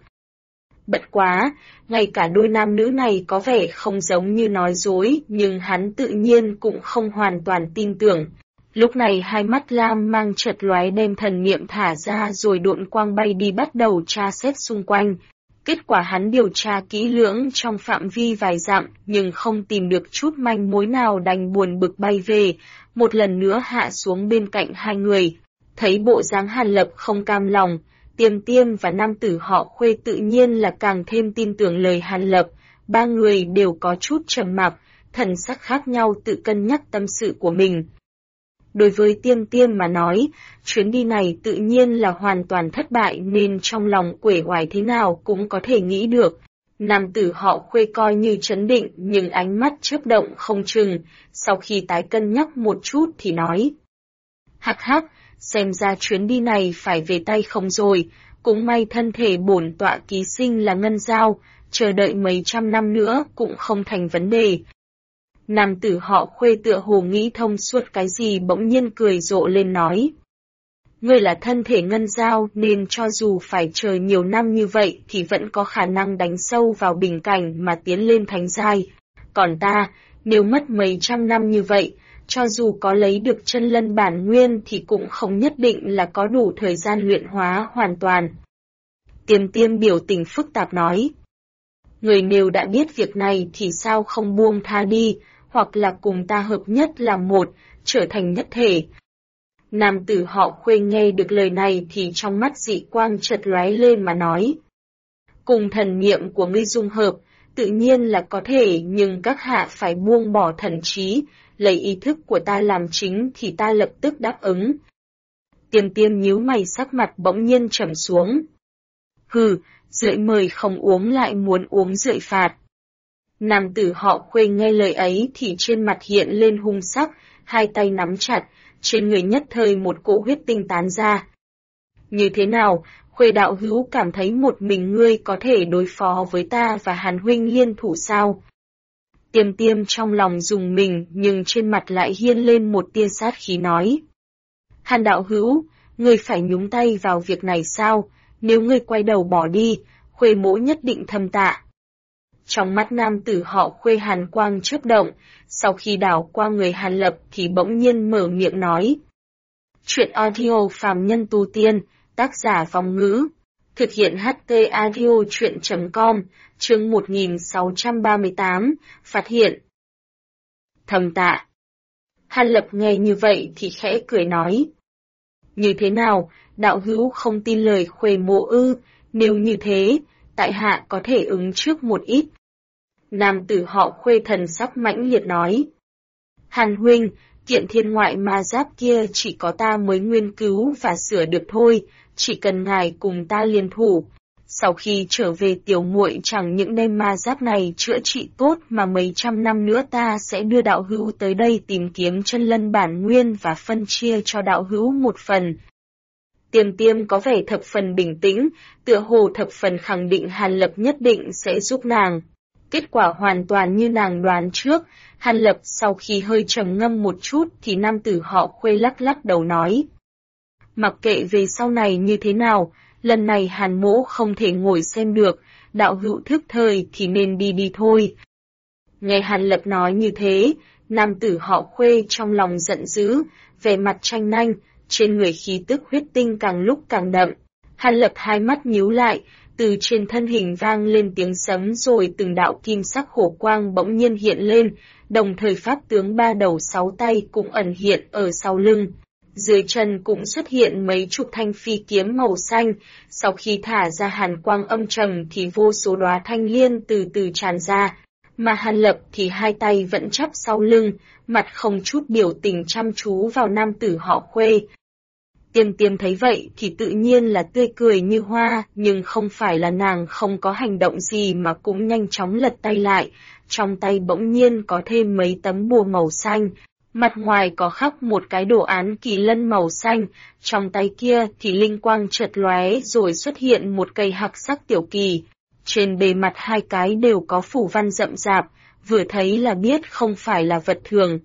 Bất quá, ngay cả đôi nam nữ này có vẻ không giống như nói dối, nhưng hắn tự nhiên cũng không hoàn toàn tin tưởng. Lúc này hai mắt lam mang chợt lóe đem thần niệm thả ra rồi độn quang bay đi bắt đầu tra xét xung quanh. Kết quả hắn điều tra kỹ lưỡng trong phạm vi vài dặm nhưng không tìm được chút manh mối nào đành buồn bực bay về, một lần nữa hạ xuống bên cạnh hai người. Thấy bộ dáng Hàn Lập không cam lòng, Tiêm và nam tử họ Khuê tự nhiên là càng thêm tin tưởng lời Hàn Lập, ba người đều có chút trầm mặc, thần sắc khác nhau tự cân nhắc tâm sự của mình. Đối với Tiêm mà nói, chuyến đi này tự nhiên là hoàn toàn thất bại nên trong lòng uể oải thế nào cũng có thể nghĩ được. Nam tử họ Khuê coi như trấn định nhưng ánh mắt chớp động không chừng, sau khi tái cân nhắc một chút thì nói. Hắc hắc, xem ra chuyến đi này phải về tay không rồi, cũng may thân thể bổn tọa ký sinh là ngân giao, chờ đợi mấy trăm năm nữa cũng không thành vấn đề. Nam tử họ Khuê tựa hồ nghĩ thông suốt cái gì bỗng nhiên cười rộ lên nói. Ngươi là thân thể ngân giao nên cho dù phải chờ nhiều năm như vậy thì vẫn có khả năng đánh sâu vào bình cảnh mà tiến lên thánh giai. Còn ta, nếu mất mấy trăm năm như vậy, cho dù có lấy được chân lân bản nguyên thì cũng không nhất định là có đủ thời gian luyện hóa hoàn toàn. Tiêm biểu tình phức tạp nói. Người nếu đã biết việc này thì sao không buông tha đi, hoặc là cùng ta hợp nhất làm một, trở thành nhất thể. Nam tử họ Khuê nghe được lời này thì trong mắt dị quang chợt lóe lên mà nói. Cùng thần niệm của ngươi dung hợp, tự nhiên là có thể nhưng các hạ phải buông bỏ thần trí, lấy ý thức của ta làm chính thì ta lập tức đáp ứng. Tiêm nhíu mày sắc mặt bỗng nhiên trầm xuống. Hừ, rượu mời không uống lại muốn uống rượu phạt. Nam tử họ Khuê nghe lời ấy thì trên mặt hiện lên hung sắc, hai tay nắm chặt, trên người nhất thời một cỗ huyết tinh tán ra. Như thế nào, Khuê đạo hữu cảm thấy một mình ngươi có thể đối phó với ta và Hàn huynh liên thủ sao? Tiêm trong lòng dùng mình nhưng trên mặt lại hiên lên một tia sát khí nói. Hàn đạo hữu, ngươi phải nhúng tay vào việc này sao? Nếu ngươi quay đầu bỏ đi, Khuê mỗ nhất định thâm tạ. Trong mắt nam tử họ Khuê hàn quang chớp động, sau khi đảo qua người Hàn Lập thì bỗng nhiên mở miệng nói. Chuyện audio phàm nhân tu tiên, tác giả Vong Ngữ, thực hiện HT audio chuyện.com, chương 1638, phát hiện. Thâm tạ. Hàn Lập nghe như vậy thì khẽ cười nói. Như thế nào, đạo hữu không tin lời Khuê Mỗ ư, nếu như thế, tại hạ có thể ứng trước một ít. Nam tử họ Khuê thần sắc mãnh liệt nói. Hàn huynh, kiện thiên ngoại ma giáp kia chỉ có ta mới nghiên cứu và sửa được thôi, chỉ cần ngài cùng ta liên thủ. Sau khi trở về tiểu muội chẳng những đem ma giáp này chữa trị tốt mà mấy trăm năm nữa ta sẽ đưa đạo hữu tới đây tìm kiếm chân lân bản nguyên và phân chia cho đạo hữu một phần. Tiêm Tiêm có vẻ thập phần bình tĩnh, tựa hồ thập phần khẳng định Hàn Lập nhất định sẽ giúp nàng. Kết quả hoàn toàn như nàng đoán trước, Hàn Lập sau khi hơi trầm ngâm một chút thì nam tử họ Khuê lắc lắc đầu nói. Mặc kệ về sau này như thế nào, lần này Hàn Mỗ không thể ngồi xem được, đạo hữu thức thời thì nên đi thôi. Nghe Hàn Lập nói như thế, nam tử họ Khuê trong lòng giận dữ, vẻ mặt tranh nanh, trên người khí tức huyết tinh càng lúc càng đậm. Hàn Lập hai mắt nhíu lại, từ trên thân hình vang lên tiếng sấm rồi từng đạo kim sắc hổ quang bỗng nhiên hiện lên, đồng thời pháp tướng ba đầu sáu tay cũng ẩn hiện ở sau lưng. Dưới chân cũng xuất hiện mấy chục thanh phi kiếm màu xanh, sau khi thả ra hàn quang âm trầm thì vô số đóa thanh liên từ từ tràn ra, mà Hàn Lập thì hai tay vẫn chắp sau lưng, mặt không chút biểu tình chăm chú vào nam tử họ Khuê. Tiêm Tiêm thấy vậy thì tự nhiên là tươi cười như hoa, nhưng không phải là nàng không có hành động gì mà cũng nhanh chóng lật tay lại, trong tay bỗng nhiên có thêm mấy tấm bùa màu xanh. Mặt ngoài có khắc một cái đồ án kỳ lân màu xanh, trong tay kia thì linh quang chợt lóe rồi xuất hiện một cây hạc sắc tiểu kỳ. Trên bề mặt hai cái đều có phủ văn rậm rạp, vừa thấy là biết không phải là vật thường.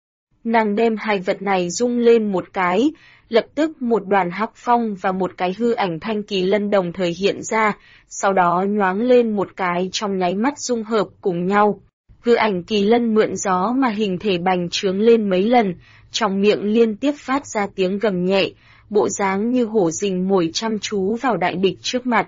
Nàng đem hai vật này rung lên một cái, lập tức một đoàn hắc phong và một cái hư ảnh thanh kỳ lân đồng thời hiện ra, sau đó nhoáng lên một cái trong nháy mắt dung hợp cùng nhau. Hư ảnh kỳ lân mượn gió mà hình thể bành trướng lên mấy lần, trong miệng liên tiếp phát ra tiếng gầm nhẹ, bộ dáng như hổ rình mồi chăm chú vào đại địch trước mặt.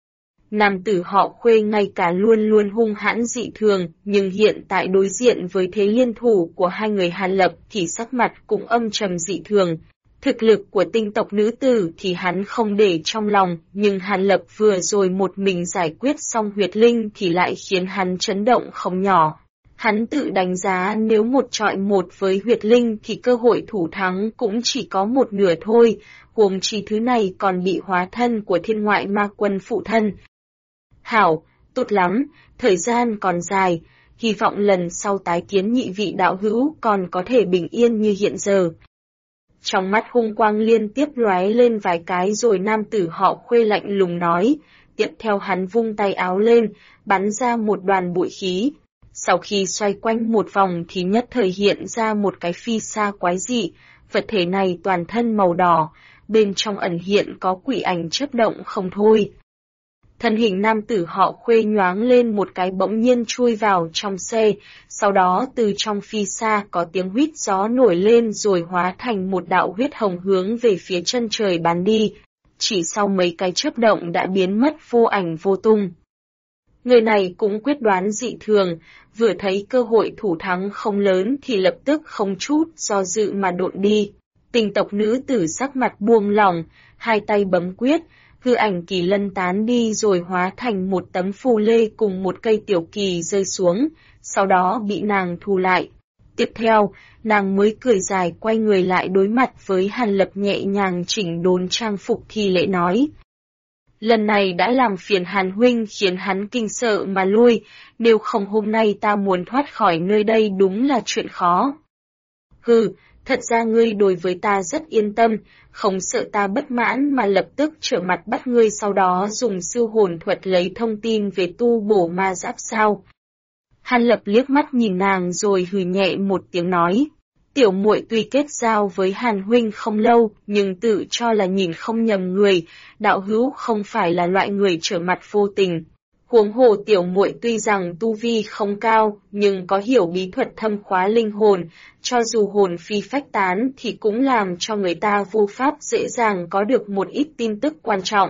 Nam tử họ Khuê ngay cả luôn luôn hung hãn dị thường, nhưng hiện tại đối diện với thế liên thủ của hai người Hàn Lập thì sắc mặt cũng âm trầm dị thường. Thực lực của tinh tộc nữ tử thì hắn không để trong lòng, nhưng Hàn Lập vừa rồi một mình giải quyết xong huyệt linh thì lại khiến hắn chấn động không nhỏ. Hắn tự đánh giá nếu một chọi một với huyệt linh thì cơ hội thủ thắng cũng chỉ có một nửa thôi, huống chi thứ này còn bị hóa thân của thiên ngoại ma quân phụ thân. Hảo, tốt lắm, thời gian còn dài, hy vọng lần sau tái kiến nhị vị đạo hữu còn có thể bình yên như hiện giờ. Trong mắt hung quang liên tiếp lóe lên vài cái rồi nam tử họ Khuê lạnh lùng nói, tiếp theo hắn vung tay áo lên, bắn ra một đoàn bụi khí. Sau khi xoay quanh một vòng thì nhất thời hiện ra một cái phi sa quái dị, vật thể này toàn thân màu đỏ, bên trong ẩn hiện có quỷ ảnh chớp động không thôi. Thân hình nam tử họ Khuê nhoáng lên một cái bỗng nhiên chui vào trong xe, sau đó từ trong phi sa có tiếng huýt gió nổi lên rồi hóa thành một đạo huyết hồng hướng về phía chân trời bắn đi. Chỉ sau mấy cái chớp động đã biến mất vô ảnh vô tung. Người này cũng quyết đoán dị thường, vừa thấy cơ hội thủ thắng không lớn thì lập tức không chút do dự mà độn đi. Tinh tộc nữ tử sắc mặt buông lỏng, hai tay bấm quyết, hư ảnh kỳ lân tán đi rồi hóa thành một tấm phù lê cùng một cây tiểu kỳ rơi xuống, sau đó bị nàng thu lại. Tiếp theo, nàng mới cười dài quay người lại đối mặt với Hàn Lập nhẹ nhàng chỉnh đốn trang phục thi lễ nói. Lần này đã làm phiền Hàn huynh khiến hắn kinh sợ mà lui, nếu không hôm nay ta muốn thoát khỏi nơi đây đúng là chuyện khó. Hừ, thật ra ngươi đối với ta rất yên tâm, không sợ ta bất mãn mà lập tức trở mặt bắt ngươi sau đó dùng siêu hồn thuật lấy thông tin về tu bổ ma giáp sao. Hàn Lập liếc mắt nhìn nàng rồi hừ nhẹ một tiếng nói. Tiểu muội tuy kết giao với Hàn huynh không lâu, nhưng tự cho là nhìn không nhầm người, đạo hữu không phải là loại người trở mặt vô tình. Huống hồ tiểu muội tuy rằng tu vi không cao, nhưng có hiểu bí thuật thâm khóa linh hồn, cho dù hồn phi phách tán thì cũng làm cho người ta vô pháp dễ dàng có được một ít tin tức quan trọng.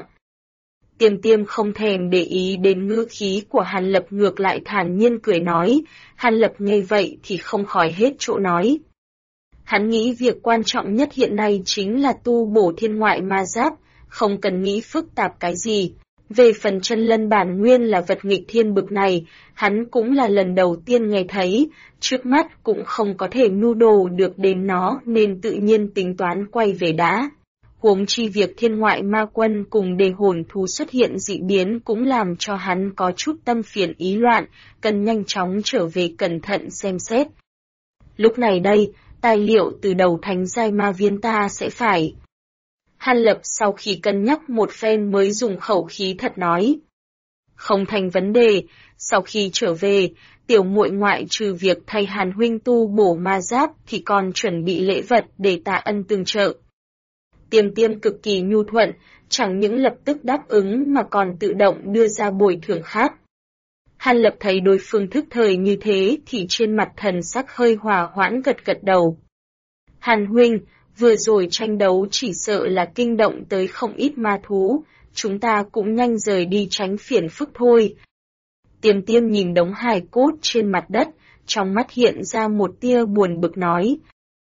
Tiêm Tiêm không thèm để ý đến ngữ khí của Hàn Lập ngược lại thản nhiên cười nói, Hàn Lập nghe vậy thì không khỏi hết chỗ nói. Hắn nghĩ việc quan trọng nhất hiện nay chính là tu bổ thiên ngoại ma giáp, không cần nghĩ phức tạp cái gì. Về phần chân lân bản nguyên là vật nghịch thiên bực này, hắn cũng là lần đầu tiên nghe thấy, trước mắt cũng không có thể mưu đồ được đến nó nên tự nhiên tính toán quay về đã. Huống chi việc thiên ngoại ma quân cùng đề hồn thú xuất hiện dị biến cũng làm cho hắn có chút tâm phiền ý loạn, cần nhanh chóng trở về cẩn thận xem xét. Lúc này đây, tài liệu từ đầu thánh giai ma viên ta sẽ phải. Hàn Lập sau khi cân nhắc một phen mới dùng khẩu khí thật nói. Không thành vấn đề, sau khi trở về, tiểu muội ngoại trừ việc thay Hàn huynh tu bổ ma giáp thì còn chuẩn bị lễ vật để tạ ân tương trợ. Tiêm Tiêm cực kỳ nhu thuận, chẳng những lập tức đáp ứng mà còn tự động đưa ra bồi thường khác. Hàn Lập thấy đối phương thức thời như thế thì trên mặt thần sắc hơi hòa hoãn gật gật đầu. Hàn huynh, vừa rồi tranh đấu chỉ sợ là kinh động tới không ít ma thú, chúng ta cũng nhanh rời đi tránh phiền phức thôi. Tiêm Tiêm nhìn đống hài cốt trên mặt đất, trong mắt hiện ra một tia buồn bực nói.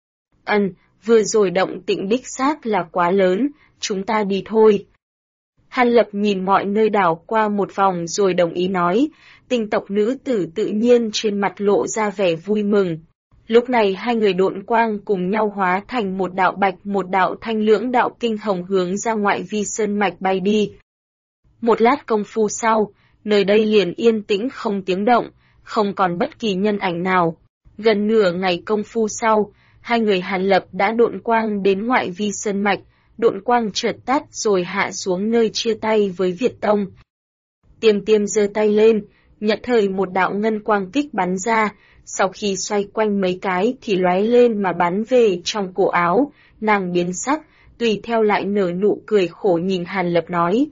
Vừa rồi động tĩnh đích xác là quá lớn, chúng ta đi thôi. Hàn Lập nhìn mọi nơi đảo qua một vòng rồi đồng ý nói, tinh tộc nữ tử tự nhiên trên mặt lộ ra vẻ vui mừng. Lúc này hai người độn quang cùng nhau hóa thành một đạo bạch một đạo thanh lưỡng đạo kinh hồng hướng ra ngoại vi sơn mạch bay đi. Một lát công phu sau, nơi đây liền yên tĩnh không tiếng động, không còn bất kỳ nhân ảnh nào. Gần nửa ngày công phu sau, hai người Hàn Lập đã độn quang đến ngoại vi sơn mạch, độn quang chợt tắt rồi hạ xuống nơi chia tay với Việt Tông. Tiêm Tiêm giơ tay lên, nhận thời một đạo ngân quang kích bắn ra, sau khi xoay quanh mấy cái thì lóe lên mà bắn về trong cổ áo, nàng biến sắc, tùy theo lại nở nụ cười khổ nhìn Hàn Lập nói.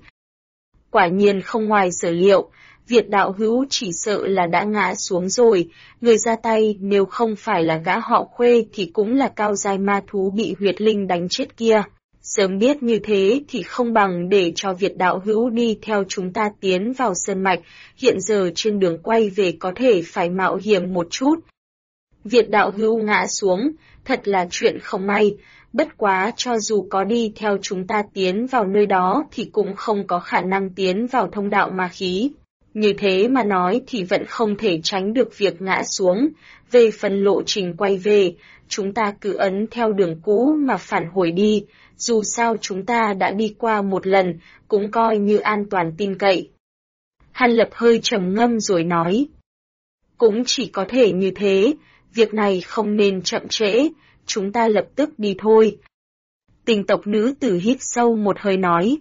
Quả nhiên không ngoài sở liệu, Việt đạo hữu chỉ sợ là đã ngã xuống rồi, người ra tay nếu không phải là gã họ Khuê thì cũng là cao giai ma thú bị huyệt linh đánh chết kia. Sớm biết như thế thì không bằng để cho Việt đạo hữu đi theo chúng ta tiến vào sơn mạch, hiện giờ trên đường quay về có thể phải mạo hiểm một chút. Việt đạo hữu ngã xuống, thật là chuyện không may, bất quá cho dù có đi theo chúng ta tiến vào nơi đó thì cũng không có khả năng tiến vào thông đạo ma khí. Như thế mà nói thì vẫn không thể tránh được việc ngã xuống, về phần lộ trình quay về, chúng ta cứ ấn theo đường cũ mà phản hồi đi. Dù sao chúng ta đã đi qua một lần, cũng coi như an toàn tin cậy. Hàn Lập hơi trầm ngâm rồi nói. Cũng chỉ có thể như thế, việc này không nên chậm trễ, chúng ta lập tức đi thôi. Tình tộc nữ tử hít sâu một hơi nói.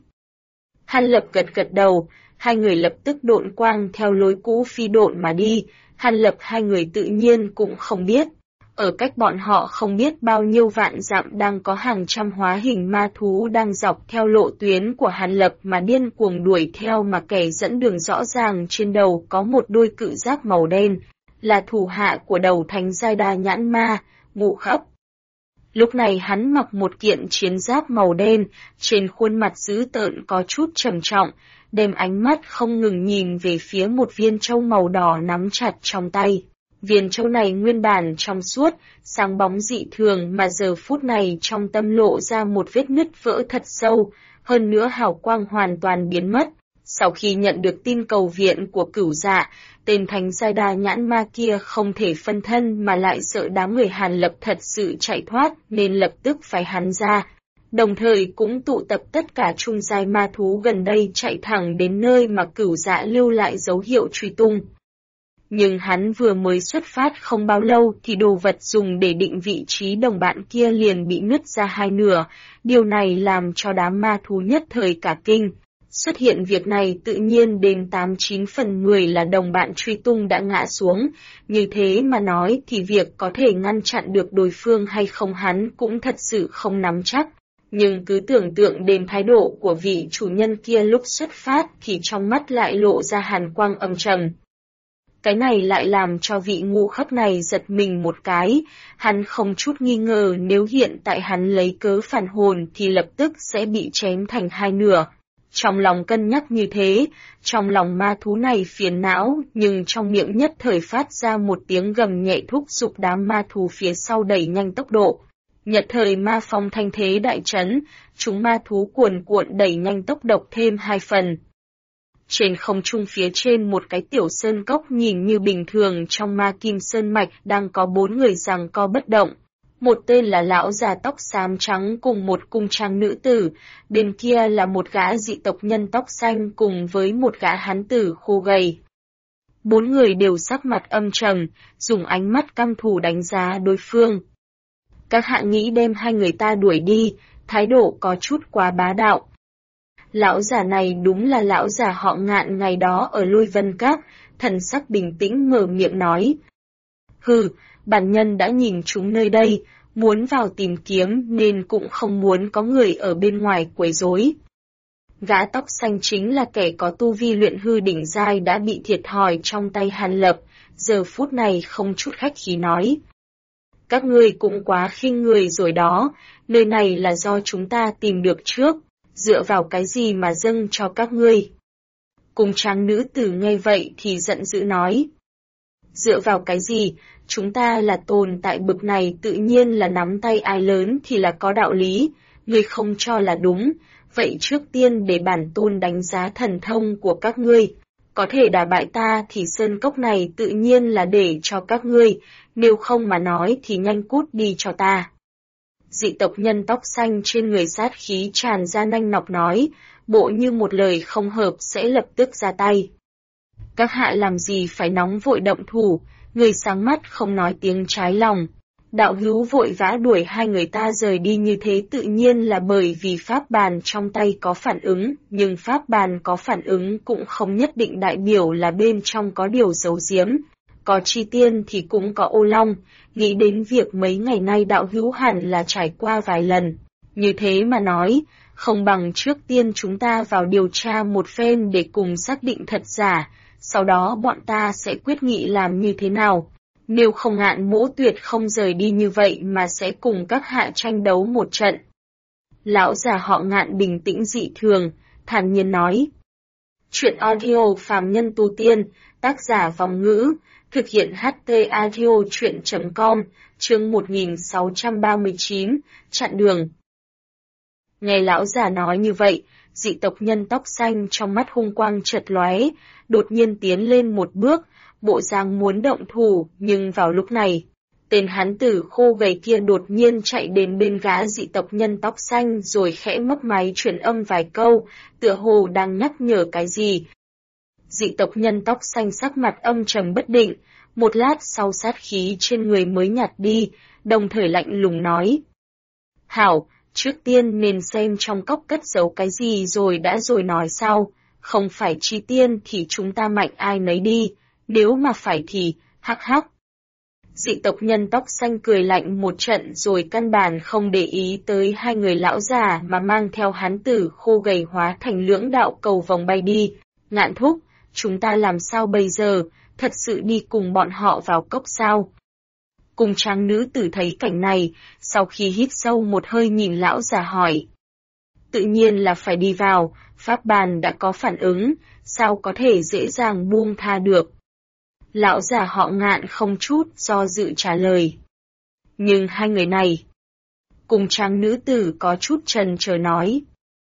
Hàn Lập gật gật đầu, hai người lập tức độn quang theo lối cũ phi độn mà đi, Hàn Lập hai người tự nhiên cũng không biết. Ở cách bọn họ không biết bao nhiêu vạn dặm đang có hàng trăm hóa hình ma thú đang dọc theo lộ tuyến của Hàn Lập mà điên cuồng đuổi theo mà kẻ dẫn đường rõ ràng trên đầu có một đôi cự giác màu đen, là thủ hạ của đầu thánh giai đa nhãn ma, Ngũ Khấp. Lúc này hắn mặc một kiện chiến giáp màu đen, trên khuôn mặt dữ tợn có chút trầm trọng, đem ánh mắt không ngừng nhìn về phía một viên châu màu đỏ nắm chặt trong tay. Viên châu này nguyên bản trong suốt, sáng bóng dị thường mà giờ phút này trong tâm lộ ra một vết nứt vỡ thật sâu, hơn nữa hào quang hoàn toàn biến mất. Sau khi nhận được tin cầu viện của Cửu Dạ, tên thánh giai đa nhãn ma kia không thể phân thân mà lại sợ đám người Hàn Lập thật sự chạy thoát nên lập tức phải hắn ra. Đồng thời cũng tụ tập tất cả trung giai ma thú gần đây chạy thẳng đến nơi mà Cửu Dạ lưu lại dấu hiệu truy tung. Nhưng hắn vừa mới xuất phát không bao lâu thì đồ vật dùng để định vị trí đồng bạn kia liền bị nứt ra hai nửa, điều này làm cho đám ma thú nhất thời cả kinh. Xuất hiện việc này tự nhiên đến 89 phần 10 là đồng bạn truy tung đã ngã xuống, như thế mà nói thì việc có thể ngăn chặn được đối phương hay không hắn cũng thật sự không nắm chắc. Nhưng cứ tưởng tượng đến thái độ của vị chủ nhân kia lúc xuất phát thì trong mắt lại lộ ra hàn quang âm trầm. Cái này lại làm cho vị Ngũ Khấp này giật mình một cái, hắn không chút nghi ngờ nếu hiện tại hắn lấy cớ phản hồn thì lập tức sẽ bị chém thành hai nửa. Trong lòng cân nhắc như thế, trong lòng ma thú này phiền não, nhưng trong miệng nhất thời phát ra một tiếng gầm nhẹ thúc giục đám ma thú phía sau đẩy nhanh tốc độ. Nhật thời ma phong thanh thế đại trấn, chúng ma thú cuồn cuộn đẩy nhanh tốc độc thêm 2 phần. Trên không trung phía trên một cái tiểu sơn cốc nhìn như bình thường trong ma kim sơn mạch đang có 4 người giằng co bất động. Một tên là lão già tóc xám trắng cùng một cung trang nữ tử, bên kia là một gã dị tộc nhân tóc xanh cùng với một gã hán tử khô gầy. 4 người đều sắc mặt âm trầm, dùng ánh mắt căm thù đánh giá đối phương. Các hạ nghĩ đem 2 người ta đuổi đi, thái độ có chút quá bá đạo. Lão già này đúng là lão già họ Ngạn ngày đó ở Lôi Vân Các, thần sắc bình tĩnh mở miệng nói. Hừ, bản nhân đã nhìn chúng nơi đây, muốn vào tìm kiếm nên cũng không muốn có người ở bên ngoài quấy rối. Gã tóc xanh chính là kẻ có tu vi luyện hư đỉnh giai đã bị thiệt thòi trong tay Hàn Lập, giờ phút này không chút khách khí nói. Các ngươi cũng quá khinh người rồi đó, nơi này là do chúng ta tìm được trước, dựa vào cái gì mà dâng cho các ngươi. Cùng tráng nữ tử nghe vậy thì giận dữ nói. Dựa vào cái gì, chúng ta là tồn tại bực này tự nhiên là nắm tay ai lớn thì là có đạo lý, ngươi không cho là đúng, vậy trước tiên để bản tôn đánh giá thần thông của các ngươi. Có thể đả bại ta thì sơn cốc này tự nhiên là để cho các ngươi, nếu không mà nói thì nhanh cút đi cho ta. Dị tộc nhân tóc xanh trên người sát khí tràn ra nanh nọc nói, bộ như một lời không hợp sẽ lập tức ra tay. Các hạ làm gì phải nóng vội động thủ, người sáng mắt không nói tiếng trái lòng. Đạo hữu vội vã đuổi 2 người ta rời đi như thế tự nhiên là bởi vì pháp bàn trong tay có phản ứng, nhưng pháp bàn có phản ứng cũng không nhất định đại biểu là bên trong có điều giấu giếm. Có chi tiên thì cũng có ô long, nghĩ đến việc mấy ngày nay đạo hữu hẳn là trải qua vài lần. Như thế mà nói, không bằng trước tiên chúng ta vào điều tra một phen để cùng xác định thật giả, sau đó bọn ta sẽ quyết nghị làm như thế nào. Nếu không Ngạn Mỗ tuyệt không rời đi như vậy mà sẽ cùng các hạ tranh đấu một trận. Lão già họ Ngạn bình tĩnh dị thường, thản nhiên nói. Chuyện audio phàm nhân tu tiên, tác giả Vòng Ngữ, thực hiện HT audio chuyện.com, chương 1639, chặn đường. Nghe lão già nói như vậy, dị tộc nhân tóc xanh trong mắt hung quang chợt lóe, đột nhiên tiến lên một bước, bộ dáng muốn động thủ, nhưng vào lúc này, tên hán tử khô gầy kia đột nhiên chạy đến bên gã dị tộc nhân tóc xanh rồi khẽ mấp máy truyền âm vài câu, tựa hồ đang nhắc nhở cái gì. Dị tộc nhân tóc xanh sắc mặt âm trầm bất định, một lát sau sát khí trên người mới nhạt đi, đồng thời lạnh lùng nói. Hảo, trước tiên nên xem trong cốc cất giấu cái gì rồi đã rồi nói sau, không phải chi tiên thì chúng ta mạnh ai nấy đi, nếu mà phải thì, hắc hắc. Dị tộc nhân tóc xanh cười lạnh một trận rồi căn bản không để ý tới 2 người lão già mà mang theo hán tử khô gầy hóa thành lưỡng đạo cầu vòng bay đi. Ngạn thúc, chúng ta làm sao bây giờ, thật sự đi cùng bọn họ vào cốc sao? Cùng tráng nữ tử thấy cảnh này, sau khi hít sâu một hơi nhìn lão già hỏi. Tự nhiên là phải đi vào, pháp bàn đã có phản ứng, sao có thể dễ dàng buông tha được. Lão già họ Ngạn không chút do dự trả lời. Nhưng 2 người này, cùng tráng nữ tử có chút chần chờ nói.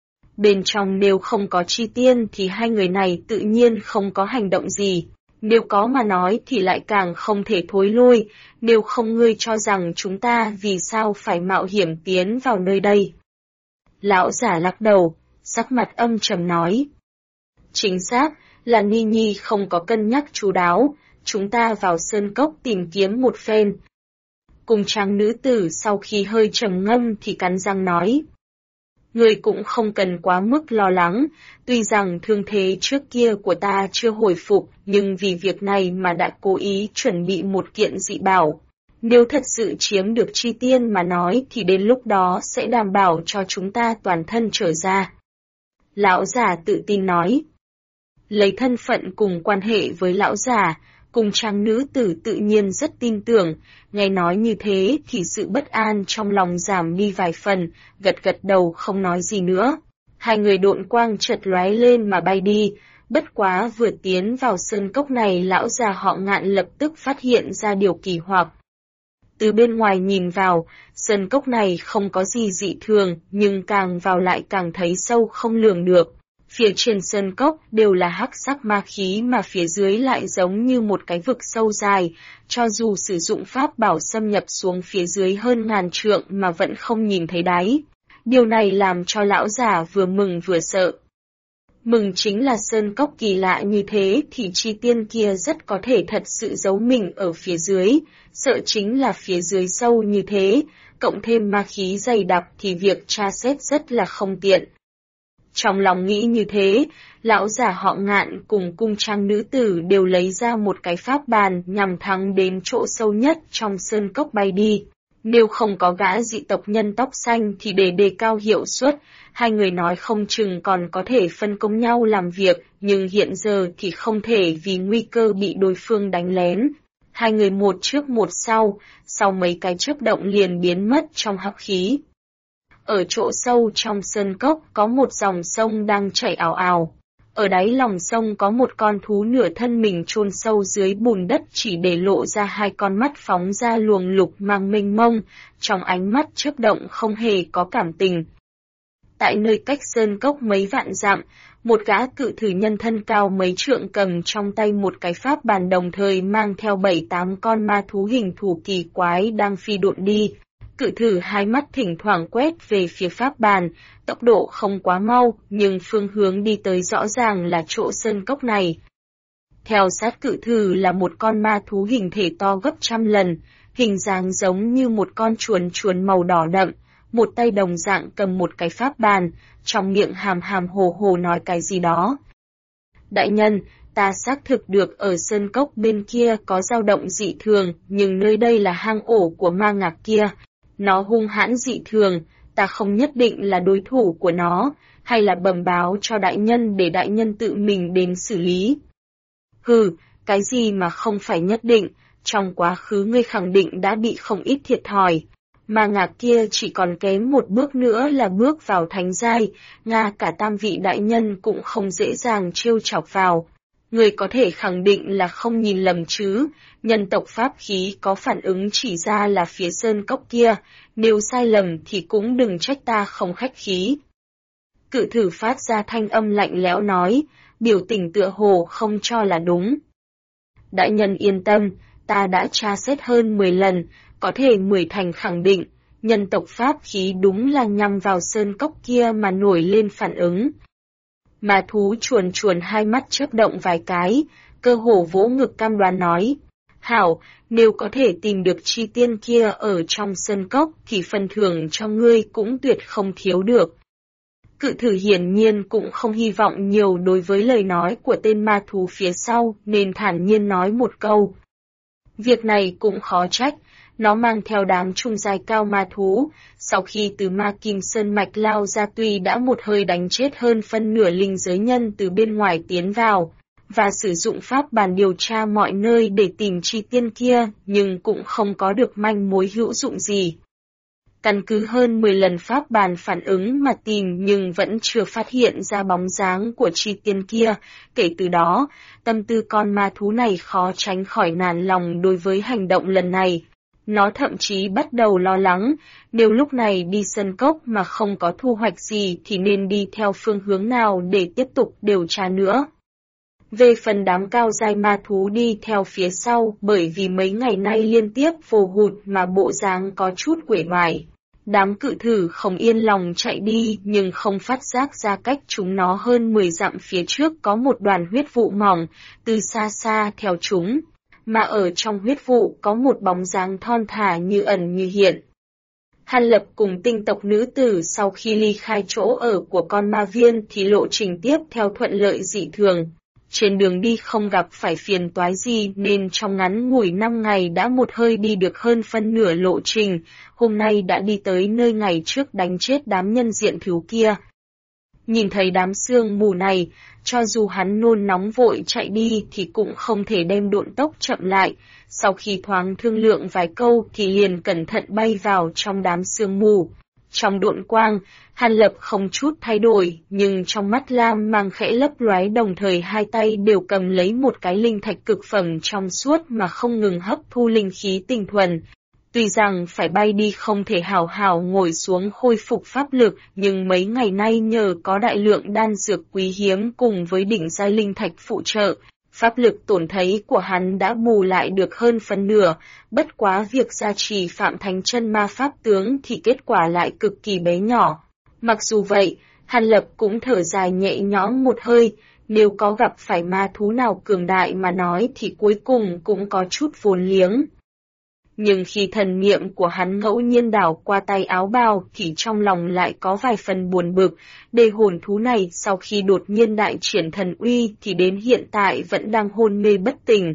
Bên trong nếu không có chi tiên thì 2 người này tự nhiên không có hành động gì, nếu có mà nói thì lại càng không thể thối lui, nếu không ngươi cho rằng chúng ta vì sao phải mạo hiểm tiến vào nơi đây. Lão giả lắc đầu, sắc mặt âm trầm nói. Chính xác, là Ni Nhi không có cân nhắc chú đáo, chúng ta vào sơn cốc tìm kiếm một phen. Cùng tráng nữ tử sau khi hơi trầm ngâm thì cắn răng nói. Ngươi cũng không cần quá mức lo lắng, tuy rằng thương thế trước kia của ta chưa hồi phục, nhưng vì việc này mà đã cố ý chuẩn bị một kiện dị bảo. Nếu thật sự chiếm được chi tiên mà nói thì đến lúc đó sẽ đảm bảo cho chúng ta toàn thân trở ra. Lão già tự tin nói. Lấy thân phận cùng quan hệ với lão già, cùng trang nữ tử tự nhiên rất tin tưởng, nghe nói như thế thì sự bất an trong lòng giảm đi vài phần, gật gật đầu không nói gì nữa. 2 người độn quang chợt lóe lên mà bay đi, bất quá vừa tiến vào sơn cốc này lão già họ Ngạn lập tức phát hiện ra điều kỳ hoặc. Từ bên ngoài nhìn vào, sơn cốc này không có gì dị thường, nhưng càng vào lại càng thấy sâu không lường được. Phía trên sơn cốc đều là hắc sắc ma khí mà phía dưới lại giống như một cái vực sâu dài, cho dù sử dụng pháp bảo xâm nhập xuống phía dưới hơn ngàn trượng mà vẫn không nhìn thấy đáy. Điều này làm cho lão già vừa mừng vừa sợ. Mừng chính là sơn cốc kỳ lạ như thế thì chi tiên kia rất có thể thật sự giấu mình ở phía dưới, sợ chính là phía dưới sâu như thế, cộng thêm ma khí dày đặc thì việc tra xét rất là không tiện. Trong lòng nghĩ như thế, lão già họ Ngạn cùng cung trang nữ tử đều lấy ra một cái pháp bàn nhằm thắng đến chỗ sâu nhất trong sơn cốc bay đi. Nếu không có gã dị tộc nhân tóc xanh thì để đề cao hiệu suất, hai người nói không chừng còn có thể phân công nhau làm việc, nhưng hiện giờ thì không thể vì nguy cơ bị đối phương đánh lén. Hai người một trước một sau mấy cái chớp động liền biến mất trong hắc khí. Ở chỗ sâu trong sơn cốc có một dòng sông đang chảy ào ào. Ở đáy lòng sông có một con thú nửa thân mình chôn sâu dưới bùn đất chỉ để lộ ra hai con mắt phóng ra luồng lục mang mênh mông, trong ánh mắt chớp động không hề có cảm tình. Tại nơi cách sơn cốc mấy vạn dặm, một gã cự thử nhân thân cao mấy trượng cầm trong tay một cái pháp bàn đồng thời mang theo 7-8 con ma thú hình thù kỳ quái đang phi độn đi. Cự thử hai mắt thỉnh thoảng quét về phía pháp bàn, tốc độ không quá mau, nhưng phương hướng đi tới rõ ràng là chỗ sơn cốc này. Theo sát cự thử là một con ma thú hình thể to gấp 100 lần, hình dáng giống như một con chuồn màu đỏ đậm, một tay đồng dạng cầm một cái pháp bàn, trong miệng hàm hàm hồ hồ nói cái gì đó. Đại nhân, ta xác thực được ở sơn cốc bên kia có dao động dị thường, nhưng nơi đây là hang ổ của ma ngạc kia. Nó hung hãn dị thường, ta không nhất định là đối thủ của nó, hay là bẩm báo cho đại nhân để đại nhân tự mình đến xử lý. Hừ, cái gì mà không phải nhất định, trong quá khứ ngươi khẳng định đã bị không ít thiệt thòi. Mà ngạc kia chỉ còn kém một bước nữa là bước vào thánh giai, ngay cả tam vị đại nhân cũng không dễ dàng trêu chọc vào. Người có thể khẳng định là không nhìn lầm chứ, nhân tộc pháp khí có phản ứng chỉ ra là phía sơn cốc kia, nếu sai lầm thì cũng đừng trách ta không khách khí. Cự thử phát ra thanh âm lạnh lẽo nói, biểu tình tựa hồ không cho là đúng. Đại nhân yên tâm, ta đã tra xét hơn 10 lần, có thể 10 thành khẳng định, nhân tộc pháp khí đúng là nhằm vào sơn cốc kia mà nổi lên phản ứng. Ma thú chuồn hai mắt chớp động vài cái, cơ hồ vỗ ngực cam đoan nói. Hảo, nếu có thể tìm được chi tiên kia ở trong sơn cốc thì phần thưởng cho ngươi cũng tuyệt không thiếu được. Cự thử hiển nhiên cũng không hy vọng nhiều đối với lời nói của tên ma thú phía sau nên thản nhiên nói một câu. Việc này cũng khó trách. Nó mang theo đám trung giai cao ma thú, sau khi từ ma kim sơn mạch lao ra tuy đã một hơi đánh chết hơn phân nửa linh giới nhân từ bên ngoài tiến vào, và sử dụng pháp bàn điều tra mọi nơi để tìm chi tiên kia, nhưng cũng không có được manh mối hữu dụng gì. Căn cứ hơn 10 lần pháp bàn phản ứng mà tìm nhưng vẫn chưa phát hiện ra bóng dáng của chi tiên kia, kể từ đó, tâm tư con ma thú này khó tránh khỏi nản lòng đối với hành động lần này. Nó thậm chí bắt đầu lo lắng, nếu lúc này đi sơn cốc mà không có thu hoạch gì thì nên đi theo phương hướng nào để tiếp tục điều tra nữa. Về phần đám cao giai ma thú đi theo phía sau bởi vì mấy ngày nay liên tiếp vồ hụt mà bộ dáng có chút uể oải. Đám cự thử không yên lòng chạy đi nhưng không phát giác ra cách chúng nó hơn 10 dặm phía trước có một đoàn huyết vụ mỏng, từ xa xa theo chúng. Mà ở trong huyết vụ có một bóng dáng thon thả như ẩn như hiện. Hàn Lập cùng tinh tộc nữ tử sau khi ly khai chỗ ở của con ma viên thì lộ trình tiếp theo thuận lợi dị thường. Trên đường đi không gặp phải phiền toái gì nên trong ngắn ngủi 5 ngày đã một hơi đi được hơn phân nửa lộ trình, hôm nay đã đi tới nơi ngày trước đánh chết đám nhân diện thú kia. Nhìn thấy đám sương mù này, cho dù hắn nôn nóng vội chạy đi thì cũng không thể đem độn tốc chậm lại, sau khi thoáng thương lượng vài câu thì liền cẩn thận bay vào trong đám sương mù. Trong độn quang, Hàn Lập không chút thay đổi, nhưng trong mắt lam mang khẽ lấp lóe đồng thời hai tay đều cầm lấy một cái linh thạch cực phẩm trong suốt mà không ngừng hấp thu linh khí tinh thuần. Tuy rằng phải bay đi không thể hào hào ngồi xuống khôi phục pháp lực, nhưng mấy ngày nay nhờ có đại lượng đan dược quý hiếm cùng với đỉnh giai linh thạch phụ trợ, pháp lực tổn thấy của hắn đã bù lại được hơn phần nửa, bất quá việc gia trì Phạm Thánh Chân Ma Pháp Tướng thì kết quả lại cực kỳ bé nhỏ. Mặc dù vậy, Hàn Lập cũng thở dài nhẹ nhõm một hơi, nếu có gặp phải ma thú nào cường đại mà nói thì cuối cùng cũng có chút vốn liếng. Nhưng khi thần niệm của hắn ngẫu nhiên đảo qua tay áo bào thì trong lòng lại có vài phần buồn bực, đề hồn thú này sau khi đột nhiên đại triển thần uy thì đến hiện tại vẫn đang hôn mê bất tỉnh.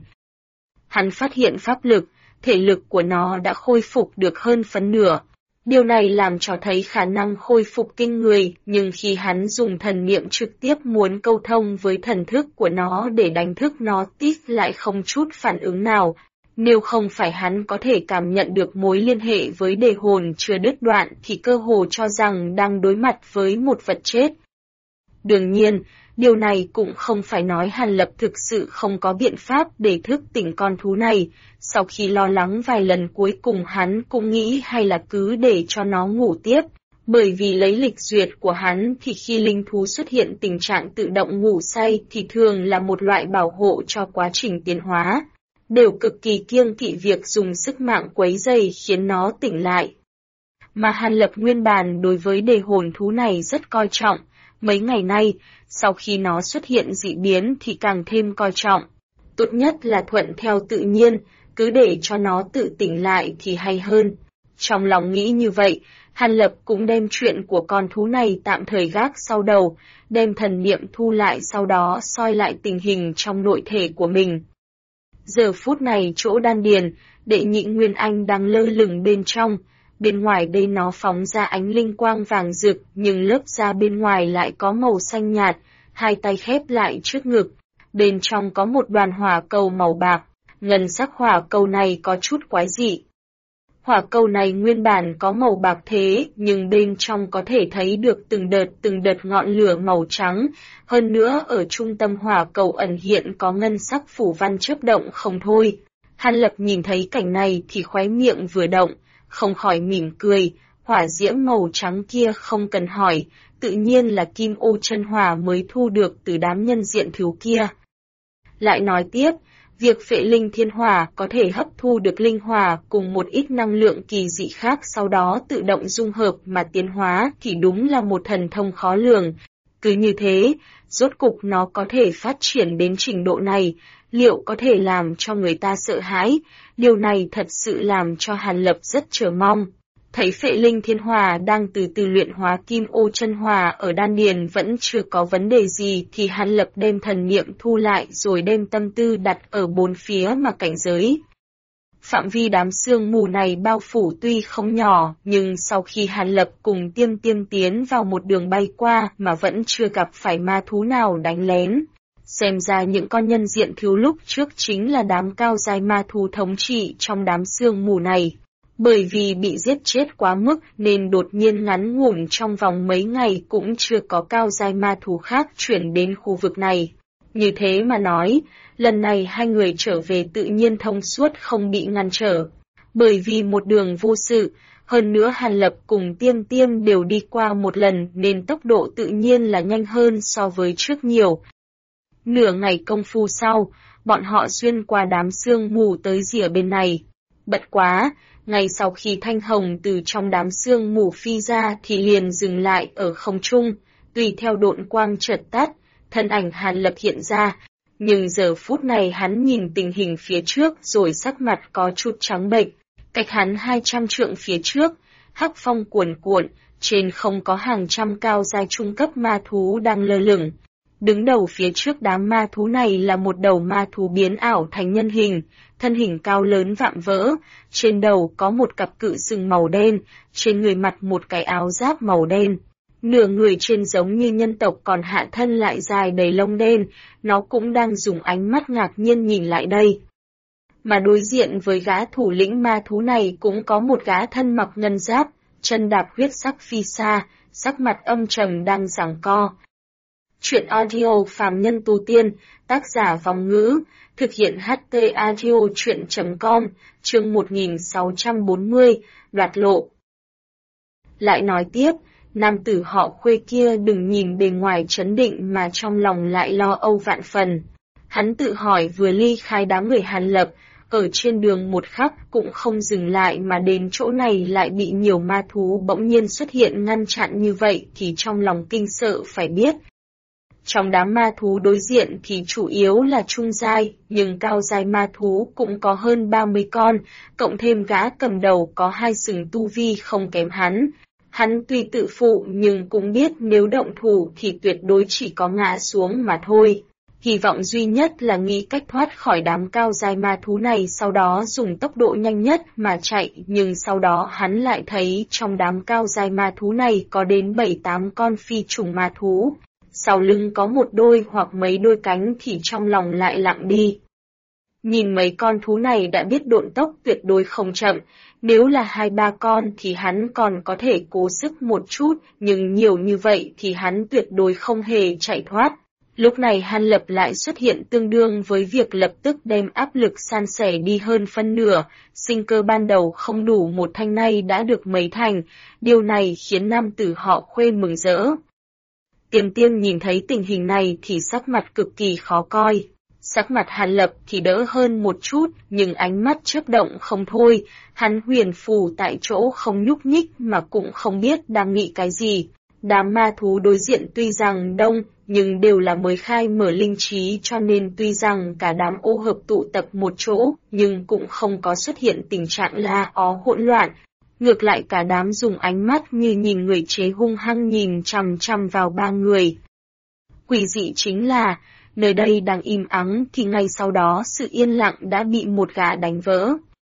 Hắn phát hiện pháp lực, thể lực của nó đã khôi phục được hơn phần nửa. Điều này làm cho thấy khả năng khôi phục kinh người, nhưng khi hắn dùng thần niệm trực tiếp muốn câu thông với thần thức của nó để đánh thức nó tít lại không chút phản ứng nào. Nếu không phải hắn có thể cảm nhận được mối liên hệ với đề hồn chưa đứt đoạn thì cơ hồ cho rằng đang đối mặt với một vật chết. Đương nhiên, điều này cũng không phải nói Hàn Lập thực sự không có biện pháp để thức tỉnh con thú này. Sau khi lo lắng vài lần cuối cùng hắn cũng nghĩ hay là cứ để cho nó ngủ tiếp. Bởi vì lấy lịch duyệt của hắn thì khi linh thú xuất hiện tình trạng tự động ngủ say thì thường là một loại bảo hộ cho quá trình tiến hóa. Đều cực kỳ kiêng kỵ việc dùng sức mạng quấy rầy khiến nó tỉnh lại. Mà Hàn Lập nguyên bản đối với đề hồn thú này rất coi trọng, mấy ngày nay, sau khi nó xuất hiện dị biến thì càng thêm coi trọng. Tốt nhất là thuận theo tự nhiên, cứ để cho nó tự tỉnh lại thì hay hơn. Trong lòng nghĩ như vậy, Hàn Lập cũng đem chuyện của con thú này tạm thời gác sau đầu, đem thần niệm thu lại sau đó soi lại tình hình trong nội thể của mình. Giờ phút này chỗ đan điền, Đệ Nhị Nguyên Anh đang lơ lửng bên trong, bên ngoài đây nó phóng ra ánh linh quang vàng rực, nhưng lớp da bên ngoài lại có màu xanh nhạt, hai tay khép lại trước ngực, bên trong có một đoàn hỏa cầu màu bạc, ngân sắc hỏa cầu này có chút quái dị. Hỏa cầu này nguyên bản có màu bạc thế, nhưng bên trong có thể thấy được từng đợt ngọn lửa màu trắng, hơn nữa ở trung tâm hỏa cầu ẩn hiện có ngân sắc phủ văn chớp động không thôi. Hàn Lập nhìn thấy cảnh này thì khóe miệng vừa động, không khỏi mỉm cười, hỏa diễm màu trắng kia không cần hỏi, tự nhiên là kim ô chân hỏa mới thu được từ đám nhân diện thiếu kia. Lại nói tiếp, việc phệ linh thiên hỏa có thể hấp thu được linh hỏa cùng một ít năng lượng kỳ dị khác sau đó tự động dung hợp mà tiến hóa thì đúng là một thần thông khó lường. Cứ như thế, rốt cục nó có thể phát triển đến trình độ này, liệu có thể làm cho người ta sợ hãi, điều này thật sự làm cho Hàn Lập rất chờ mong. Thấy phệ linh thiên hỏa đang từ từ luyện hóa kim ô chân hỏa ở đan điền vẫn chưa có vấn đề gì thì Hàn Lập đem thần niệm thu lại rồi đem tâm tư đặt ở bốn phía mà cảnh giới. Phạm vi đám sương mù này bao phủ tuy không nhỏ nhưng sau khi Hàn Lập cùng Tiêm Tiêm tiến vào một đường bay qua mà vẫn chưa gặp phải ma thú nào đánh lén. Xem ra những con nhân diện thiếu lúc trước chính là đám cao giai ma thú thống trị trong đám sương mù này. Bởi vì bị giết chết quá mức nên đột nhiên ngắn ngủn trong vòng mấy ngày cũng chưa có cao giai ma thú khác chuyển đến khu vực này. Như thế mà nói, lần này hai người trở về tự nhiên thông suốt không bị ngăn trở. Bởi vì một đường vô sự, hơn nữa Hàn Lập cùng Tiêm Tiêm đều đi qua một lần nên tốc độ tự nhiên là nhanh hơn so với trước nhiều. Nửa ngày công phu sau, bọn họ xuyên qua đám sương mù tới rìa bên này. Bật quá! Ngay sau khi Thanh Hồng từ trong đám sương mù phi ra thì liền dừng lại ở không trung, tùy theo độn quang chợt tắt, thân ảnh Hàn Lập hiện ra, nhưng giờ phút này hắn nhìn tình hình phía trước rồi sắc mặt có chút trắng bệch, cách hắn 200 trượng phía trước, hắc phong cuồn cuộn, trên không có hàng trăm cao giai trung cấp ma thú đang lơ lửng. Đứng đầu phía trước đám ma thú này là một đầu ma thú biến ảo thành nhân hình, thân hình cao lớn vạm vỡ, trên đầu có một cặp cự sừng màu đen, trên người mặc một cái áo giáp màu đen. Nửa người trên giống như nhân tộc còn hạ thân lại dài đầy lông đen, nó cũng đang dùng ánh mắt ngạc nhiên nhìn lại đây. Mà đối diện với gã thủ lĩnh ma thú này cũng có một gã thân mặc ngân giáp, chân đạp huyết sắc phi xa, sắc mặt âm trầm đang giằng co. Truyện audio Phàm Nhân Tu Tiên, tác giả Vong Ngữ, thực hiện HT Audio Truyện.com, chương 1640, đoạt lộ. Lại nói tiếp, nam tử họ Khuê kia đừng nhìn bề ngoài trấn định mà trong lòng lại lo âu vạn phần. Hắn tự hỏi vừa ly khai đám người Hàn Lập, ở trên đường một khắc cũng không dừng lại mà đến chỗ này lại bị nhiều ma thú bỗng nhiên xuất hiện ngăn chặn như vậy thì trong lòng kinh sợ phải biết. Trong đám ma thú đối diện thì chủ yếu là trung giai, nhưng cao giai ma thú cũng có hơn 30 con, cộng thêm gã cầm đầu có 2 sừng tu vi không kém hắn. Hắn tuy tự phụ nhưng cũng biết nếu động thủ thì tuyệt đối chỉ có ngã xuống mà thôi. Hy vọng duy nhất là nghĩ cách thoát khỏi đám cao giai ma thú này, sau đó dùng tốc độ nhanh nhất mà chạy, nhưng sau đó hắn lại thấy trong đám cao giai ma thú này có đến 7-8 con phi trùng ma thú. Sau lưng có một đôi hoặc mấy đôi cánh thì trong lòng lại lặng đi. Nhìn mấy con thú này đã biết độn tốc tuyệt đối không chậm, nếu là 2-3 con thì hắn còn có thể cố sức một chút, nhưng nhiều như vậy thì hắn tuyệt đối không hề chạy thoát. Lúc này Hàn Lập lại xuất hiện tương đương với việc lập tức đem áp lực san sẻ đi hơn phân nửa, sinh cơ ban đầu không đủ một thanh nay đã được mấy thành, điều này khiến nam tử họ Khuê mừng rỡ. Tiềm Tiêm nhìn thấy tình hình này thì sắc mặt cực kỳ khó coi. Sắc mặt Hàn Lập thì đỡ hơn một chút, nhưng ánh mắt chớp động không thôi, hắn huyền phù tại chỗ không nhúc nhích mà cũng không biết đang nghĩ cái gì. Đám ma thú đối diện tuy rằng đông, nhưng đều là mới khai mở linh trí cho nên tuy rằng cả đám ô hợp tụ tập một chỗ, nhưng cũng không có xuất hiện tình trạng la ó hỗn loạn. Ngược lại cả đám dùng ánh mắt như nhìn người chế hung hăng nhìn chằm chằm vào 3 người. Quỷ dị chính là, nơi đây đang im ắng thì ngay sau đó sự yên lặng đã bị một gã đánh vỡ.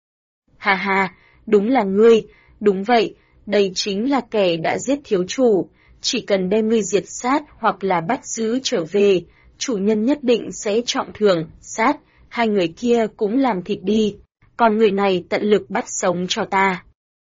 Ha ha, đúng là ngươi, đúng vậy, đây chính là kẻ đã giết thiếu chủ, chỉ cần đem ngươi diệt sát hoặc là bắt giữ trở về, chủ nhân nhất định sẽ trọng thưởng, sát, 2 người kia cũng làm thịt đi, còn người này tận lực bắt sống cho ta.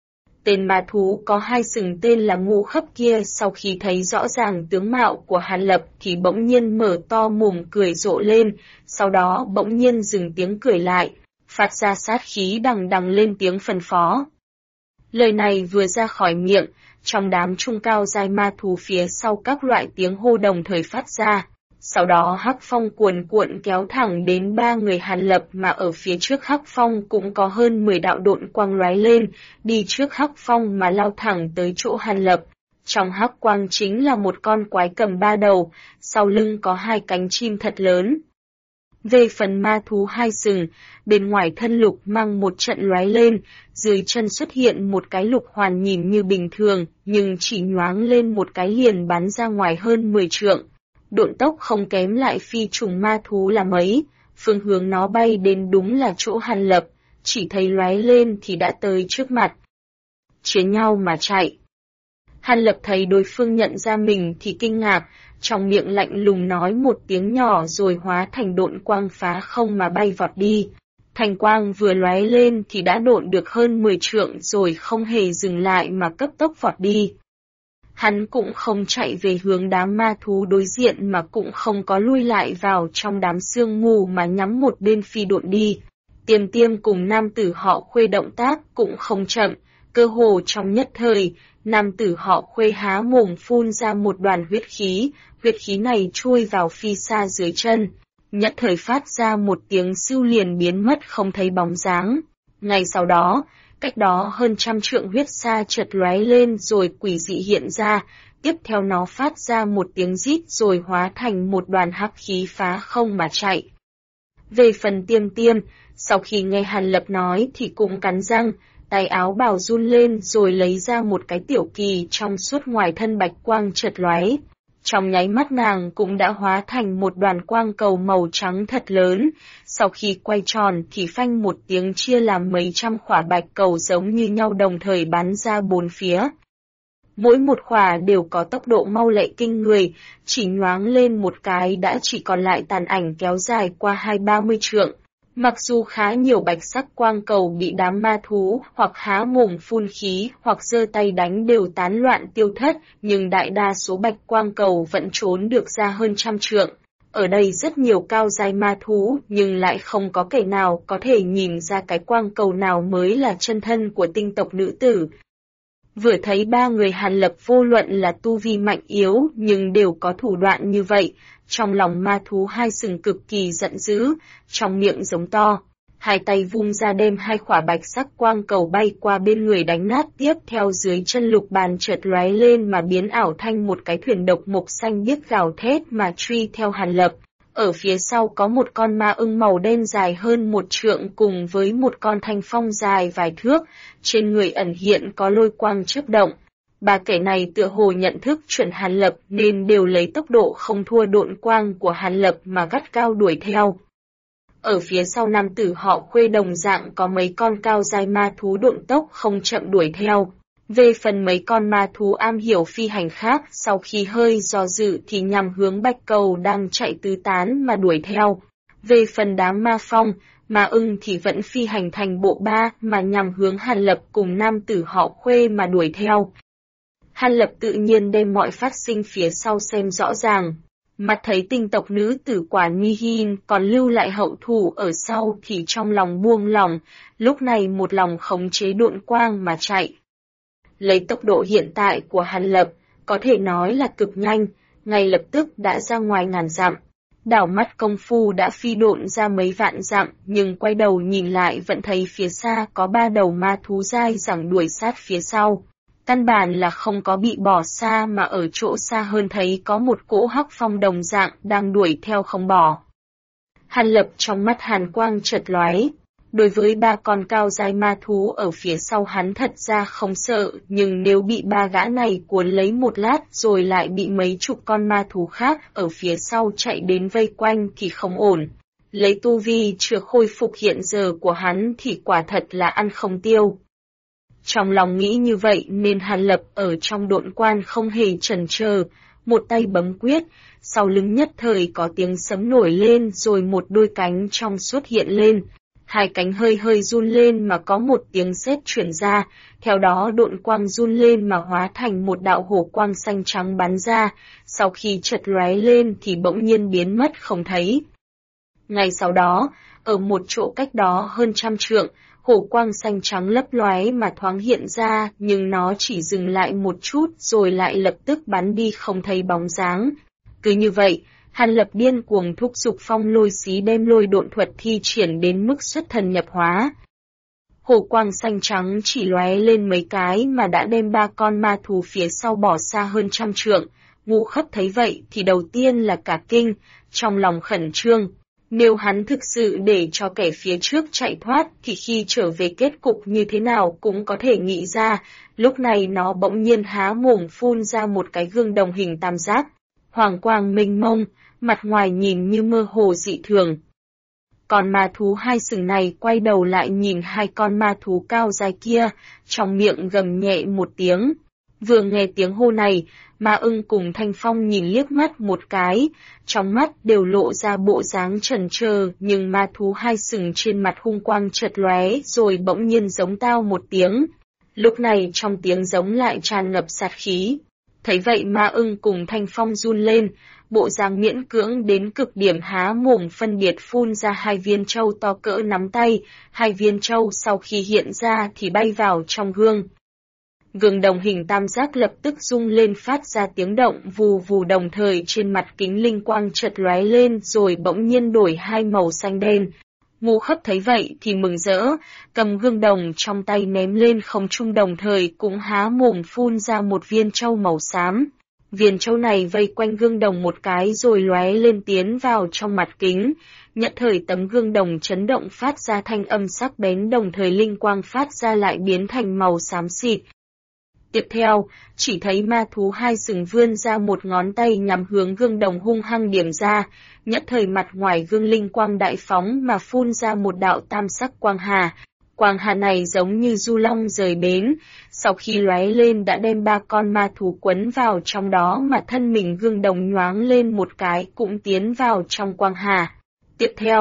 Tên ma thú có 2 sừng tên là Ngu Khấp kia sau khi thấy rõ ràng tướng mạo của Hàn Lập thì bỗng nhiên mở to mồm cười rộ lên, sau đó bỗng nhiên dừng tiếng cười lại, phát ra sát khí đằng đằng lên tiếng phân phó. Lời này vừa ra khỏi miệng, trong đám trung cao giai ma thú phía sau các loại tiếng hô đồng thời phát ra. Sau đó hắc phong cuồn cuộn kéo thẳng đến 3 người Hàn Lập mà ở phía trước hắc phong cũng có hơn 10 đạo độn quang lóe lên, đi trước hắc phong mà lao thẳng tới chỗ Hàn Lập. Trong hắc quang chính là một con quái cầm 3 đầu, sau lưng có 2 cánh chim thật lớn. Về phần ma thú 2 sừng, bên ngoài thân lục mang một trận lóe lên, dưới chân xuất hiện một cái lục hoàn nhìn như bình thường, nhưng chỉ nhoáng lên một cái liền bắn ra ngoài hơn 10 trượng. Độn tốc không kém lại phi trùng ma thú là mấy, phương hướng nó bay đến đúng là chỗ Hàn Lập, chỉ thấy lóe lên thì đã tới trước mặt. Chiến nhau mà chạy. Hàn Lập thấy đối phương nhận ra mình thì kinh ngạc, trong miệng lạnh lùng nói một tiếng nhỏ rồi hóa thành độn quang phá không mà bay vọt đi. Thành quang vừa lóe lên thì đã độn được hơn 10 trượng rồi không hề dừng lại mà cấp tốc vọt đi. Hắn cũng không chạy về hướng đám ma thú đối diện mà cũng không có lui lại vào trong đám sương mù mà nhắm một bên phi độn đi. Tiềm Tiêm cùng nam tử họ Khuê động tác cũng không chậm, cơ hồ trong nhất thời, nam tử họ Khuê há mồm phun ra một đoàn huyết khí này chui vào phi xa dưới chân. Nhất thời phát ra một tiếng sưu liền biến mất không thấy bóng dáng. Ngay sau đó, cách đó hơn 100 trượng huyết sa chợt lóe lên rồi quỷ dị hiện ra, tiếp theo nó phát ra một tiếng rít rồi hóa thành một đoàn hắc khí phá không mà chạy. Về phần Tiêm Tiêm, sau khi nghe Hàn Lập nói thì cũng cắn răng, tay áo bào run lên rồi lấy ra một cái tiểu kỳ trong suốt ngoài thân bạch quang chợt lóe. Trong nháy mắt nàng cũng đã hóa thành một đoàn quang cầu màu trắng thật lớn, sau khi quay tròn thì phanh một tiếng chia làm mấy trăm khỏa bạch cầu giống như nhau đồng thời bắn ra 4 phía. Mỗi một khỏa đều có tốc độ mau lẹ kinh người, chỉ nhoáng lên một cái đã chỉ còn lại tàn ảnh kéo dài qua 20-30 trượng. Mặc dù khá nhiều bạch sắc quang cầu bị đám ma thú hoặc há mồm phun khí hoặc giơ tay đánh đều tán loạn tiêu thất, nhưng đại đa số bạch quang cầu vẫn trốn được ra hơn trăm trượng. Ở đây rất nhiều cao giai ma thú nhưng lại không có kẻ nào có thể nhìn ra cái quang cầu nào mới là chân thân của tinh tộc nữ tử. Vừa thấy ba người Hàn Lập vô luận là tu vi mạnh yếu nhưng đều có thủ đoạn như vậy, trong lòng ma thú hai sừng cực kỳ giận dữ, trong miệng giống to. Hai tay vung ra đem hai quả bạch sắc quang cầu bay qua bên người đánh nát, tiếp theo dưới chân Lục Bàn chợt lóe lên mà biến ảo thành một cái thuyền độc mộc xanh biếc gào thét mà truy theo Hàn Lập. Ở phía sau có một con ma ưng màu đen dài hơn 1 trượng cùng với một con thanh phong dài vài thước, trên người ẩn hiện có lôi quang chớp động. Ba kẻ này tựa hồ nhận thức chuẩn Hàn Lập nên đều lấy tốc độ không thua độn quang của Hàn Lập mà gắt cao đuổi theo. Ở phía sau nam tử họ Khuê đồng dạng có mấy con cao giai ma thú độn tốc không chậm đuổi theo. Về phần mấy con ma thú am hiểu phi hành khác, sau khi hơi do dự thì nhằm hướng bạch cầu đang chạy tứ tán mà đuổi theo. Về phần đám ma phong, ma ưng thì vẫn phi hành thành bộ ba mà nhằm hướng Hàn Lập cùng nam tử họ Khuê mà đuổi theo. Hàn Lập tự nhiên đem mọi phát sinh phía sau xem rõ ràng. Mắt thấy tinh tộc nữ tử quả Nhi Hin còn lưu lại hậu thủ ở sau thì trong lòng buông lòng, lúc này một lòng khống chế độn quang mà chạy. Lấy tốc độ hiện tại của Hàn Lập, có thể nói là cực nhanh, ngay lập tức đã ra ngoài ngàn dặm. Đảo mắt công phu đã phi độn ra mấy vạn dặm, nhưng quay đầu nhìn lại vẫn thấy phía xa có 3 đầu ma thú dai dẳng đuổi sát phía sau. Căn bản là không có bị bỏ xa mà ở chỗ xa hơn thấy có một cỗ hắc phong đồng dạng đang đuổi theo không bỏ. Hàn Lập trong mắt hàn quang chợt lóe. Đối với 3 con cao giai ma thú ở phía sau hắn thật ra không sợ, nhưng nếu bị 3 gã này cuốn lấy một lát rồi lại bị mấy chục con ma thú khác ở phía sau chạy đến vây quanh thì không ổn. Lấy tu vi chưa khôi phục hiện giờ của hắn thì quả thật là ăn không tiêu. Trong lòng nghĩ như vậy nên Hàn Lập ở trong độn quan không hề chần chờ, một tay bấm quyết, sau lưng nhất thời có tiếng sấm nổi lên rồi một đôi cánh trong suốt hiện lên. Hai cánh hơi hơi run lên mà có một tiếng sét truyền ra, theo đó độn quang run lên mà hóa thành một đạo hổ quang xanh trắng bắn ra, sau khi chợt lóe lên thì bỗng nhiên biến mất không thấy. Ngay sau đó, ở một chỗ cách đó hơn trăm trượng, hổ quang xanh trắng lấp lóe mà thoáng hiện ra, nhưng nó chỉ dừng lại một chút rồi lại lập tức bắn đi không thấy bóng dáng. Cứ như vậy, Hàn Lập điên cuồng thúc giục phong lôi xí đem lôi độn thuật thi triển đến mức xuất thần nhập hóa. Hổ quang xanh trắng chỉ lóe lên mấy cái mà đã đem 3 con ma thú phía sau bỏ xa hơn trăm trượng. Ngũ Khấp thấy vậy thì đầu tiên là cả kinh, trong lòng khẩn trương. Nếu hắn thực sự để cho kẻ phía trước chạy thoát thì khi trở về kết cục như thế nào cũng có thể nghĩ ra, lúc này nó bỗng nhiên há mồm phun ra một cái gương đồng hình tam giác. Hoàng quang mênh mông, mặt ngoài nhìn như mơ hồ dị thường. Còn ma thú hai sừng này quay đầu lại nhìn 2 con ma thú cao dài kia, trong miệng gầm nhẹ một tiếng. Vừa nghe tiếng hô này, ma ưng cùng Thanh Phong nhìn liếc mắt một cái, trong mắt đều lộ ra bộ dáng chần chờ, nhưng ma thú hai sừng trên mặt hung quang chợt lóe rồi bỗng nhiên giống tao một tiếng. Lúc này trong tiếng giống lại tràn ngập sát khí. Thấy vậy ma ưng cùng Thanh Phong run lên, bộ dáng miễn cưỡng đến cực điểm há mồm phân biệt phun ra 2 viên trâu to cỡ nắm tay, 2 viên trâu sau khi hiện ra thì bay vào trong gương. Gương đồng hình tam giác lập tức rung lên phát ra tiếng động vù vù, đồng thời trên mặt kính linh quang chợt lóe lên rồi bỗng nhiên đổi 2 màu xanh đen. Ngũ Khấp thấy vậy thì mừng rỡ, cầm gương đồng trong tay ném lên không trung đồng thời cũng há mồm phun ra một viên trâu màu xám. Viên trâu này vây quanh gương đồng một cái rồi lóe lên tiến vào trong mặt kính, nhất thời tấm gương đồng chấn động phát ra thanh âm sắc bén, đồng thời linh quang phát ra lại biến thành màu xám xịt. Tiếp theo, chỉ thấy ma thú hai sừng vươn ra một ngón tay nhằm hướng gương đồng hung hăng điểm ra, nhất thời mặt ngoài gương linh quang đại phóng mà phun ra một đạo tam sắc quang hà. Quang hà này giống như du long rời bến, sau khi lóe lên đã đem 3 con ma thú quấn vào trong đó mà thân mình gương đồng nhoáng lên một cái cũng tiến vào trong quang hà. Tiếp theo,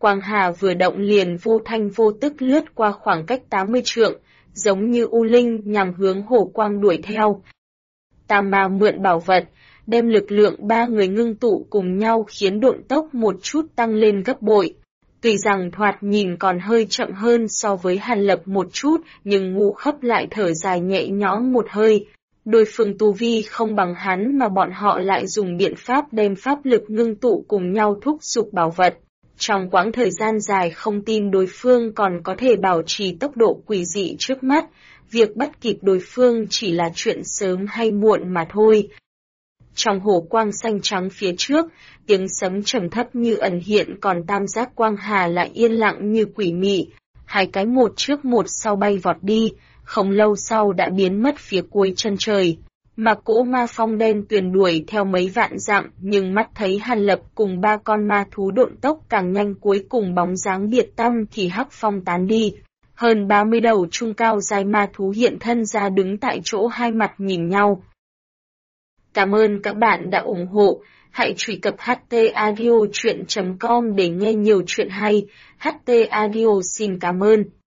Quang Hà vừa động liền vô thanh vô tức lướt qua khoảng cách 80 trượng, giống như u linh nhằm hướng Hồ Quang đuổi theo. Tam ma mượn bảo vật, đem lực lượng ba người ngưng tụ cùng nhau khiến độn tốc một chút tăng lên gấp bội. Tuy rằng thoạt nhìn còn hơi chậm hơn so với Hàn Lập một chút, nhưng Ngũ Khấp lại thở dài nhẹ nhõm một hơi. Đối phương tu vi không bằng hắn mà bọn họ lại dùng biện pháp đem pháp lực ngưng tụ cùng nhau thúc giục bảo vật. Trong quãng thời gian dài không tin đối phương còn có thể bảo trì tốc độ quỷ dị trước mắt, việc bắt kịp đối phương chỉ là chuyện sớm hay muộn mà thôi. Trong hồ quang xanh trắng phía trước, tiếng sấm trầm thấp như ẩn hiện còn tam giác Quang Hà lại yên lặng như quỷ mị. Hai cái một trước một sau bay vọt đi, không lâu sau đã biến mất phía cuối chân trời. Mà cỗ ma phong đen tuyền đuổi theo mấy vạn dặm, nhưng mắt thấy Hàn Lập cùng ba con ma thú độn tốc càng nhanh, cuối cùng bóng dáng biệt tăm thì hắc phong tán đi. Hơn 30 đầu trung cao dài ma thú hiện thân ra đứng tại chỗ, hai mặt nhìn nhau. Cảm ơn các bạn đã ủng hộ. Hãy truy cập htaudio.com để nghe nhiều chuyện hay. HT Audio xin cảm ơn.